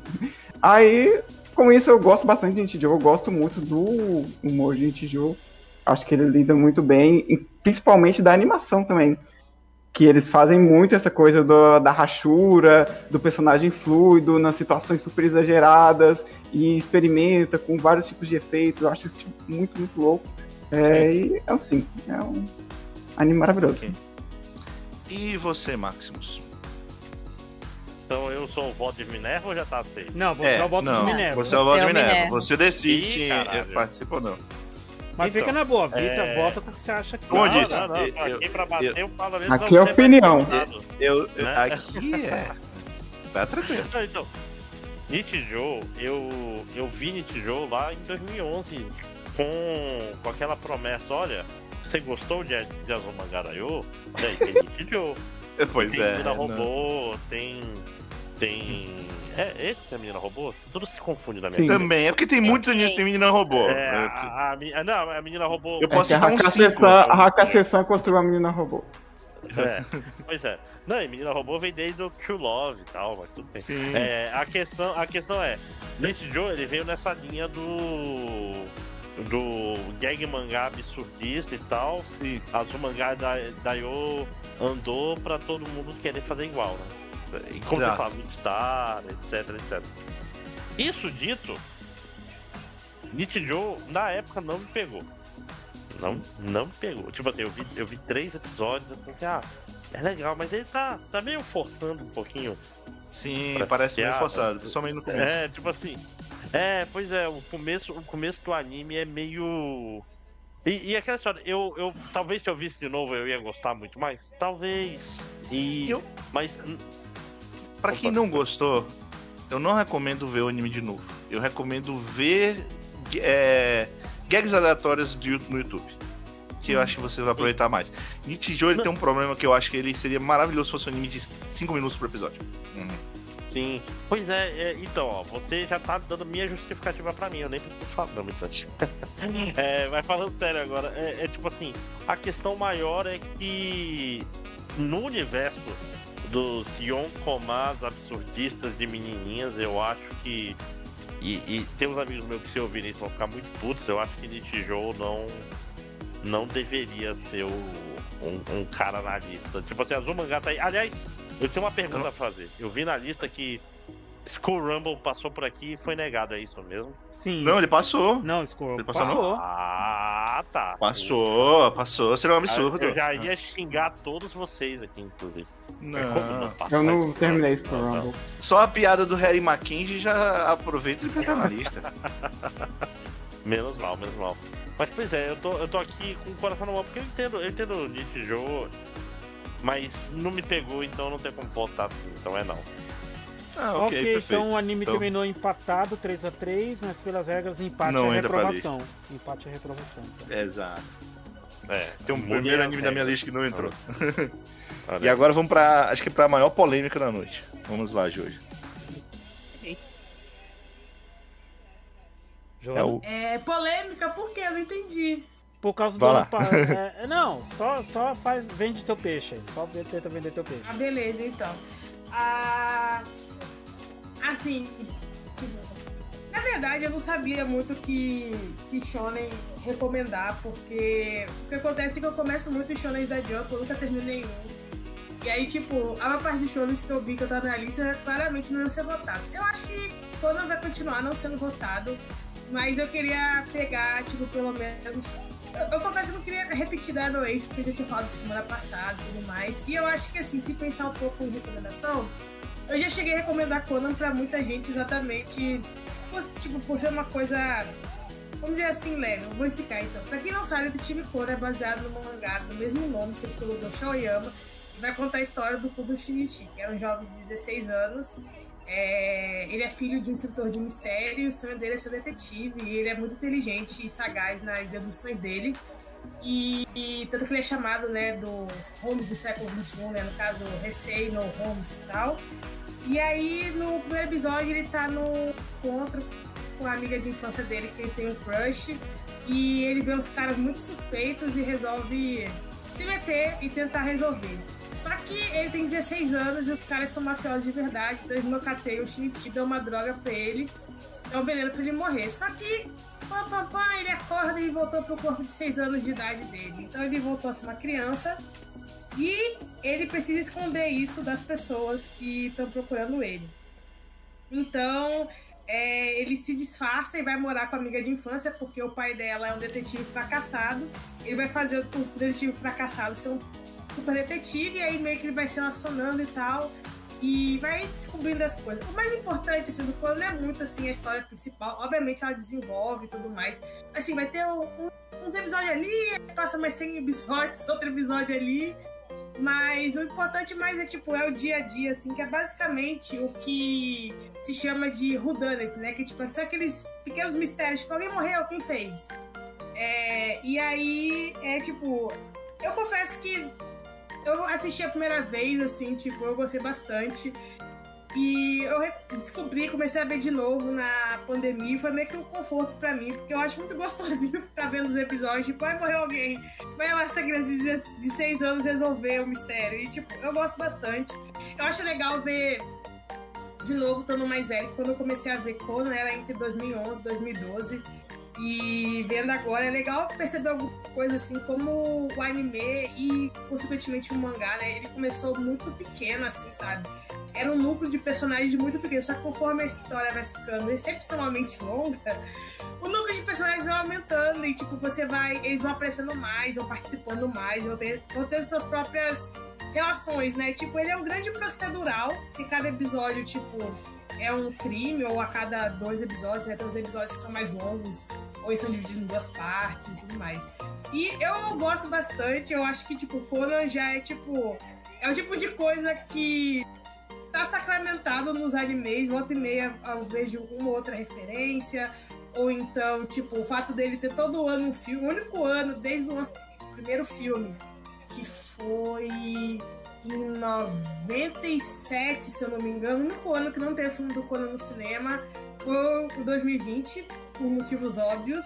Aí, com isso, eu gosto bastante de Nichijou, eu gosto muito do humor de Nichijou. Acho que ele lida muito bem, e principalmente da animação também. Que eles fazem muito essa coisa do- da rachura, do personagem fluido, nas situações super exageradas, e experimenta com vários tipos de efeitos. Eu acho isso tipo, muito, muito louco. É, e é assim, é um anime maravilhoso. Ok. E você, Maximus? Então eu sou o voto de Minerva ou já tá feito? Não, você é, o voto não, de Minerva. Você é o voto Você é de o Minerva. Minerva. Você decide Ih, se caralho. participa ou não. Mas Então, fica na boa, Vita, é- vota com o que você acha que Como eu não, disse, não, não, eu- tô aqui eu- pra bater, eu, falo mesmo. Aqui pra é você opinião. vai ser eliminado. Eu, eu- Né? aqui é. Tá tranquilo. Não, então, Nichijou, eu, eu vi Nichijou lá em dois mil e onze com, com aquela promessa, olha, você gostou de, de Azumangarayo? Olha aí, tem Nichijou. Pois tem é. Menina não. Robô, tem... tem... É esse que é a Menina Robô? Tudo se confunde na minha Sim. cabeça. Também, é porque tem muitos animes que tem menina robô. É, É, a, a, a, não, a Menina Robô... Eu posso É que a citar uns Haka cinco. Sessan- a Haka Sessan construiu a menina robô. É, pois é. Não, e Menina Robô vem desde o True Love e tal, mas tudo bem. Sim. É, a, questão, a questão é, Nichijou, ele veio nessa linha do... do gag mangá absurdista e tal. Sim. Azumanga da, Daio andou pra todo mundo querer fazer igual, né? E como você Exato. fala, Star, etc, etcétera. Isso dito, Nichijou, na época, não me pegou. Não, não me pegou. Tipo assim, eu vi, eu vi três episódios, eu pensei, ah, é legal, mas ele tá, tá meio forçando um pouquinho. Sim, Pra parece meio piada. forçado, principalmente no começo. É, tipo assim. É, pois é, o começo, o começo do anime é meio. E, e aquela história, eu, eu. Talvez se eu visse de novo eu ia gostar muito mais. Talvez. E. Eu- Mas. Pra quem não gostou, eu não recomendo ver o anime de novo. Eu recomendo ver é, gags aleatórios do- no YouTube. Que eu acho que você vai aproveitar mais. Nichijou, ele tem um problema que eu acho que ele seria maravilhoso se fosse um anime de cinco minutos por episódio. Uhum. Sim. Pois é, é, então, ó, você já tá dando minha justificativa pra mim, eu nem preciso falar, não, Mitsante. É, mas falando sério agora, é, é tipo assim, a questão maior é que no universo dos yonkomás absurdistas de menininhas, eu acho que. E, e tem uns amigos meus que se ouvirem isso vão ficar muito putos, eu acho que Nichijou não. Não deveria ser o, um, um cara na lista. Tipo assim, Azumanga tá aí. Aliás, eu tenho uma pergunta a fazer. Eu vi na lista que Skull Rumble passou por aqui e foi negado, é isso mesmo? Sim. Não, ele passou. Não, Squirrel. Ele passou, Passou. não? Ah, tá. Passou, passou. Seria um absurdo. Eu já ia xingar todos vocês aqui, inclusive. Mas como Não. passar Eu não Skull terminei Rumble? Skull Não, não. Rumble. Só a piada do Harry Mackenzie já aproveita e coloca na lista. Menos mal, menos mal. Mas, pois é, eu tô, eu tô aqui com o coração na mão, porque eu entendo, eu entendo o Nichijou, mas não me pegou, então não tem como voltar assim, então é não. Ah, Ok, ok, perfeito. então o anime Então, terminou empatado, três a três, mas pelas regras empate Não é entra pra reprovação. Empate é reprovação. Então. Exato. É, Tem um mudei primeiro as anime da minha regras. lista que não entrou. Olha E aí. agora vamos pra, acho que pra maior polêmica da noite. Vamos lá, Jojo. João? É o... É polêmica, por quê? Eu não entendi. Por causa Vai do lá. ano pa- é, não, só, só faz, vende teu peixe. Só tenta vender teu peixe. Ah, beleza, então. Ah, assim, tipo, na verdade eu não sabia muito que, que shonen recomendar, porque o que acontece é que eu começo muito shonen da Jump, eu nunca termino nenhum. E aí, tipo, a maior parte dos shonens que eu vi que eu tava na lista claramente não ia ser votado. Eu acho que quando vai continuar não sendo votado, mas eu queria pegar, tipo, pelo menos... Eu, eu confesso que eu não queria repetir da No Ace, porque eu já tinha falado semana passada e tudo mais. E eu acho que, assim, se pensar um pouco em recomendação, eu já cheguei a recomendar Conan pra muita gente exatamente, por, tipo, por ser uma coisa... Vamos dizer assim, leve. Eu vou explicar, então. Pra quem não sabe, o Detetive Conan é baseado no mangá do mesmo nome, escrito pelo Gosho Oyama, e vai contar a história do Kudo Shinichi, que era um jovem de dezesseis anos. É, ele é filho de um instrutor de mistério e o sonho dele é ser detetive, e ele é muito inteligente e sagaz nas deduções dele, e, e tanto que ele é chamado, né, do Holmes do século vinte e um, né, no caso Heisei no Holmes e tal. E aí no primeiro episódio ele tá no encontro com a amiga de infância dele, que ele tem um crush, e ele vê uns caras muito suspeitos e resolve se meter e tentar resolver. Só que ele tem dezesseis anos e os caras são mafiosos de verdade, então eles nocateiam o Shinichi, dão uma droga pra ele, dão um veneno pra ele morrer. Só que, pá, pá, pá, ele acorda e voltou pro corpo de seis anos de idade dele. Então ele voltou a ser uma criança e ele precisa esconder isso das pessoas que estão procurando ele. Então, é, ele se disfarça e vai morar com a amiga de infância, porque o pai dela é um detetive fracassado. Ele vai fazer o detetive fracassado ser um super detetive, e aí meio que ele vai se relacionando e tal, e vai descobrindo as coisas. O mais importante, assim, do Conan não é muito, assim, a história principal. Obviamente ela desenvolve e tudo mais. Assim, vai ter um, um, uns episódios ali, passa mais cem episódios, outro episódio ali. Mas o importante mais é, tipo, é o dia a dia, assim, que é basicamente o que se chama de whodunit, né? Que, tipo, são aqueles pequenos mistérios, tipo, alguém morreu, quem fez? É, e aí, é, tipo... Eu confesso que eu assisti a primeira vez, assim, tipo, eu gostei bastante. E eu descobri, comecei a ver de novo na pandemia, foi meio que um conforto pra mim, porque eu acho muito gostosinho ficar vendo os episódios, tipo, ai, morreu alguém, vai lá essa criança de seis anos resolver o mistério. E, tipo, eu gosto bastante. Eu acho legal ver, de novo, estando mais velho, quando eu comecei a ver Conan, era entre dois mil e onze e dois mil e doze. E vendo agora, é legal perceber alguma coisa assim, como o anime e, consequentemente, o mangá, né? Ele começou muito pequeno, assim, sabe? Era um núcleo de personagens muito pequeno, só que conforme a história vai ficando excepcionalmente longa, o núcleo de personagens vai aumentando e, tipo, você vai... Eles vão aparecendo mais, vão participando mais, vão ter, vão ter suas próprias relações, né? Tipo, ele é um grande procedural, que cada episódio, tipo... é um crime, ou a cada dois episódios, né? Tem uns episódios que são mais longos, ou eles são divididos em duas partes e tudo mais. E eu gosto bastante, eu acho que, tipo, Conan já é, tipo... É o tipo de coisa que tá sacramentado nos animes, volta e meia eu vejo uma ou outra referência, ou então, tipo, o fato dele ter todo ano um filme, o único ano, desde o lançamento do primeiro filme, que foi... em noventa e sete, se eu não me engano, o único ano que não teve filme do Conan no cinema foi o dois mil e vinte, por motivos óbvios.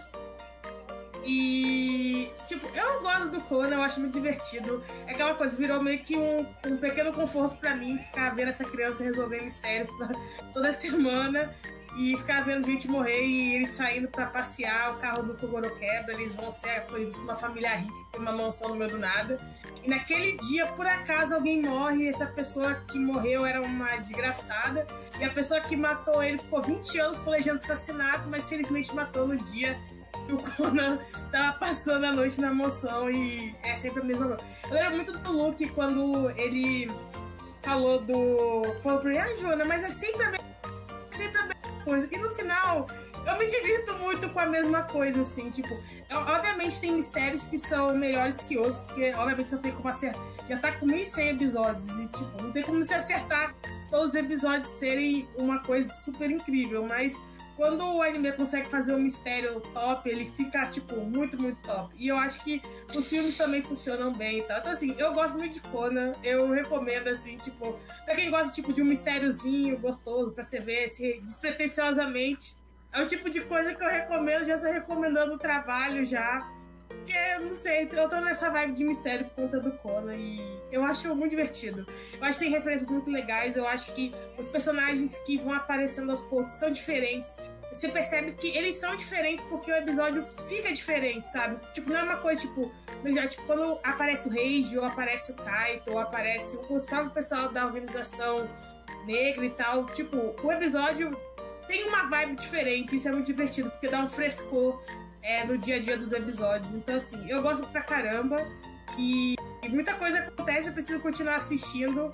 E, tipo, eu gosto do Conan, eu acho muito divertido. É aquela coisa, virou meio que um, um pequeno conforto pra mim, ficar vendo essa criança resolver mistérios toda, toda semana. E ficar vendo gente morrer e eles saindo pra passear, o carro do Kogoro quebra, eles vão ser acolhidos por uma família rica que tem uma mansão no meio do nada. E naquele dia, por acaso, alguém morre e essa pessoa que morreu era uma desgraçada. E a pessoa que matou ele ficou vinte anos planejando assassinato, mas felizmente matou no dia que o Conan tava passando a noite na mansão, e é sempre a mesma coisa. Eu lembro muito do Luke quando ele falou do... Falou pra ele, ah, Joana, mas é sempre a mesma, sempre a mesma coisa. E no final, eu me divirto muito com a mesma coisa, assim, tipo, eu, obviamente tem mistérios que são melhores que outros, porque obviamente você tem como acertar, já tá com mil e cem episódios, e tipo, não tem como você acertar todos os episódios serem uma coisa super incrível, mas quando o anime consegue fazer um mistério top, ele fica, tipo, muito, muito top. E eu acho que os filmes também funcionam bem e tal. Então, assim, eu gosto muito de Conan. Eu recomendo, assim, tipo... Pra quem gosta, tipo, de um mistériozinho gostoso pra você ver, assim, despretensiosamente. É o tipo de coisa que eu recomendo. Já estou recomendando o trabalho, já. Porque, não sei, eu tô nessa vibe de mistério por conta do Conan. E eu acho muito divertido. Eu acho que tem referências muito legais. Eu acho que os personagens que vão aparecendo aos poucos são diferentes. Você percebe que eles são diferentes porque o episódio fica diferente, sabe? Tipo, não é uma coisa, tipo... tipo quando aparece o Reiji, ou aparece o Kaito, ou aparece o próprio pessoal da organização negra e tal. Tipo, o episódio tem uma vibe diferente. Isso é muito divertido, porque dá um frescor é, no dia a dia dos episódios. Então, assim, eu gosto pra caramba. E, e muita coisa acontece, eu preciso continuar assistindo.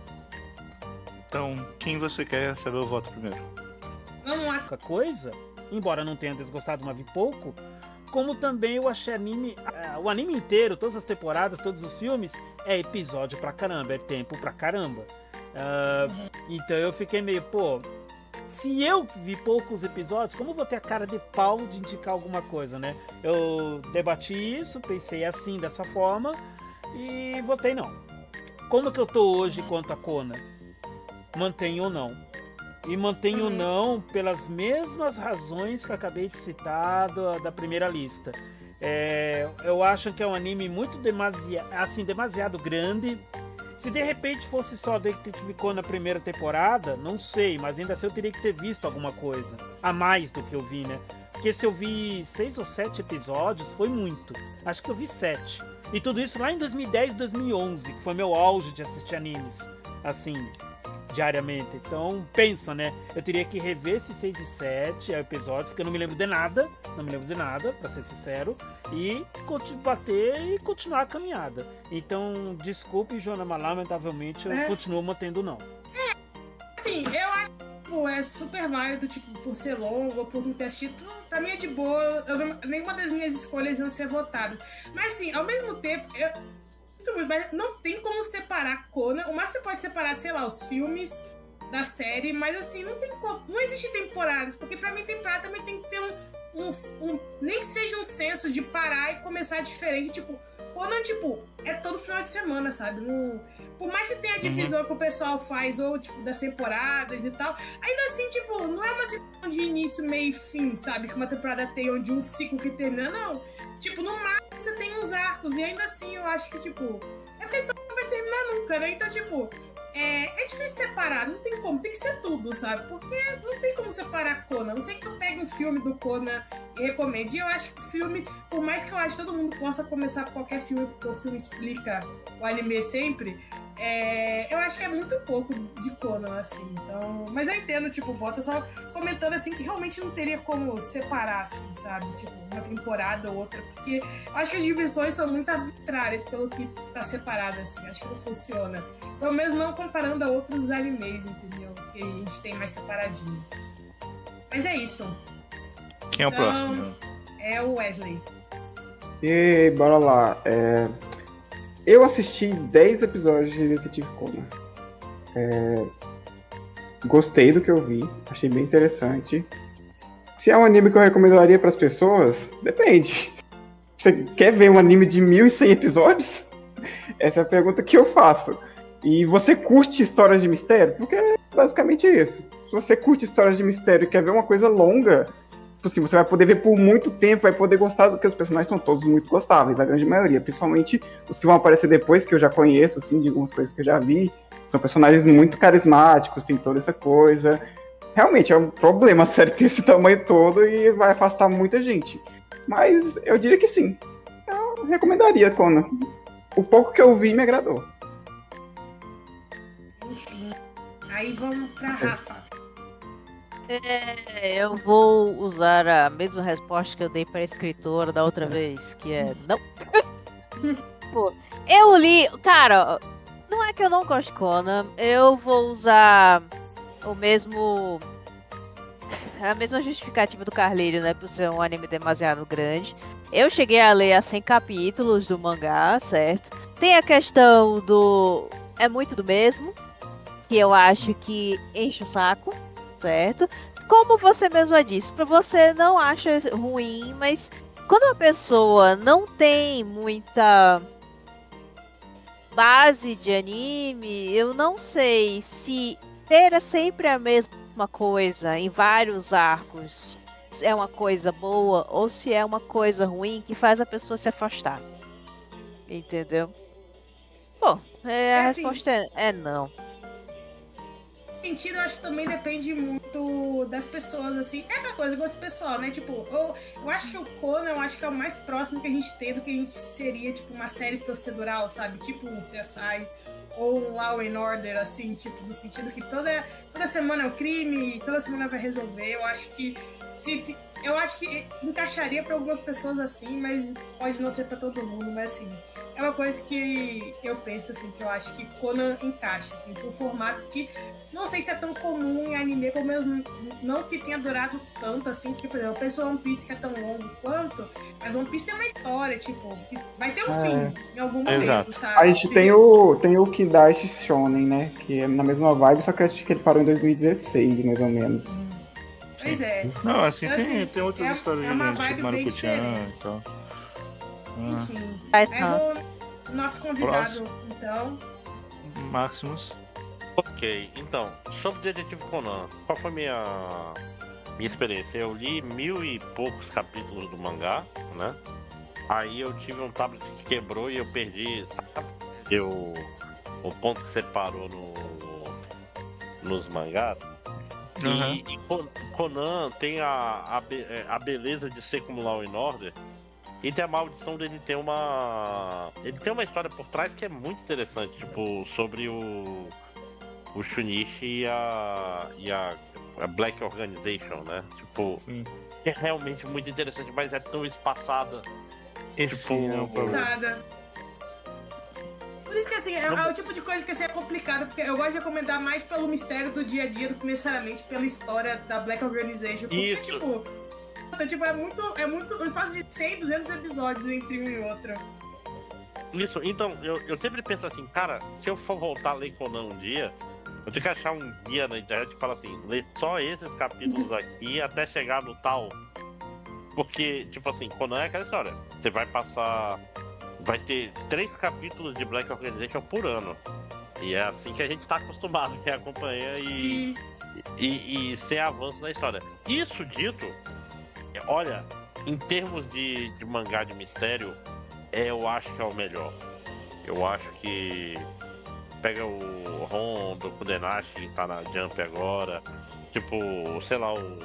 Então, quem você quer saber o voto primeiro? Vamos lá. Coisa, embora não tenha desgostado, mas vi pouco, como também eu achei anime, uh, o anime inteiro, todas as temporadas, todos os filmes, é episódio pra caramba, é tempo pra caramba. Uh, uhum. Então eu fiquei meio, pô, se eu vi poucos episódios, como eu vou ter a cara de pau de indicar alguma coisa, né? Eu debati isso, pensei assim, dessa forma, e votei não. Como que eu tô hoje quanto a Conan? Mantenho ou não? E mantenho não pelas mesmas razões que eu acabei de citar da, da primeira lista. É, eu acho que é um anime muito demasiado, assim, demasiado grande. Se de repente fosse só Detective Conan na primeira temporada, não sei, mas ainda assim eu teria que ter visto alguma coisa a mais do que eu vi, né? Porque se eu vi seis ou sete episódios, foi muito. Acho que eu vi sete. E tudo isso lá em dois mil e dez, dois mil e onze, que foi meu auge de assistir animes, assim, diariamente. Então, pensa, né? Eu teria que rever esses seis e sete episódios, porque eu não me lembro de nada, não me lembro de nada, pra ser sincero, e bater e continuar a caminhada. Então, desculpe, Joana, mas lamentavelmente eu é. continuo mantendo não. Sim, eu acho que é super válido, tipo, por ser longo ou por não ter assistido, pra mim é de boa, eu, nenhuma das minhas escolhas iam ser votadas. Mas, assim, ao mesmo tempo, eu... mas não tem como separar Conan. O máximo você pode separar, sei lá, os filmes da série, mas assim, não tem como, não existe temporadas, porque pra mim temporada também tem que ter um, um, um nem que seja um senso de parar e começar diferente, tipo, Conan, tipo, é todo final de semana, sabe? No, por mais que tenha a divisão uhum. que o pessoal faz, ou, tipo, das temporadas e tal, ainda assim, tipo, não é uma situação de início, meio e fim, sabe? Que uma temporada tem onde um ciclo que termina, não. Tipo, no máximo você tem uns arcos, e ainda assim eu acho que, tipo, é porque a história não vai terminar nunca, né? Então, tipo, é, é difícil separar, não tem como, tem que ser tudo, sabe? Porque não tem como separar Conan. Não sei que eu pegue um filme do Conan e recomende. E eu acho que o filme, por mais que eu acho que todo mundo possa começar qualquer filme, porque o filme explica o anime sempre, é, eu acho que é muito pouco de Conan, assim. Então, mas eu entendo, tipo, bota só comentando assim que realmente não teria como separar, assim, sabe? Tipo, uma temporada ou outra. Porque eu acho que as divisões são muito arbitrárias pelo que tá separado, assim. Acho que não funciona. Pelo menos não comparando a outros animes, entendeu? Que a gente tem mais separadinho. Mas é isso. Quem é o então, próximo? É o Wesley. E bora lá. É... Eu assisti dez episódios de Detetive Conan. É... Gostei do que eu vi. Achei bem interessante. Se é um anime que eu recomendaria para as pessoas, depende. Você quer ver um anime de mil e cem episódios? Essa é a pergunta que eu faço. E você curte histórias de mistério? Porque é basicamente isso. Se você curte histórias de mistério e quer ver uma coisa longa, tipo assim, você vai poder ver por muito tempo, vai poder gostar, porque os personagens são todos muito gostáveis, a grande maioria. Principalmente os que vão aparecer depois, que eu já conheço, assim, de algumas coisas que eu já vi. São personagens muito carismáticos, tem toda essa coisa. Realmente, é um problema a série ter esse tamanho todo e vai afastar muita gente. Mas eu diria que sim. Eu recomendaria Conan. O pouco que eu vi me agradou. Enfim. Aí vamos pra Rafa. É, eu vou usar a mesma resposta que eu dei pra escritora da outra vez, que é não. Pô, eu li, cara, não é que eu não gosto de Conan, eu vou usar o mesmo a mesma justificativa do Carleiro, né? Por ser um anime demasiado grande. Eu cheguei a ler a cem capítulos do mangá, certo? Tem a questão do... É muito do mesmo, que eu acho que enche o saco, certo? Como você mesma disse, pra você não acha ruim, mas quando uma pessoa não tem muita base de anime, eu não sei se ter sempre a mesma coisa em vários arcos é uma coisa boa ou se é uma coisa ruim que faz a pessoa se afastar. Entendeu? Pô, é, a É assim. resposta é, é não. Sentido, eu acho que também depende muito das pessoas, assim. É aquela coisa, gosto pessoal, né? Tipo, eu, eu acho que o Conan, eu acho que é o mais próximo que a gente tem do que a gente seria, tipo, uma série procedural, sabe? Tipo um C S I ou um Law and Order, assim, tipo, no sentido que toda, toda semana é um crime, toda semana vai resolver. Eu acho que se, eu acho que encaixaria pra algumas pessoas assim, mas pode não ser pra todo mundo, mas assim, é uma coisa que eu penso, assim, que eu acho que Conan encaixa, assim, por um formato que não sei se é tão comum em anime, pelo menos não, não que tenha durado tanto, assim, porque, por exemplo, eu penso One Piece que é tão longo quanto, mas One Piece tem uma história, tipo, que vai ter um É. fim em algum momento, Exato. sabe? A gente tem o, tem o Kidashi Shonen, né? Que é na mesma vibe, só que eu acho que ele parou em dois mil e dezesseis, mais ou menos. Pois é. Não, assim, Então, tem, assim, tem outras é- histórias é uma gigantes, vibe tipo bem Maruko-chan diferente. e tal. Ah, Enfim. Mas Aí não. vou... Nosso convidado, então... Maximus. Ok, então, sobre Detetive Conan, qual foi minha minha experiência? Eu li mil e poucos capítulos do mangá, né? Aí eu tive um tablet que quebrou e eu perdi, sabe? Eu, o ponto que separou no, nos mangás. Uhum. E, e Con- Conan tem a, a, be- a beleza de ser como Law and Order. E tem a maldição dele ter uma. Ele tem uma história por trás que é muito interessante, tipo, sobre o. O Shunichi e a. e a, a Black Organization, né? Tipo, Sim. é realmente muito interessante, mas é tão espaçada. Esse Tipo, é o problema. Nada. Por isso que assim, é, é o tipo de coisa que assim, é complicado, porque eu gosto de recomendar mais pelo mistério do dia a dia do que necessariamente pela história da Black Organization. Porque, Isso. tipo, puta, tipo, é muito. É muito. Um espaço de cem, duzentos episódios entre um e outro. Isso, então, eu, eu sempre penso assim, cara, se eu for voltar a ler Conan um dia, eu tenho que achar um guia na internet que fala assim, lê só esses capítulos aqui até chegar no tal. Porque, tipo assim, Conan é aquela história. Você vai passar. Vai ter três capítulos de Black Organization por ano. E é assim que a gente tá acostumado, que acompanha e, E e, e sem avanço na história. Isso dito, olha, em termos de, de mangá de mistério, é, eu acho que é o melhor. Eu acho que pega o Rondo, o Kudenashi, que tá na Jump agora. Tipo, sei lá, o.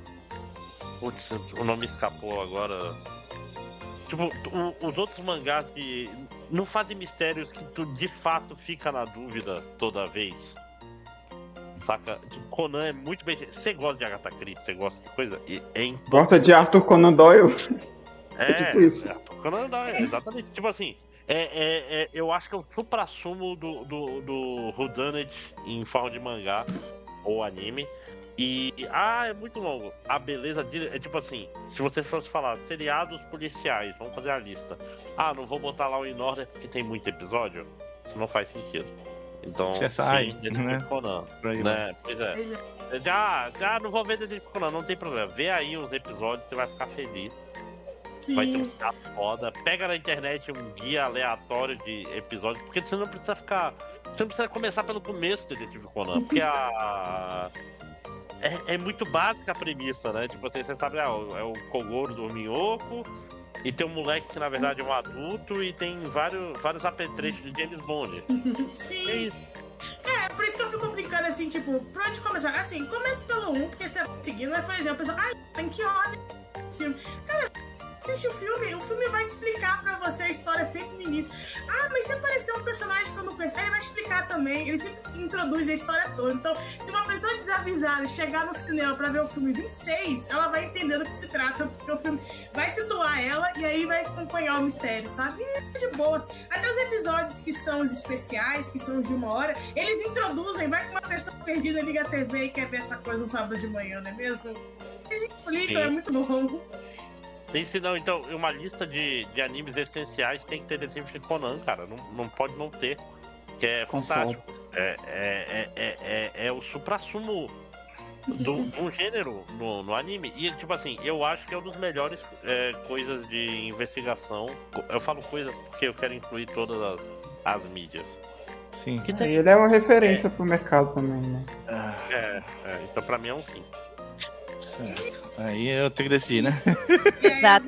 Putz, o nome escapou agora. Tipo, o- os outros mangás que não fazem mistérios que tu de fato fica na dúvida toda vez. Saca? Tipo, Conan é muito bem. Você gosta de Agatha Christie? Você gosta de coisa? E- É em Gosta de Arthur Conan Doyle? É, tipo isso. é, Conan Doyle, exatamente. Tipo assim, é, é, é, eu acho que é o supra-sumo do, do, do whodunit em forma de mangá ou anime. E, ah, é muito longo. A beleza dele é tipo assim, se você fosse falar seriados policiais, vamos fazer a lista. Ah, não vou botar lá o In Order porque tem muito episódio. Isso não faz sentido. Então, C S I, tem né? Detetive Conan, Por aí, né? Pois é. pois é. Já, já não vou ver Detetive Conan, não tem problema. Vê aí uns episódios, você vai ficar feliz. Vai ter um Sim. status foda. Pega na internet um guia aleatório de episódios, porque você não precisa ficar. Você não precisa começar pelo começo do Detetive Conan, porque a. É, é muito básica a premissa, né? Tipo assim, você sabe, ah, é o Kogoro do Minhoco, e tem um moleque que na verdade é um adulto, e tem vários, vários apetrechos de James Bond. É Sim. isso. É, por isso que eu fico brincando assim, tipo, pra onde começar? Assim, comece pelo um, porque você vai seguindo, mas, por exemplo, a pessoa, ai, tem que ordem esse filme. Cara, assiste o filme, o filme vai explicar pra você a história sempre no início. Ah, mas se apareceu um personagem que eu não conheço, aí ele vai explicar também, ele sempre introduz a história toda. Então, se uma pessoa desavisada chegar no cinema pra ver o filme vinte e seis, ela vai entender do que se trata, porque o filme vai situar ela e aí vai acompanhar o mistério, sabe? E é de boas. Até os episódios que são os especiais, que são os de uma hora, eles introduzem, vai que uma pessoa perdida liga a T V e quer ver essa coisa no sábado de manhã, não é mesmo? Explica, é muito bom. Tem se não, então, uma lista de, de animes essenciais tem que ter desenho de Conan, cara. Não, não pode não ter. Que é fantástico. É, é, é, é, é o supra-sumo do, de um gênero no, no anime. E, tipo assim, eu acho que é uma das melhores é, coisas de investigação. Eu falo coisas porque eu quero incluir todas as, as mídias. Sim. Que tem... Ele é uma referência é. pro mercado também, né? É, é, então pra mim é um sim. Certo. Aí eu tenho que decidir, né? Exato.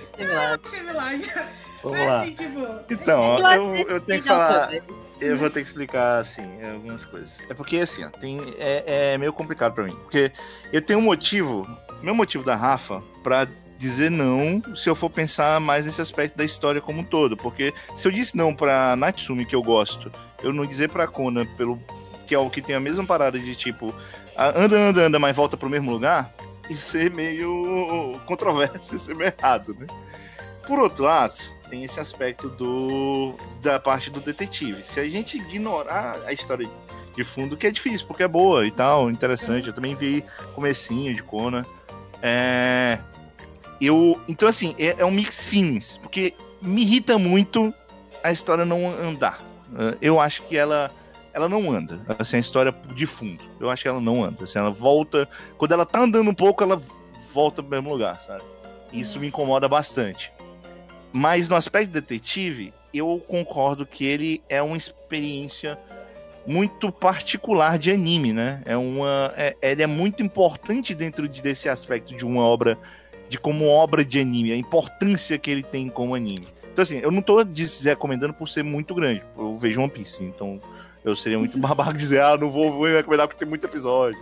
Vamos lá. Então, ó, eu, eu tenho que falar. Eu vou ter que explicar, assim, algumas coisas. É porque, assim, ó, tem, é, é meio complicado pra mim. Porque eu tenho um motivo, meu motivo da Rafa, pra dizer não se eu for pensar mais nesse aspecto da história como um todo. Porque se eu disse não pra Natsume, que eu gosto, eu não dizer pra Conan, pelo, que é o que tem a mesma parada de tipo, anda, anda, anda, mas volta pro mesmo lugar, e ser meio controverso, ser meio errado, né? Por outro lado, tem esse aspecto do, da parte do detetive. Se a gente ignorar a história de fundo, que é difícil, porque é boa e tal, interessante. Eu também vi comecinho de Conan. É, eu, então, assim, é, é um mix feelings, porque me irrita muito a história não andar. Eu acho que ela, ela não anda. Assim, a história de fundo. Eu acho que ela não anda. Assim, ela volta... Quando ela tá andando um pouco, ela volta pro mesmo lugar, sabe? Isso me incomoda bastante. Mas no aspecto detetive, eu concordo que ele é uma experiência muito particular de anime, né? É uma, é, ele é muito importante dentro de, desse aspecto de uma obra, de como obra de anime, a importância que ele tem como anime. Então, assim, eu não tô recomendando por ser muito grande. Eu vejo One Piece, então eu seria muito babaca dizer, ah, não vou, vou recomendar porque tem muito episódio.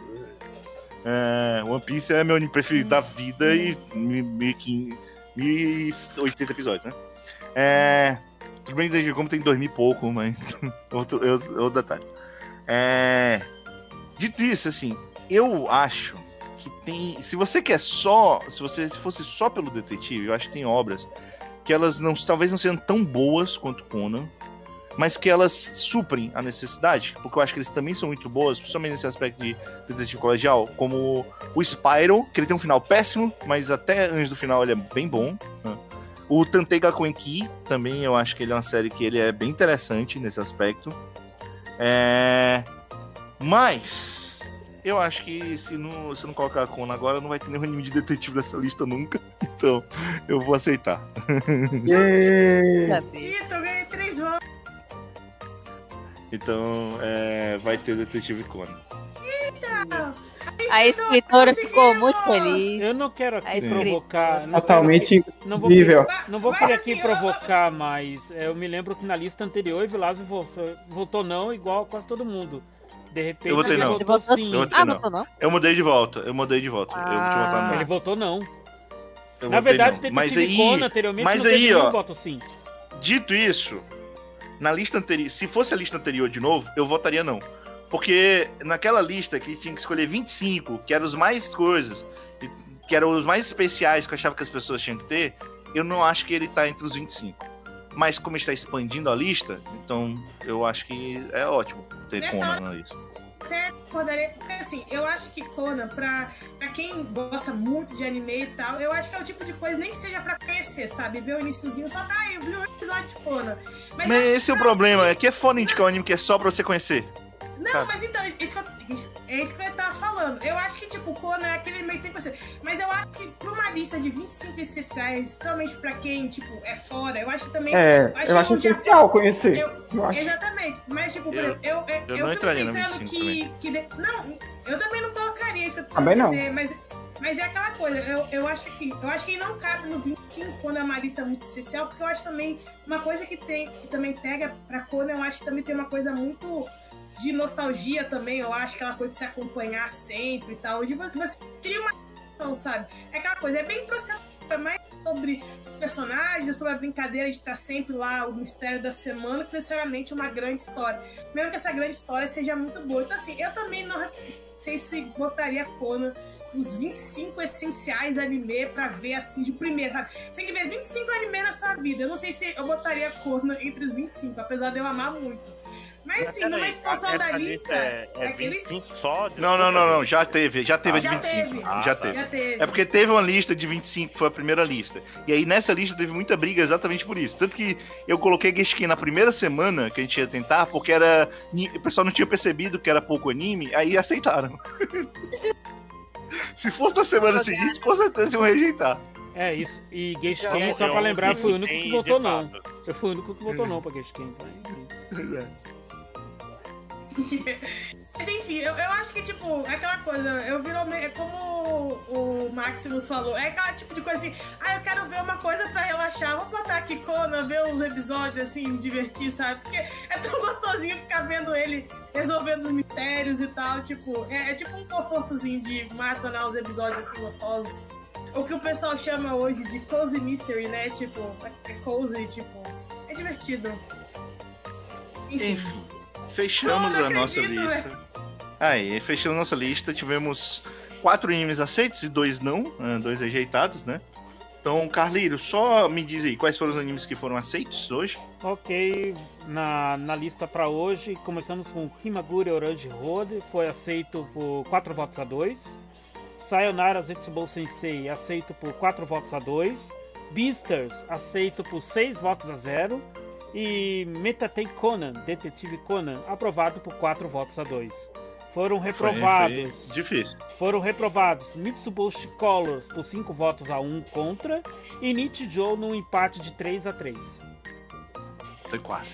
É, One Piece é meu anime preferido da vida e meio que mil e oitenta episódios, né? É, tudo bem que como tem dois mil e pouco, mas outro, outro detalhe. É, dito isso, assim, eu acho que tem... Se você quer só... Se você se fosse só pelo detetive, eu acho que tem obras que elas não, talvez não sejam tão boas quanto Conan, mas que elas suprem a necessidade, porque eu acho que eles também são muito boas, principalmente nesse aspecto de detetive colegial, como o Spyro, que ele tem um final péssimo, mas até antes do final ele é bem bom. Né? O Tantei Gakuenki, também eu acho que ele é uma série que ele é bem interessante nesse aspecto. É... Mas eu acho que se não, se não colocar a Conan agora, não vai ter nenhum anime de detetive nessa lista nunca, então eu vou aceitar. Yeah. Eu ganhei três votos. Então, é, vai ter Detetive Conan. Eita! A escritora ficou muito feliz. Eu não quero aqui Aí, provocar. Não Totalmente aqui, não vou incrível. querer, não vou querer aqui provocar, mas eu me lembro que na lista anterior o Vilazo votou, votou não, igual quase todo mundo. De repente eu votei ele não. votou votou sim. sim. Eu votei Ah, não. votou não? Eu mudei de volta. Eu mudei de volta. Ah. Eu vou te votar não. Ele votou não. Eu Na votei verdade, não. Detetive Mas aí, Conan anteriormente mas não teve aí, nenhum ó, voto sim. dito isso, na lista anterior, se fosse a lista anterior de novo, eu votaria não. Porque naquela lista que tinha que escolher vinte e cinco, que eram os mais coisas, que eram os mais especiais que eu achava que as pessoas tinham que ter, eu não acho que ele tá entre os vinte e cinco. Mas como está expandindo a lista, então eu acho que é ótimo ter Nessa Conan hora- na lista. Até poderia. Porque assim, eu acho que Conan, pra, pra quem gosta muito de anime e tal, eu acho que é o tipo de coisa, nem que seja pra conhecer, sabe? Ver o iniciozinho, só pra ah, eu vi um episódio de Conan. Mas, Mas esse é o problema, é que é foda indicar um anime que é só pra você conhecer. Não, Sabe? mas então, isso que eu, é isso que eu tava falando. Eu acho que, tipo, Conan é aquele meio tempo assim. Mas eu acho que pra uma lista de vinte e cinco essenciais, principalmente pra quem, tipo, é fora, eu acho que também. É, acho eu acho que o essencial conhecer. Eu- Eu acho. Exatamente, mas tipo, por Eu- exemplo, eu, eu, eu eu, não fico entraria no pensando vinte e cinco que, que de- não, eu também não colocaria isso que eu tô Também não. dizer, mas, mas é aquela coisa, eu, eu acho que eu acho que não cabe no vinte e cinco quando é uma lista muito essencial, porque eu acho também uma coisa que tem que também pega pra Conan, eu acho que também tem uma coisa muito de nostalgia também, eu acho, aquela coisa de se acompanhar sempre e tal, de você você cria uma relação, sabe? É aquela coisa, é bem processo, é mais sobre os personagens, sobre a brincadeira de estar sempre lá, o mistério da semana, que necessariamente uma grande história. Mesmo que essa grande história seja muito boa. Então, assim, eu também não sei se botaria Conan os vinte e cinco essenciais anime pra ver, assim, de primeira, sabe? Você tem que ver vinte e cinco anime na sua vida. Eu não sei se eu botaria Konoha entre os vinte e cinco, apesar de eu amar muito. Mas, assim, numa expansão da lista... É, é aqueles... vinte e cinco só? Não, não, não, não, já teve, já teve a de Já vinte e cinco. teve. Já Ah, teve. Já teve. É porque teve uma lista de vinte e cinco, que foi a primeira lista. E aí nessa lista teve muita briga exatamente por isso. Tanto que eu coloquei Genshin na primeira semana que a gente ia tentar, porque era o pessoal não tinha percebido que era pouco anime, aí aceitaram. Se fosse na semana seguinte, com certeza iam rejeitar. É isso. E Genshin, Eu- só pra eu- lembrar, eu fui o único tem que votou de não. fato. Eu fui o único que votou não pra Genshin. Então, enfim. Pois é. Mas enfim, eu, eu acho que, tipo, é aquela coisa, eu virou meio, é como o, o Maximus falou, é aquela tipo de coisa assim, ah, eu quero ver uma coisa pra relaxar, vou botar aqui Conan, ver uns episódios assim, me divertir, sabe? Porque é tão gostosinho ficar vendo ele resolvendo os mistérios e tal, tipo, é, é tipo um confortozinho de maratonar os episódios assim gostosos. O que o pessoal chama hoje de cozy mystery, né? Tipo, é cozy, tipo, é divertido. Enfim. Enfim, fechamos Eu não a nossa acredito, lista. Aí, fechamos nossa lista. Tivemos quatro animes aceitos e dois não, ah, dois rejeitados, né? Então, Carlírio, só me diz aí, quais foram os animes que foram aceitos hoje? Ok, na, na lista pra hoje, começamos com Himaguri Orange Road, foi aceito por quatro votos a dois. Sayonara Zetsubou Sensei, aceito por quatro votos a dois. Beasters, aceito por seis votos a zero. E Metatei Conan, Detetive Conan, aprovado por quatro votos a dois. Foram reprovados. Foi, foi difícil. Foram reprovados Mitsubishi Colors por cinco votos a um contra e Nichijou num empate de três a três. Foi quase.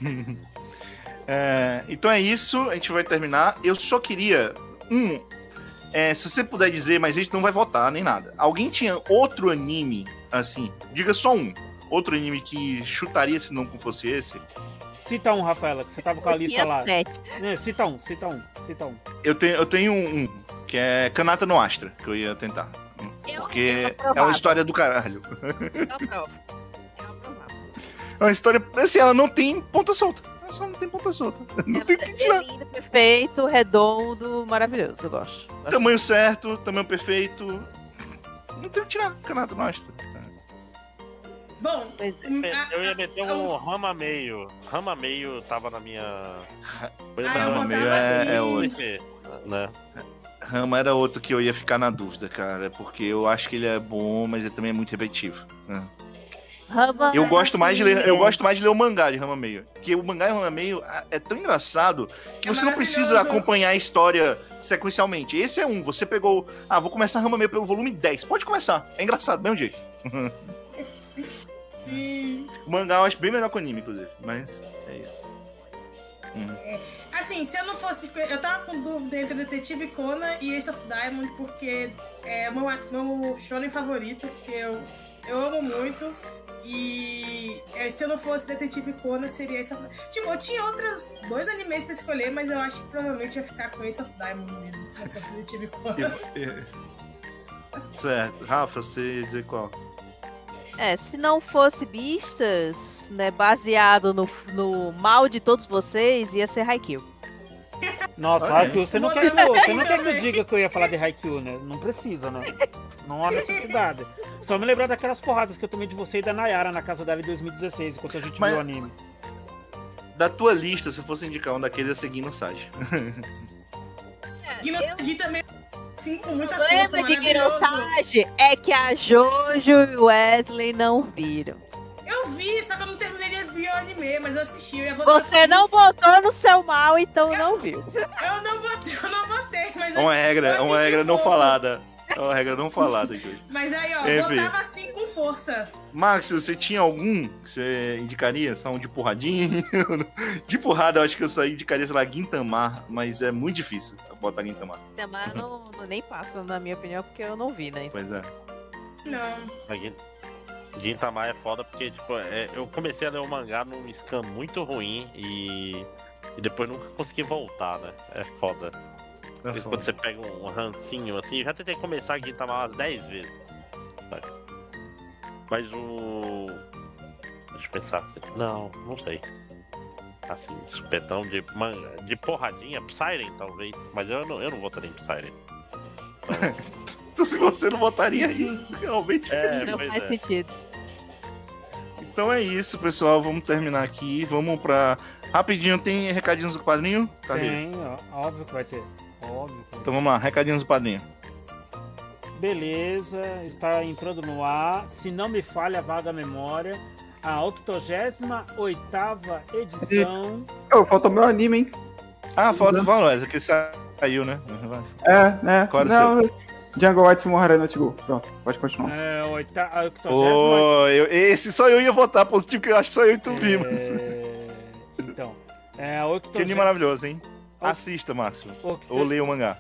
É, então é isso, a gente vai terminar. Eu só queria um. É, se você puder dizer, mas a gente não vai votar nem nada. Alguém tinha outro anime, assim, diga só um. Outro anime que chutaria se não fosse esse? Cita um, Rafaela, que você tava com a Eu lista tinha lá. sete. É, cita um, cita um, cita um. Eu tenho, eu tenho um, um, que é Kanata no Astra, que eu ia tentar. Eu Porque aprovado. é uma história do caralho. Eu aprovo. Eu aprovava. É uma história, assim, ela não tem ponta solta. Ela só não tem ponta solta. Não tem o que É tirar. lindo, perfeito, redondo, maravilhoso. Eu gosto. Gosto. Tamanho certo, tamanho perfeito. Não tem o que tirar, Kanata no Astra. Bom, Pois é. hum, a- Eu ia meter a- um Rama meio. Rama meio tava na minha. Coisa Ah, eu Rama da- meio botava é, assim. é outro. Né? Rama era outro que eu ia ficar na dúvida, cara. Porque eu acho que ele é bom, mas ele também é muito repetitivo. né? Rama Eu gosto mais de ler, eu é. gosto mais de ler o mangá de Rama Meio. Porque o mangá de Rama Meio ah, é tão engraçado que É você não precisa maravilhoso. acompanhar a história sequencialmente. Esse é um, você pegou, ah, vou começar Rama Meio pelo volume dez. Pode começar, é engraçado, do mesmo jeito. Sim. O mangá eu acho bem melhor que o anime, inclusive. Mas é isso. Hum. Assim, se eu não fosse. Eu tava com dúvida entre Detetive Conan e Ace of Diamond, porque é o meu, meu shonen favorito, porque eu, eu amo muito. E é, se eu não fosse Detetive Conan, seria Ace of Diamond. Tipo, eu tinha outros dois animes pra escolher, mas eu acho que provavelmente ia ficar com Ace of Diamond mesmo, se não fosse Detetive Conan. Certo. Rafa, você ia dizer qual? É, se não fosse Beastars, né, baseado no, no mal de todos vocês, ia ser Haikyuu. Nossa, Olha. Haikyuu, você não, Vou quer que também, eu, você não quer que eu também. diga que eu ia falar de Haikyuu, né? Não precisa, né? Não há necessidade. Só me lembrar daquelas porradas que eu tomei de você e da Nayara na casa dela em dois mil e dezesseis, enquanto a gente Mas- viu o anime. Da tua lista, se eu fosse indicar um daqueles, é seguir no site. Guinodji também, sim, com muita O força, problema de maravilhoso. Guinosage é que a Jojo e o Wesley não viram. Eu vi, só que eu não terminei de ver o anime, mas eu assisti. Eu ia botar Você sim. não botou no seu mal, então não viu. Eu não botei, eu não botei, mas É uma regra, é eu uma assisti regra um não pouco. falada. É uma regra não falada, Jojo. Mas aí, ó, Enfim. botava assim com força. Max, você tinha algum que você indicaria? Só um de porradinha? De porrada, eu acho que eu só indicaria, sei lá, Gintama, mas é muito difícil botar Gintama. Mas não, não- nem passa, na minha opinião, porque eu não vi, né? Pois é. Não. Gin- Gintama é foda porque, tipo, é, eu comecei a ler o mangá num scan muito ruim e, e depois nunca consegui voltar, né? É foda. É Porque foda. quando você pega um rancinho assim, eu já tentei começar a Gintama umas dez vezes. Sabe? Mas o. Deixa eu pensar. assim, Não, não sei. Assim, supetão de manga, de porradinha, Psyren talvez. Mas eu não, eu não votaria em Psyren. falando. Então, se você não votaria aí, realmente É, Não pois faz é. sentido. Então é isso, pessoal. Vamos terminar aqui. Vamos pra. Rapidinho, tem recadinhos do padrinho? Cadê? Tem, ó, óbvio que vai ter. Óbvio que vai Então vamos lá, recadinhos do padrinho. ter. Beleza, está entrando no ar. Se não me falha a vaga memória, a octogésima oitava edição. Ô, faltou meu anime, hein? Ah, falta falar, essa aqui saiu, né? É, né? Qual era o Não, Django White Mohara no Go. Pronto, pode continuar. É, oita- a octogésima Ô, eu- esse só eu ia votar positivo, porque eu acho que só eu e tu vimos. É, Então, é a Que anime octogésima maravilhoso, hein? Assista, Márcio. Ou leia o mangá.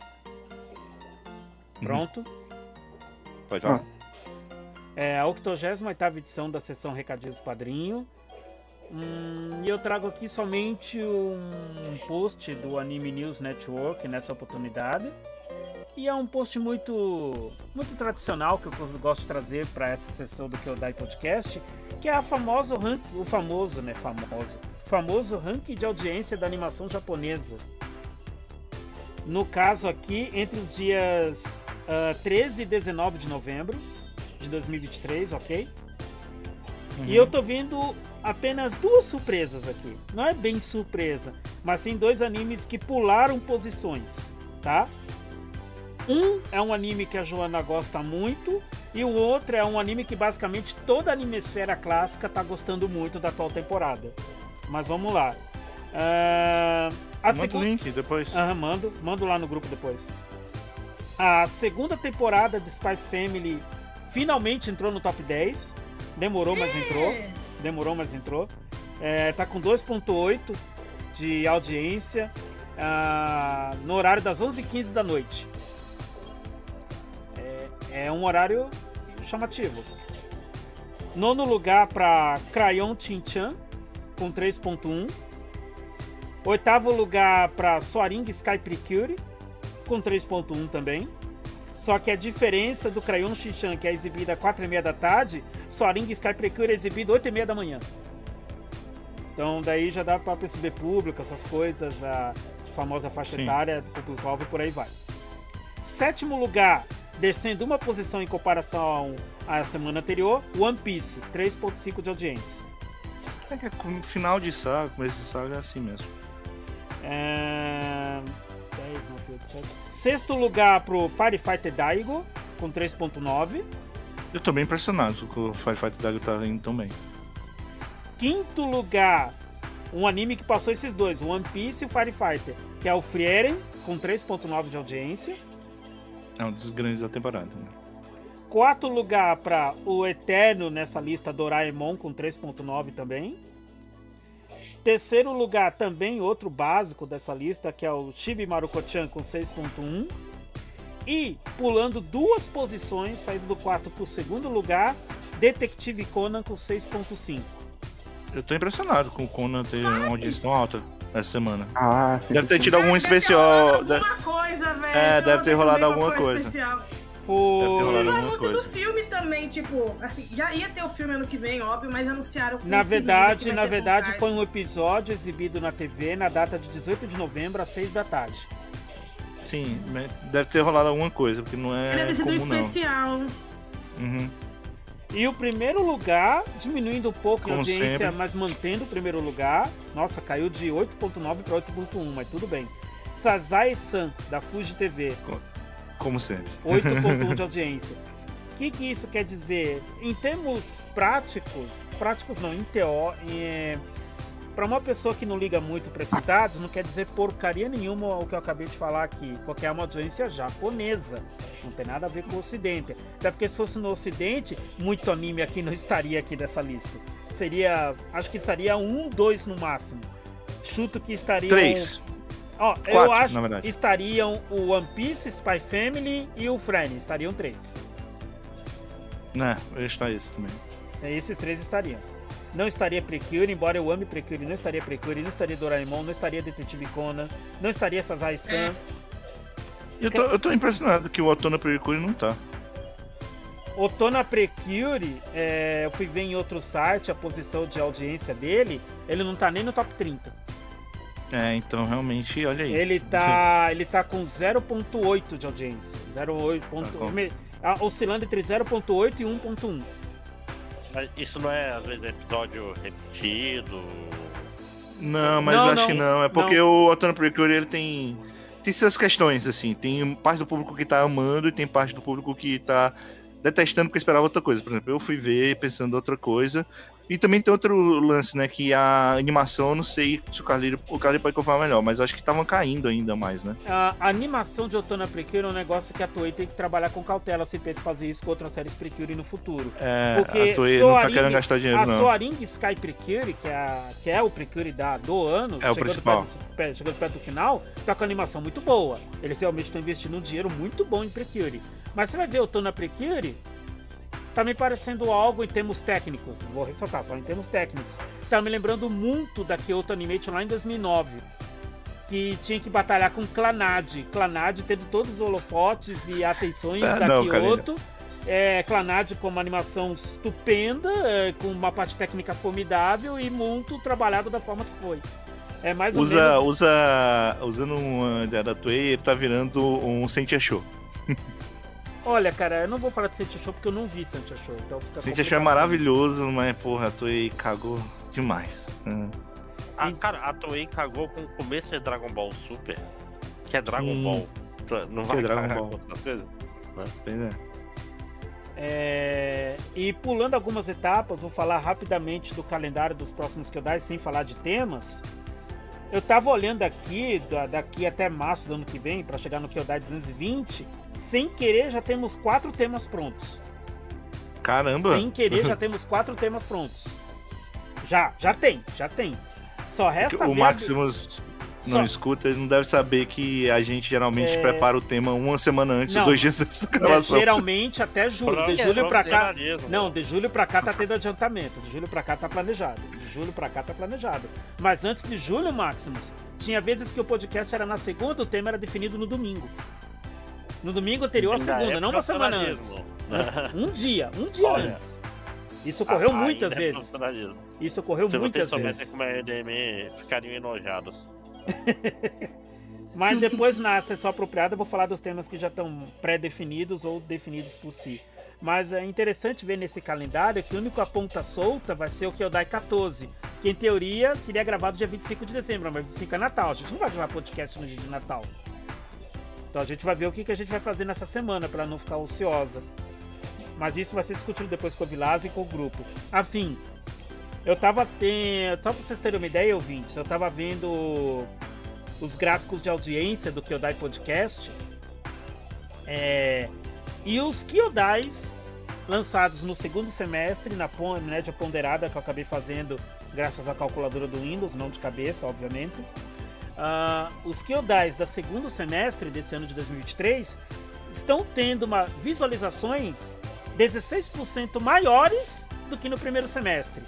Pronto. Pode falar. É a octogésima oitava edição da sessão Recadinhos do Padrinho. Hum, e eu trago aqui somente um post do Anime News Network nessa oportunidade. E é um post muito, muito tradicional que eu gosto de trazer para essa sessão do Kyodai Podcast, que é a famoso rank, o famoso, né, famoso, famoso ranking de audiência da animação japonesa. No caso aqui, entre os dias uh, treze e dezenove de novembro de dois mil e vinte e três, ok? Uhum. E eu tô vendo apenas duas surpresas aqui. Não é bem surpresa, mas sim dois animes que pularam posições, tá? Um é um anime que a Joana gosta muito, e o outro é um anime que basicamente toda a animesfera clássica tá gostando muito da atual temporada. Mas vamos lá. Uh, a Manda segu- o link depois. Aham, mando, mando lá no grupo depois. A segunda temporada de Spy Family finalmente entrou no top dez. Demorou, mas entrou. Demorou, mas entrou. É, tá com dois ponto oito de audiência ah, no horário das onze e quinze da noite. É, é um horário chamativo. Nono lugar para Crayon Shin-chan, com três ponto um. Oitavo lugar para Soaring Sky Precure, com três ponto um também. Só que a diferença do Crayon Shin-chan, que é exibida às quatro e meia da tarde, Soaring Sky Precure é exibido às oito e meia da manhã. Então daí já dá para perceber público, essas coisas, a famosa faixa Sim. etária do público-alvo e por aí vai. Sétimo lugar, descendo uma posição em comparação à semana anterior, One Piece, três ponto cinco de audiência. É que com final de saga, começo de saga é assim mesmo. É... dez, nove, oito, sete. Sexto lugar pro Firefighter Daigo, com três ponto nove. Eu tô bem impressionado com o Firefighter Daigo tá indo tão bem. Quinto lugar, um anime que passou esses dois, o One Piece e o Firefighter, que é o Frieren, com três ponto nove de audiência. É um dos grandes da temporada. Né? Quarto lugar para o Eterno nessa lista, Doraemon, com três ponto nove também. Terceiro lugar, também outro básico dessa lista, que é o Chibi Maruko-chan, com seis ponto um. E, pulando duas posições, saindo do quarto para o segundo lugar, Detective Conan, com seis ponto cinco. Eu tô impressionado com o Conan ter uma audiência tão alta essa semana. Ah, sim. Deve ter sim. tido algum Deve ter especial. rolado Deve, alguma coisa, velho. É, deve ter Tem rolado alguma alguma coisa. especial. Deve ter Foi... rolado Teve o alguma anúncio coisa. do filme também, tipo, assim, já ia ter o filme ano que vem, óbvio, mas anunciaram com Na um teaser que verdade, vai na ser verdade com foi um episódio exibido na T V na data de dezoito de novembro, às seis da tarde. sim, deve ter rolado alguma coisa, porque não é Deve ter sido um comum não. especial. Uhum. E o primeiro lugar, diminuindo um pouco a Como audiência, sempre. mas mantendo o primeiro lugar. Nossa, caiu de oito ponto nove para oito ponto um, mas tudo bem. Sazae-san, da Fuji T V, Como sempre. oito ponto um de audiência. O que, que isso quer dizer? Em termos práticos, práticos não, em teó, é, para uma pessoa que não liga muito para esses dados, não quer dizer porcaria nenhuma o que eu acabei de falar aqui, porque é uma audiência japonesa, não tem nada a ver com o Ocidente. Até porque se fosse no Ocidente, muito anime aqui não estaria aqui dessa lista. Seria, acho que estaria um, dois no máximo. Chuto que estariam... Três. Ó, eu Quatro, acho na verdade. que estariam o One Piece, Spy Family e o Friends, estariam três. Né, está esse também. Esses três estariam. Não estaria Precure, embora eu ame Precure, não estaria Precure, não estaria Doraemon, não estaria Detetive Conan, não estaria Sazae-san. E eu tô, eu tô impressionado que o Otona Precure não tá. Otona Precure, é, eu fui ver em outro site a posição de audiência dele, ele não tá nem no top trinta. É, então realmente, olha aí. Ele tá, ele tá com zero ponto oito de audiência. zero ponto oito. Tá com- me- ah, oscilando entre zero ponto oito e um ponto um. Mas isso não é, às vezes, episódio repetido? Não, mas Não, acho não, que não. É porque o Autono Precure, ele tem. Tem essas questões, assim. Tem parte do público que tá amando e tem parte do público que tá detestando porque esperava outra coisa. Por exemplo, eu fui ver pensando outra coisa. E também tem outro lance, né? Que a animação, eu não sei se o Carlinho, o Carlinho pode confirmar melhor, mas eu acho que estavam caindo ainda mais, né? A animação de Autono Precure é um negócio que a Toei tem que trabalhar com cautela se pensa fazer isso com outras séries Precure no futuro. É, Porque a Toei não tá Soaring- querendo gastar dinheiro, A não. Soaring Sky Precure, que é, a- que é o Precure da, do ano, É o principal. Perto, do- perto- chegando perto do final, tá com animação muito boa. Eles realmente estão investindo um dinheiro muito bom em Precure. Mas você vai ver o Autono Precure, tá me parecendo algo em termos técnicos, vou ressaltar só em termos técnicos. Tá me lembrando muito da Kyoto Animation lá em dois mil e nove, que tinha que batalhar com Clannad. Clannad tendo todos os holofotes e atenções Ah, da não, Kyoto. É, Clannad com uma animação estupenda, é, com uma parte técnica formidável e muito trabalhado da forma que foi. É mais ou Usa, menos... usa, usando uma ideia da Toei, ele tá virando um Sentia Show. Olha, cara, eu não vou falar de Sentia Show porque eu não vi Sentia Show, então fica Sentia Show é complicado. maravilhoso, mas, porra, a Toei cagou demais. Hum. Ah, cara, a Toei cagou com o começo de Dragon Ball Super, que é Dragon Sim. Ball. Não Que vai é Dragon cagar Ball. com outras coisas? Pois é. É, e pulando algumas etapas, vou falar rapidamente do calendário dos próximos Kyodai, sem falar de temas. Eu tava olhando aqui, da- daqui até março do ano que vem, para chegar no Kyodai duzentos e vinte, sem querer já temos quatro temas prontos. Caramba! Sem querer já temos quatro temas prontos. Já, já tem, já tem. Só resta O ver- Maximus não Só- escuta, ele não deve saber que a gente geralmente É. prepara o tema uma semana antes Não. ou dois dias antes da É, gravação. geralmente até julho. De julho pra cá. Profissionalismo. Não, de julho pra cá tá tendo adiantamento. De julho pra cá tá planejado. De julho pra cá tá planejado. Mas antes de julho, Maximus, tinha vezes que o podcast era na segunda, o tema era definido no domingo. No domingo anterior à Ainda segunda, é não uma semana antes. profissionalismo. Um dia, um dia Olha. antes. Isso ocorreu Ah, muitas ainda é vezes. profissionalismo. Isso ocorreu Se muitas vocês soubessem vezes. como é E D M, ficariam enojados. Mas depois, na sessão apropriada, eu vou falar dos temas que já estão pré-definidos ou definidos por si. Mas é interessante ver nesse calendário que o único a ponta solta vai ser o Kyodai quatorze, que em teoria seria gravado dia vinte e cinco de dezembro, mas vinte e cinco é Natal, a gente não vai gravar podcast no dia de Natal. Então a gente vai ver o que, que a gente vai fazer nessa semana para não ficar ociosa. Mas isso vai ser discutido depois com o Vilazo e com o grupo. Afim, eu tava tendo... Só pra vocês terem uma ideia, ouvintes, eu tava vendo os gráficos de audiência do Kyodai Podcast. É... E os Kyodais lançados no segundo semestre, na pon- média ponderada que eu acabei fazendo graças à calculadora do Windows, não de cabeça, obviamente. Ah, os Kyodais da segundo semestre desse ano de dois mil e vinte e três estão tendo uma visualizações dezesseis por cento maiores do que no primeiro semestre.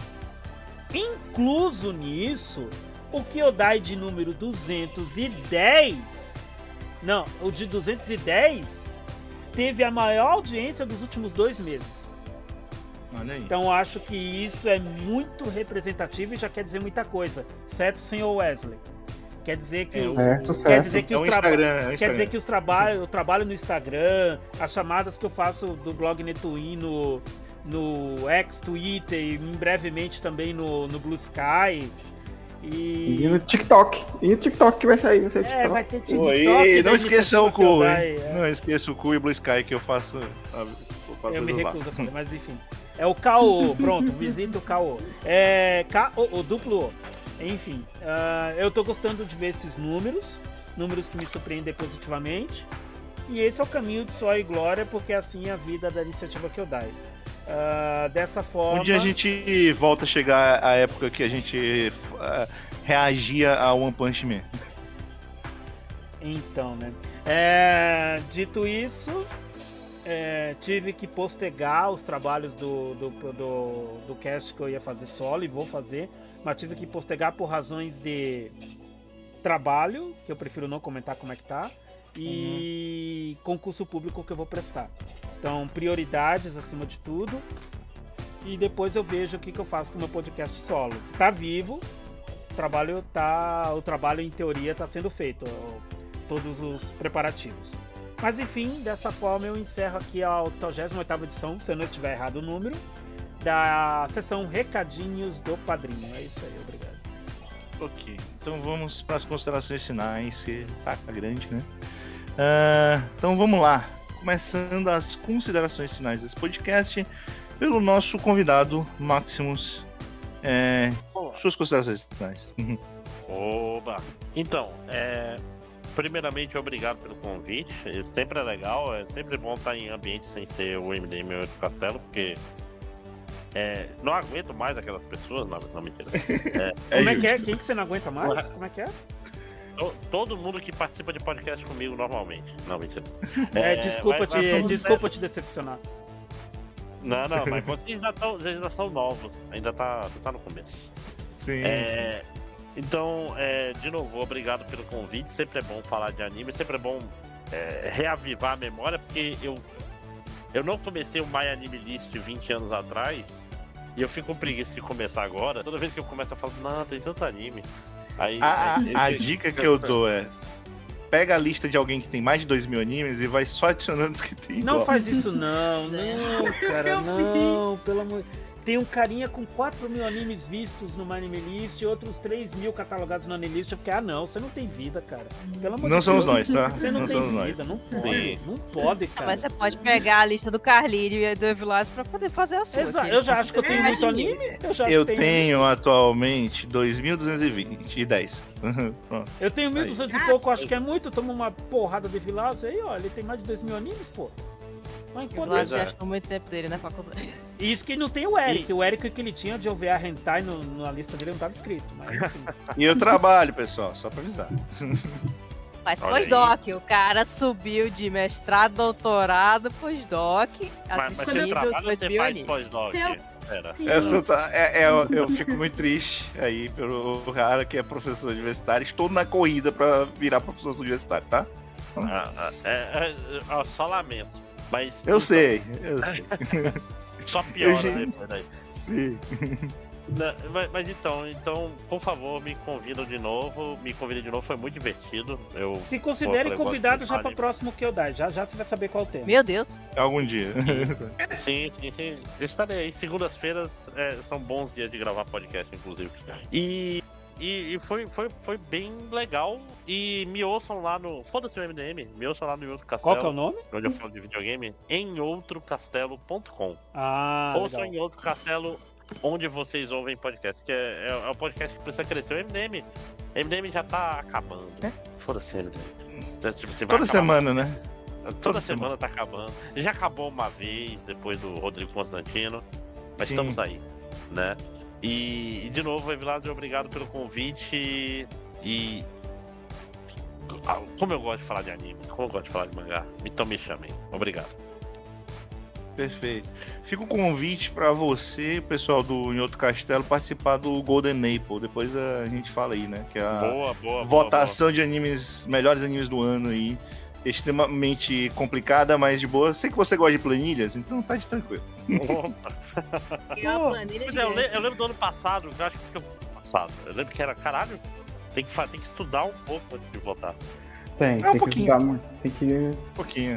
Incluso nisso, o Kyodai de número duzentos e dez, não, o de duzentos e dez teve a maior audiência dos últimos dois meses. Olha aí. Então acho que isso é muito representativo e já quer dizer muita coisa, certo, senhor Wesley? Quer dizer que É, os, Certo, quer certo. dizer que É os um traba- Instagram, é um Quer Instagram. dizer que os trabalhos, eu trabalho no Instagram, as chamadas que eu faço do blog Netuin no, no X, Twitter e em brevemente também no, no Blue Sky. E. E no TikTok. E no TikTok que vai sair. Vai sair É, TikTok. vai ter TikTok. Oi, da não esqueça o iniciativa que eu cu, dar, hein? é. Não esqueça o cu e Blue Sky que eu faço. Eu faço Eu me coisas lá. recuso a fazer, mas enfim. É o K O, pronto, visita o K O. É K O, o duplo O. Enfim, ah, eu tô gostando de ver esses números, números que me surpreendem positivamente. E esse é o caminho de Só e Glória, porque assim é a vida da iniciativa Kyodai. Ah, dessa forma. Um dia a gente volta a chegar à época que a gente ah, reagia a One Punch Man. Então, né? É, dito isso, é, tive que postergar os trabalhos do, do, do, do cast que eu ia fazer solo e vou fazer, mas tive que postergar por razões de trabalho, que eu prefiro não comentar como é que tá, e concurso público que eu vou prestar. Então, prioridades acima de tudo, e depois eu vejo o que, que eu faço com o meu podcast solo. Tá vivo, o trabalho, tá, o trabalho em teoria está sendo feito. Todos os preparativos. Mas enfim, dessa forma eu encerro aqui a oitagésima oitava edição, se eu não estiver errado o número, da sessão Recadinhos do Padrinho. É isso aí, obrigado. Ok, então vamos para as considerações finais, que tá grande, né? Uh, então vamos lá, começando as considerações finais desse podcast pelo nosso convidado Maximus. É, suas considerações finais. Oba! Então, é, primeiramente, obrigado pelo convite. Sempre é legal, é sempre bom estar em ambiente sem ser o M D M do Castelo, porque é, não aguento mais aquelas pessoas, não, não mentira. É, Como é que é? Quem que você não aguenta mais? Como é que é? Todo mundo que participa de podcast comigo normalmente. Não, mentira. É, É, desculpa, mas- te, mas- desculpa te decepcionar. Não, não, mas vocês ainda, tão, vocês ainda são novos. Ainda tá, tá no começo. Sim, É, então, é, de novo, obrigado pelo convite. Sempre é bom falar de anime, sempre é bom é, reavivar a memória, porque eu, eu não comecei o My Anime List vinte anos atrás e eu fico com preguiça de começar agora. Toda vez que eu começo, eu falo, não, tem tanto anime. Aí, A, aí- a, a dica que eu dou é: pega a lista de alguém que tem mais de dois mil animes e vai só adicionando os que tem igual. Não faz isso não, não, cara, Eu não, fiz. pelo amor. Tem um carinha com quatro mil animes vistos no My Anime List e outros três mil catalogados no Anime List. Eu fiquei, ah não, você não tem vida, cara. Pelo amor Não de somos Deus. nós, tá? Você não, Não tem somos vida, nós. não pode, Sim. não pode, Ah, cara. mas você pode pegar a lista do Carlírio e do Evilás pra poder fazer a sua. Exato, que eu eles já acho que eu tenho muito consideram anime. Eu já Eu tenho. tenho atualmente dois mil duzentos e vinte e dez. Pronto. Eu tenho mil e duzentos e pouco, acho que é muito. Tomo uma porrada de Vilas aí, ó. Ele tem mais de dois mil animes, pô. Mas O quando Evilás Pois é. gastou muito tempo dele, né, faculdade. Isso que não tem o Eric. O Eric que ele tinha de O V A Hentai no, na lista dele não tava escrito. Mas enfim. E eu trabalho, pessoal, só pra avisar. Mas Olha pós-doc, o cara subiu de mestrado, doutorado, pós-doc, Mas, mas você assistindo trabalha ou dois você mil faz animes. pós-doc? Seu- Pera. Sim. Eu, sou tá- é- é- eu- eu fico muito triste aí pelo cara que é professor universitário. Estou na corrida pra virar professor universitário, tá? Ah, ah, é, é, ó, só lamento. Mas Eu sei, eu sei. só piora Eu já- depois daí. Sim. Não, mas, mas então, então, por favor, me convidam de novo. Me convidem de novo, foi muito divertido. Eu, Se considere Pô, eu convidado gosto já de para o próximo que eu dar. Já já você vai saber qual é o tema. Meu Deus. Algum dia. sim, sim, sim. Eu estarei aí. Segundas-feiras é, são bons dias de gravar podcast, inclusive. E, e, e foi, foi, foi bem legal. E me ouçam lá no. Foda-se o M D M, me ouçam lá no Outro Castelo. Qual que é o nome? Onde eu falo de videogame, em outro castelo ponto com. Ah, Ouçam legal. em Outro Castelo, onde vocês ouvem podcast, que é, é, é um podcast que precisa crescer. O M D M, M D M já tá acabando. É? Foda-se, M D M. É, tipo, você vai Toda acabar- semana, né? Toda, toda semana tá acabando. Já acabou uma vez, depois do Rodrigo Constantino. Mas Sim. estamos aí, né? E, e de novo, Evilásio, obrigado pelo convite. E. Ah, como eu gosto de falar de anime, como eu gosto de falar de mangá, então me chamem. Obrigado. Perfeito. Fica um convite pra você, pessoal do Em Outro Castelo, participar do Golden Apple. Depois a gente fala aí, né? Que é a Boa, boa, boa. votação de animes, melhores animes do ano aí. Extremamente complicada, mas de boa. Sei que você gosta de planilhas, então tá de tranquilo. boa. Opa. E uma planilha Pois é, eu, le- gigante. eu lembro do ano passado, eu acho que eu passado. Eu lembro que era, caralho, tem que, fa- tem que estudar um pouco antes de votar. Tem, É um tem que pouquinho. estudar muito. Tem que. Um pouquinho.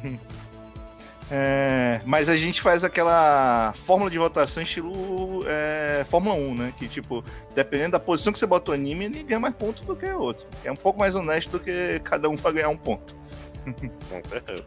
É, mas a gente faz aquela fórmula de votação estilo é, Fórmula um, né? Que, tipo, dependendo da posição que você bota o anime, ele ganha mais pontos do que o outro. É um pouco mais honesto do que cada um vai ganhar um ponto. Com certeza.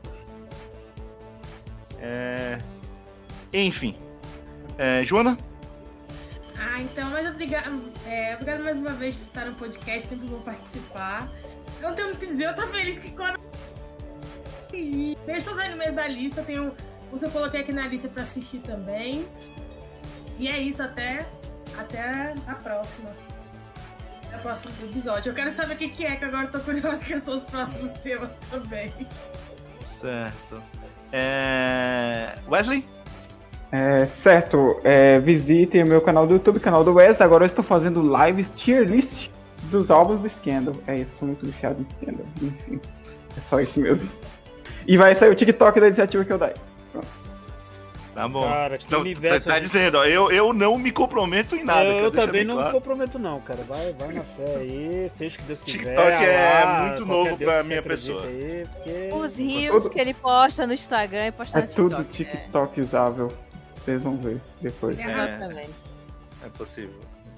É, enfim. É, Joana? Ah, então, mas obrigado, é, obrigado mais uma vez por estar no podcast, sempre vou participar. Eu não tenho muito a dizer, eu tô feliz que quando. E deixa os animes da lista, tenho. Você coloquei aqui na lista pra assistir também. E é isso, até, até a próxima. Até o próximo episódio. Eu quero saber o que, que é, que agora eu tô curiosa que são os próximos temas também. Certo. É, Wesley? É, certo, é, visitem o meu canal do YouTube, canal do Wes. Agora eu estou fazendo lives tier list dos álbuns do Scandal. É isso, sou muito viciado em Scandal. Enfim, é só isso mesmo. E vai sair o TikTok da iniciativa que eu dei. Pronto. Tá bom. Cara, que então, universo. tá, tá dizendo, ó, eu, eu não me comprometo em nada. Eu, quero eu deixar também bem não claro. me comprometo, não, cara. Vai, vai na fé aí, seja o que Deus quiser. TikTok é lá, muito qualquer novo Deus pra que minha você pessoa. acredita Aí, porque... Os rios que ele posta no Instagram e posta É no TikTok. tudo TikTokizável. Vocês vão ver depois. É. Exatamente. É possível.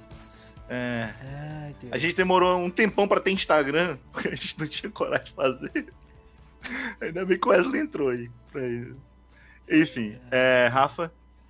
É, Ai, Deus. a gente demorou um tempão pra ter Instagram, porque a gente não tinha coragem de fazer. Ainda bem que o Wesley entrou aí. Pra isso. Enfim, é, Rafa,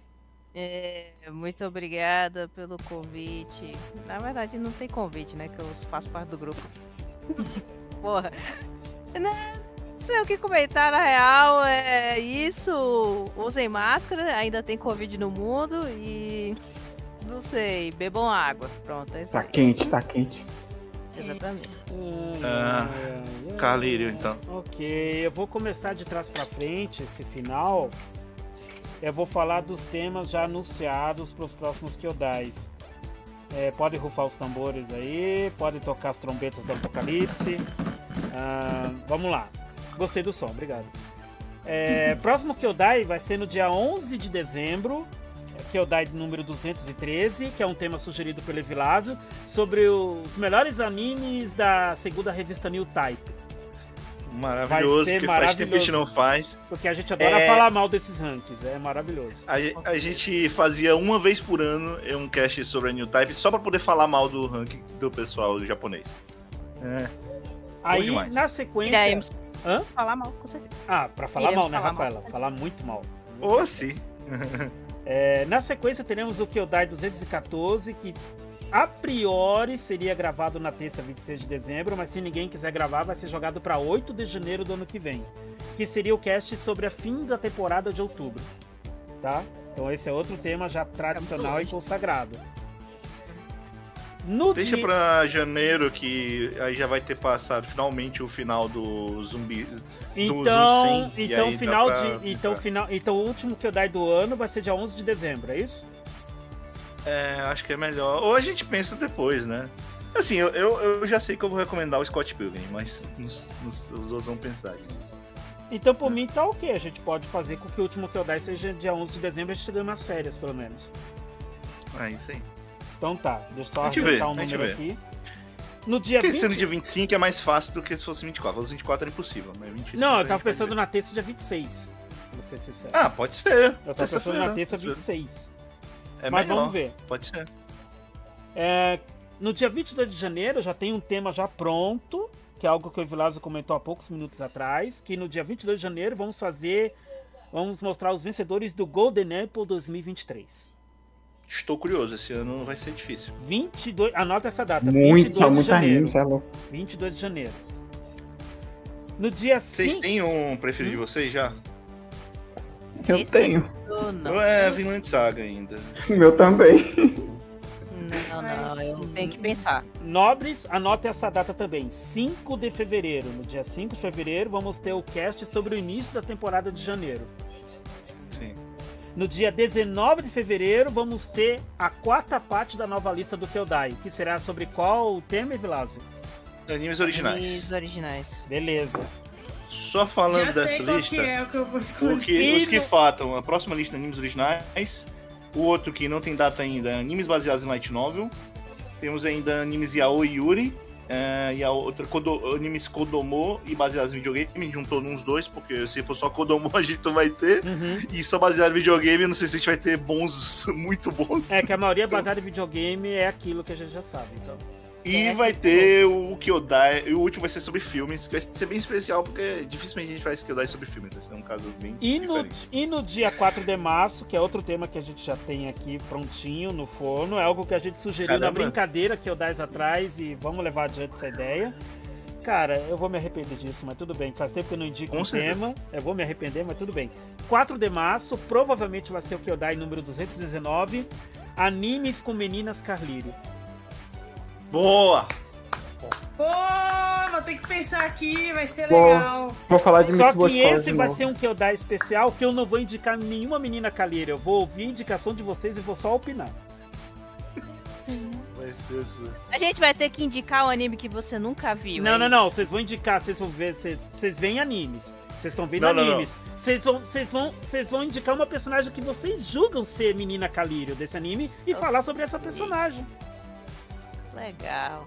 É, muito obrigada pelo convite. Na verdade, não tem convite, né? Que eu faço parte do grupo. Porra. Não sei o que comentar, na real. É isso. Usem máscara. Ainda tem Covid no mundo. E. Não sei. Bebam água. Pronto. É isso Tá aí. quente, tá quente. Exatamente. Ah, Carlírio, então. Ok, eu vou começar de trás pra frente, esse final. Eu vou falar dos temas já anunciados para os próximos Kyodais. É, pode rufar os tambores aí, pode tocar as trombetas do Apocalipse. Ah, vamos lá. Gostei do som, obrigado. É, próximo Kyodai vai ser no dia onze de dezembro. Kyodai número duzentos e treze, que é um tema sugerido pelo Evilásio, sobre os melhores animes da segunda revista New Type. Maravilhoso, Vai ser que faz tempo que a gente não faz. Porque a gente adora É... falar mal desses rankings, é maravilhoso. A, a gente fazia uma vez por ano um cast sobre a New Type só pra poder falar mal do ranking do pessoal japonês. É. Aí, demais. na sequência... Iremos Hã? falar mal, com certeza. Ah, pra falar Iremos mal, né, falar Rafaela? mal. Falar muito mal. Ou sim. É, na sequência teremos o Kyodai duzentos e quatorze, que a priori seria gravado na terça vinte e seis de dezembro, mas se ninguém quiser gravar vai ser jogado para oito de janeiro do ano que vem, que seria o cast sobre a fim da temporada de outubro, tá? Então esse é outro tema já tradicional e consagrado. No Deixa dia... pra janeiro, que aí já vai ter passado finalmente o final do zumbi. Então, do Zoom cem, e então aí final dá pra- de, então final, então o último Kyodai do ano vai ser dia onze de dezembro, é isso? É, acho que é melhor. Ou a gente pensa depois, né? Assim, eu, eu, eu já sei que eu vou recomendar o Scott Pilgrim, mas nos, nos, os outros vão pensar. Então por mim tá ok, a gente pode fazer com que o último Kyodai seja dia onze de dezembro, a gente ganha umas férias pelo menos. É isso aí. Então tá, deixa eu só A gente ajeitar vê, um a gente número vê. aqui. No dia Porque vinte... sendo dia vinte e cinco é mais fácil do que se fosse vinte e quatro. Os vinte e quatro é impossível, mas vinte e cinco Não, a eu tava gente vai pensando ver. na terça dia vinte e seis, pra ser sincero. Ah, pode ser. eu tava pensando terça-feira, na terça terça-feira. vinte e seis. É Mas melhor. vamos ver. Pode ser. É, no dia vinte e dois de janeiro já tem um tema já pronto, que é algo que o Evilásio comentou há poucos minutos atrás, que no dia vinte e dois de janeiro vamos fazer, vamos mostrar os vencedores do Golden Apple dois mil e vinte e três. Estou curioso, esse ano vai ser difícil. vinte e dois, anota essa data, Muito, só vinte e dois de muita janeiro. rima, você é louco. vinte e dois de janeiro. No dia Vocês cinco... têm um preferido de vocês já? Eu Esse- tenho. Oh, não. Ou é Vinland Saga ainda? Meu também. Não, não, eu tenho que pensar. Nobres, anote essa data também, cinco de fevereiro. No dia cinco de fevereiro vamos ter o cast sobre o início da temporada de janeiro. Sim. No dia dezenove de fevereiro vamos ter a quarta parte da nova lista do Kyodai, que será sobre qual o tema, Evilásio? Animes originais. Os originais. Beleza. Só falando Já dessa sei qual lista, que é o que eu vou escolher. o que, E os que no- faltam, a próxima lista de animes originais, o outro que não tem data ainda, animes baseados em light novel, temos ainda animes Yaoi e Yuri, é, e a outra Kodo, animes Kodomo e baseados em videogame, juntou nos dois, porque se for só Kodomo a gente não vai ter, Uhum. e só baseado em videogame, eu não sei se a gente vai ter bons, muito bons. É que a maioria baseada em videogame é aquilo que a gente já sabe, então. E É, vai que ter o Kyodai, e o último vai ser sobre filmes, que vai ser bem especial, porque dificilmente a gente faz Kyodai sobre filmes, vai ser um caso bem E no, diferente. e no dia quatro de março, que é outro tema que a gente já tem aqui prontinho no forno, é algo que a gente sugeriu na Caramba. brincadeira que eu dez atrás e vamos levar adiante essa ideia. Cara, eu vou me arrepender disso, mas tudo bem. Faz tempo que eu não indico Com um certeza. tema. Eu vou me arrepender, mas tudo bem. quatro de março, provavelmente vai ser o Kyodai número duzentos e dezenove. Animes com meninas Carlírio. Boa! Pô, vou ter que pensar aqui, vai ser Pô. legal. Vou falar de Só Mitsubishi que College esse de vai novo. ser um Kyodai especial que eu não vou indicar nenhuma menina Carlírio. Eu vou ouvir a indicação de vocês e vou só opinar. Vai ser isso. A gente vai ter que indicar um anime que você nunca viu. Não, é não, isso? não. Vocês vão indicar, vocês vão ver, vocês, vocês veem animes. Vocês estão vendo Não, não, animes. Vocês vão, vocês vão, vocês vão indicar uma personagem que vocês julgam ser menina Kalírio desse anime e Ok. falar sobre essa personagem. Legal.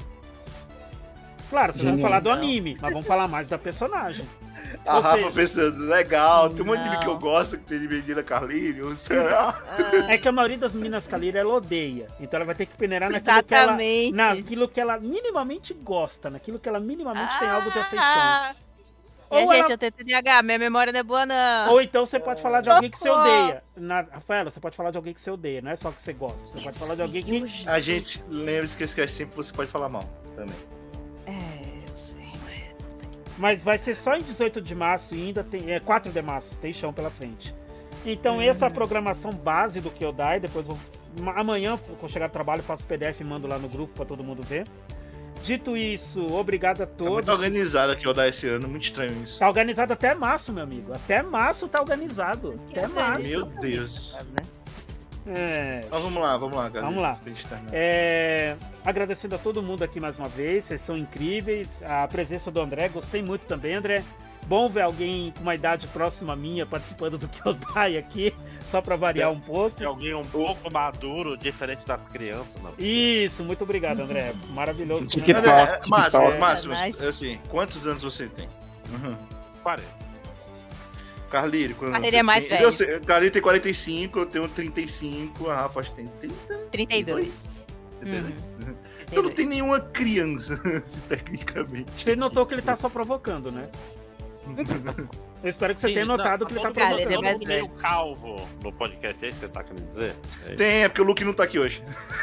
Claro, vocês vão Genial. falar do anime, mas vamos falar mais da personagem. A Ou Rafa seja- pensando, legal, tem um anime Não. que eu gosto que tem de menina Carlinhos, será? É que a maioria das meninas Kalírio ela odeia. Então ela vai ter que peneirar naquilo que ela, Exatamente. naquilo que ela minimamente gosta, naquilo que ela minimamente tem algo de afeição. Ah, Ou, é, gente, ela- eu tenho T D A H, minha memória não é boa, não. ou então você pode falar de alguém que você odeia. Na, Rafaela, você pode falar de alguém que você odeia, não é só que você gosta. Você pode falar de alguém que. A gente, lembre-se que esse cast sempre você pode falar mal também. É, eu sei, mas... Mas vai ser só em dezoito de março e ainda tem. É quatro de março, tem chão pela frente. Então essa é a programação base do Kyodai. Depois eu vou. Amanhã, quando eu chegar do trabalho, eu faço o P D F e mando lá no grupo pra todo mundo ver. Dito isso, obrigado a Tá todos. muito organizado aqui o dar esse ano, muito estranho isso. Tá organizado até março, meu amigo. Até março tá organizado. Até março. Meu Deus. É. Mas vamos lá, vamos lá, galera. Vamos lá. Pra gente terminar. É, agradecendo a todo mundo aqui mais uma vez, vocês são incríveis. A presença do André, gostei muito também, André. Bom ver alguém com uma idade próxima à minha participando do Kyodai aqui, só pra variar um pouco. Tem alguém um pouco maduro, diferente das crianças, não. Isso, muito obrigado, André. Maravilhoso. TikTok. Olha, TikTok. é, Máximo, TikTok. Máximo, Nice. assim, quantos anos você tem? Uhum. quarenta. Carlírio, quantos anos Carlírio você é mais tem? velho. Eu sei, Carlírio tem quarenta e cinco, eu tenho trinta e cinco, a Rafa acho que tem trinta trinta e dois. trinta e dois. Então não tem nenhuma criança, assim, tecnicamente. Você notou que ele tá só provocando, né? Eu espero que você Sim, tenha não, notado que ele tá todo mundo- Cara, ele é provocando. mais todo mundo meio calvo no podcast, é isso que você tá querendo dizer? É isso. Tem, é porque o Luke não tá aqui hoje.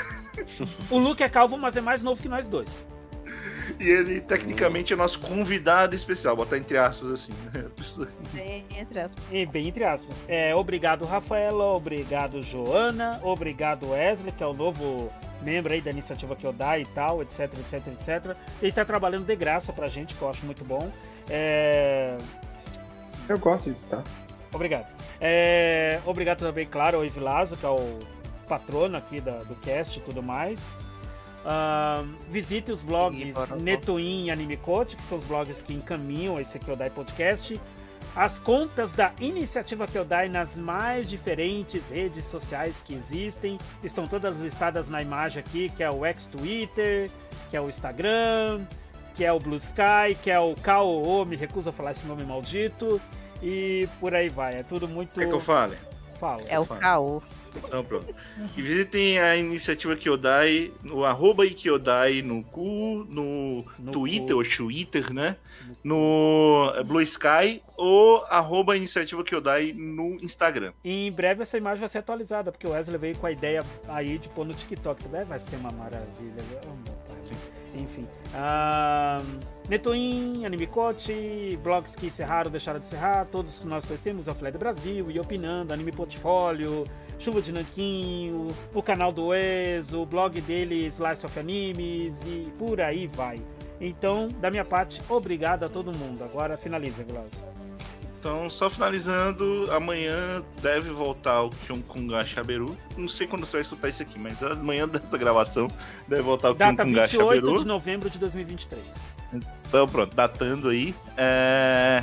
O Luke é calvo, mas é mais novo que nós dois. E ele, tecnicamente, é nosso convidado especial, botar entre aspas assim. Né? A pessoa- Tem, entre aspas. E bem entre aspas. É, obrigado, Rafaela. Obrigado, Joana. Obrigado, Wesley, que é o novo membro aí da iniciativa Kyodai e tal, etc, etc, etcétera. Ele tá trabalhando de graça pra gente, que eu acho muito bom. É... Eu gosto disso, tá? Obrigado. É, obrigado também, claro, ao Evilazo, que é o patrono aqui da, do cast e tudo mais. Ahn, visite os blogs Ih, bora, Netuin e Animecoach, que são os blogs que encaminham esse Kyodai Podcast. As contas da iniciativa Kyodai nas mais diferentes redes sociais que existem. Estão todas listadas na imagem aqui, que é o ex-Twitter, que é o Instagram, que é o Blue Sky, que é o K O O, me recuso a falar esse nome maldito. E por aí vai, é tudo muito... Quer que eu fale? Fala. É o caô. Então pronto. E visitem a iniciativa Kyodai, no arroba Kyodai no cu, no, No Twitter, cu. ou Twitter, né? No eh, Blue Sky, ou arroba iniciativa Kyodai no Instagram. E em breve essa imagem vai ser atualizada, porque o Wesley veio com a ideia aí de pôr no TikTok também. Vai ser uma maravilha. Oh, meu pai. Enfim. Ah, Netuin, Animecoach, blogs que encerraram, deixaram de encerrar, todos que nós conhecemos, o Filé do Brasil, e Opinando, Anime Portfólio, Chuva de Nanquinho, o canal do Wes, o blog dele, Slice of Animes, e por aí vai. Então, da minha parte, obrigado a todo mundo. Agora finaliza, Vilas. Então, só finalizando, amanhã deve voltar o Kyonkunga Shaberu. Não sei quando você vai escutar isso aqui, mas amanhã dessa gravação deve voltar o Data Kyonkunga vinte e oito Shaberu. de novembro de dois mil e vinte e três. Então, pronto, datando aí. É...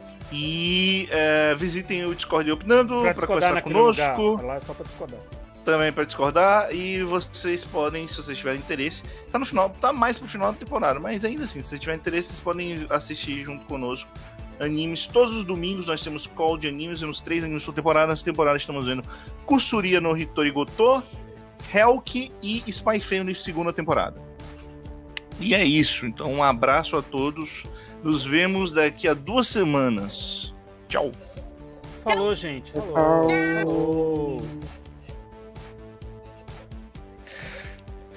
E é, visitem o Discord Opinando Pra para discordar conversar naquele lugar. conosco. Lá é só pra discordar. Também para discordar. E vocês podem, se vocês tiverem interesse, tá no final, tá mais pro final da temporada, mas ainda assim, se vocês tiverem interesse, vocês podem assistir junto conosco animes. Todos os domingos nós temos call de animes, temos três animes por temporada. Nessa temporada estamos vendo Kusuria no Hitori Goto, Hellk e Spy Family segunda temporada. E é isso. Então um abraço a todos. Nos vemos daqui a duas semanas. Tchau. Falou, gente. Falou. Tchau.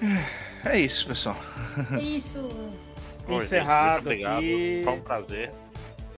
É isso, pessoal. Isso. Oi, gente, Encerrado muito obrigado. aqui. Foi um prazer.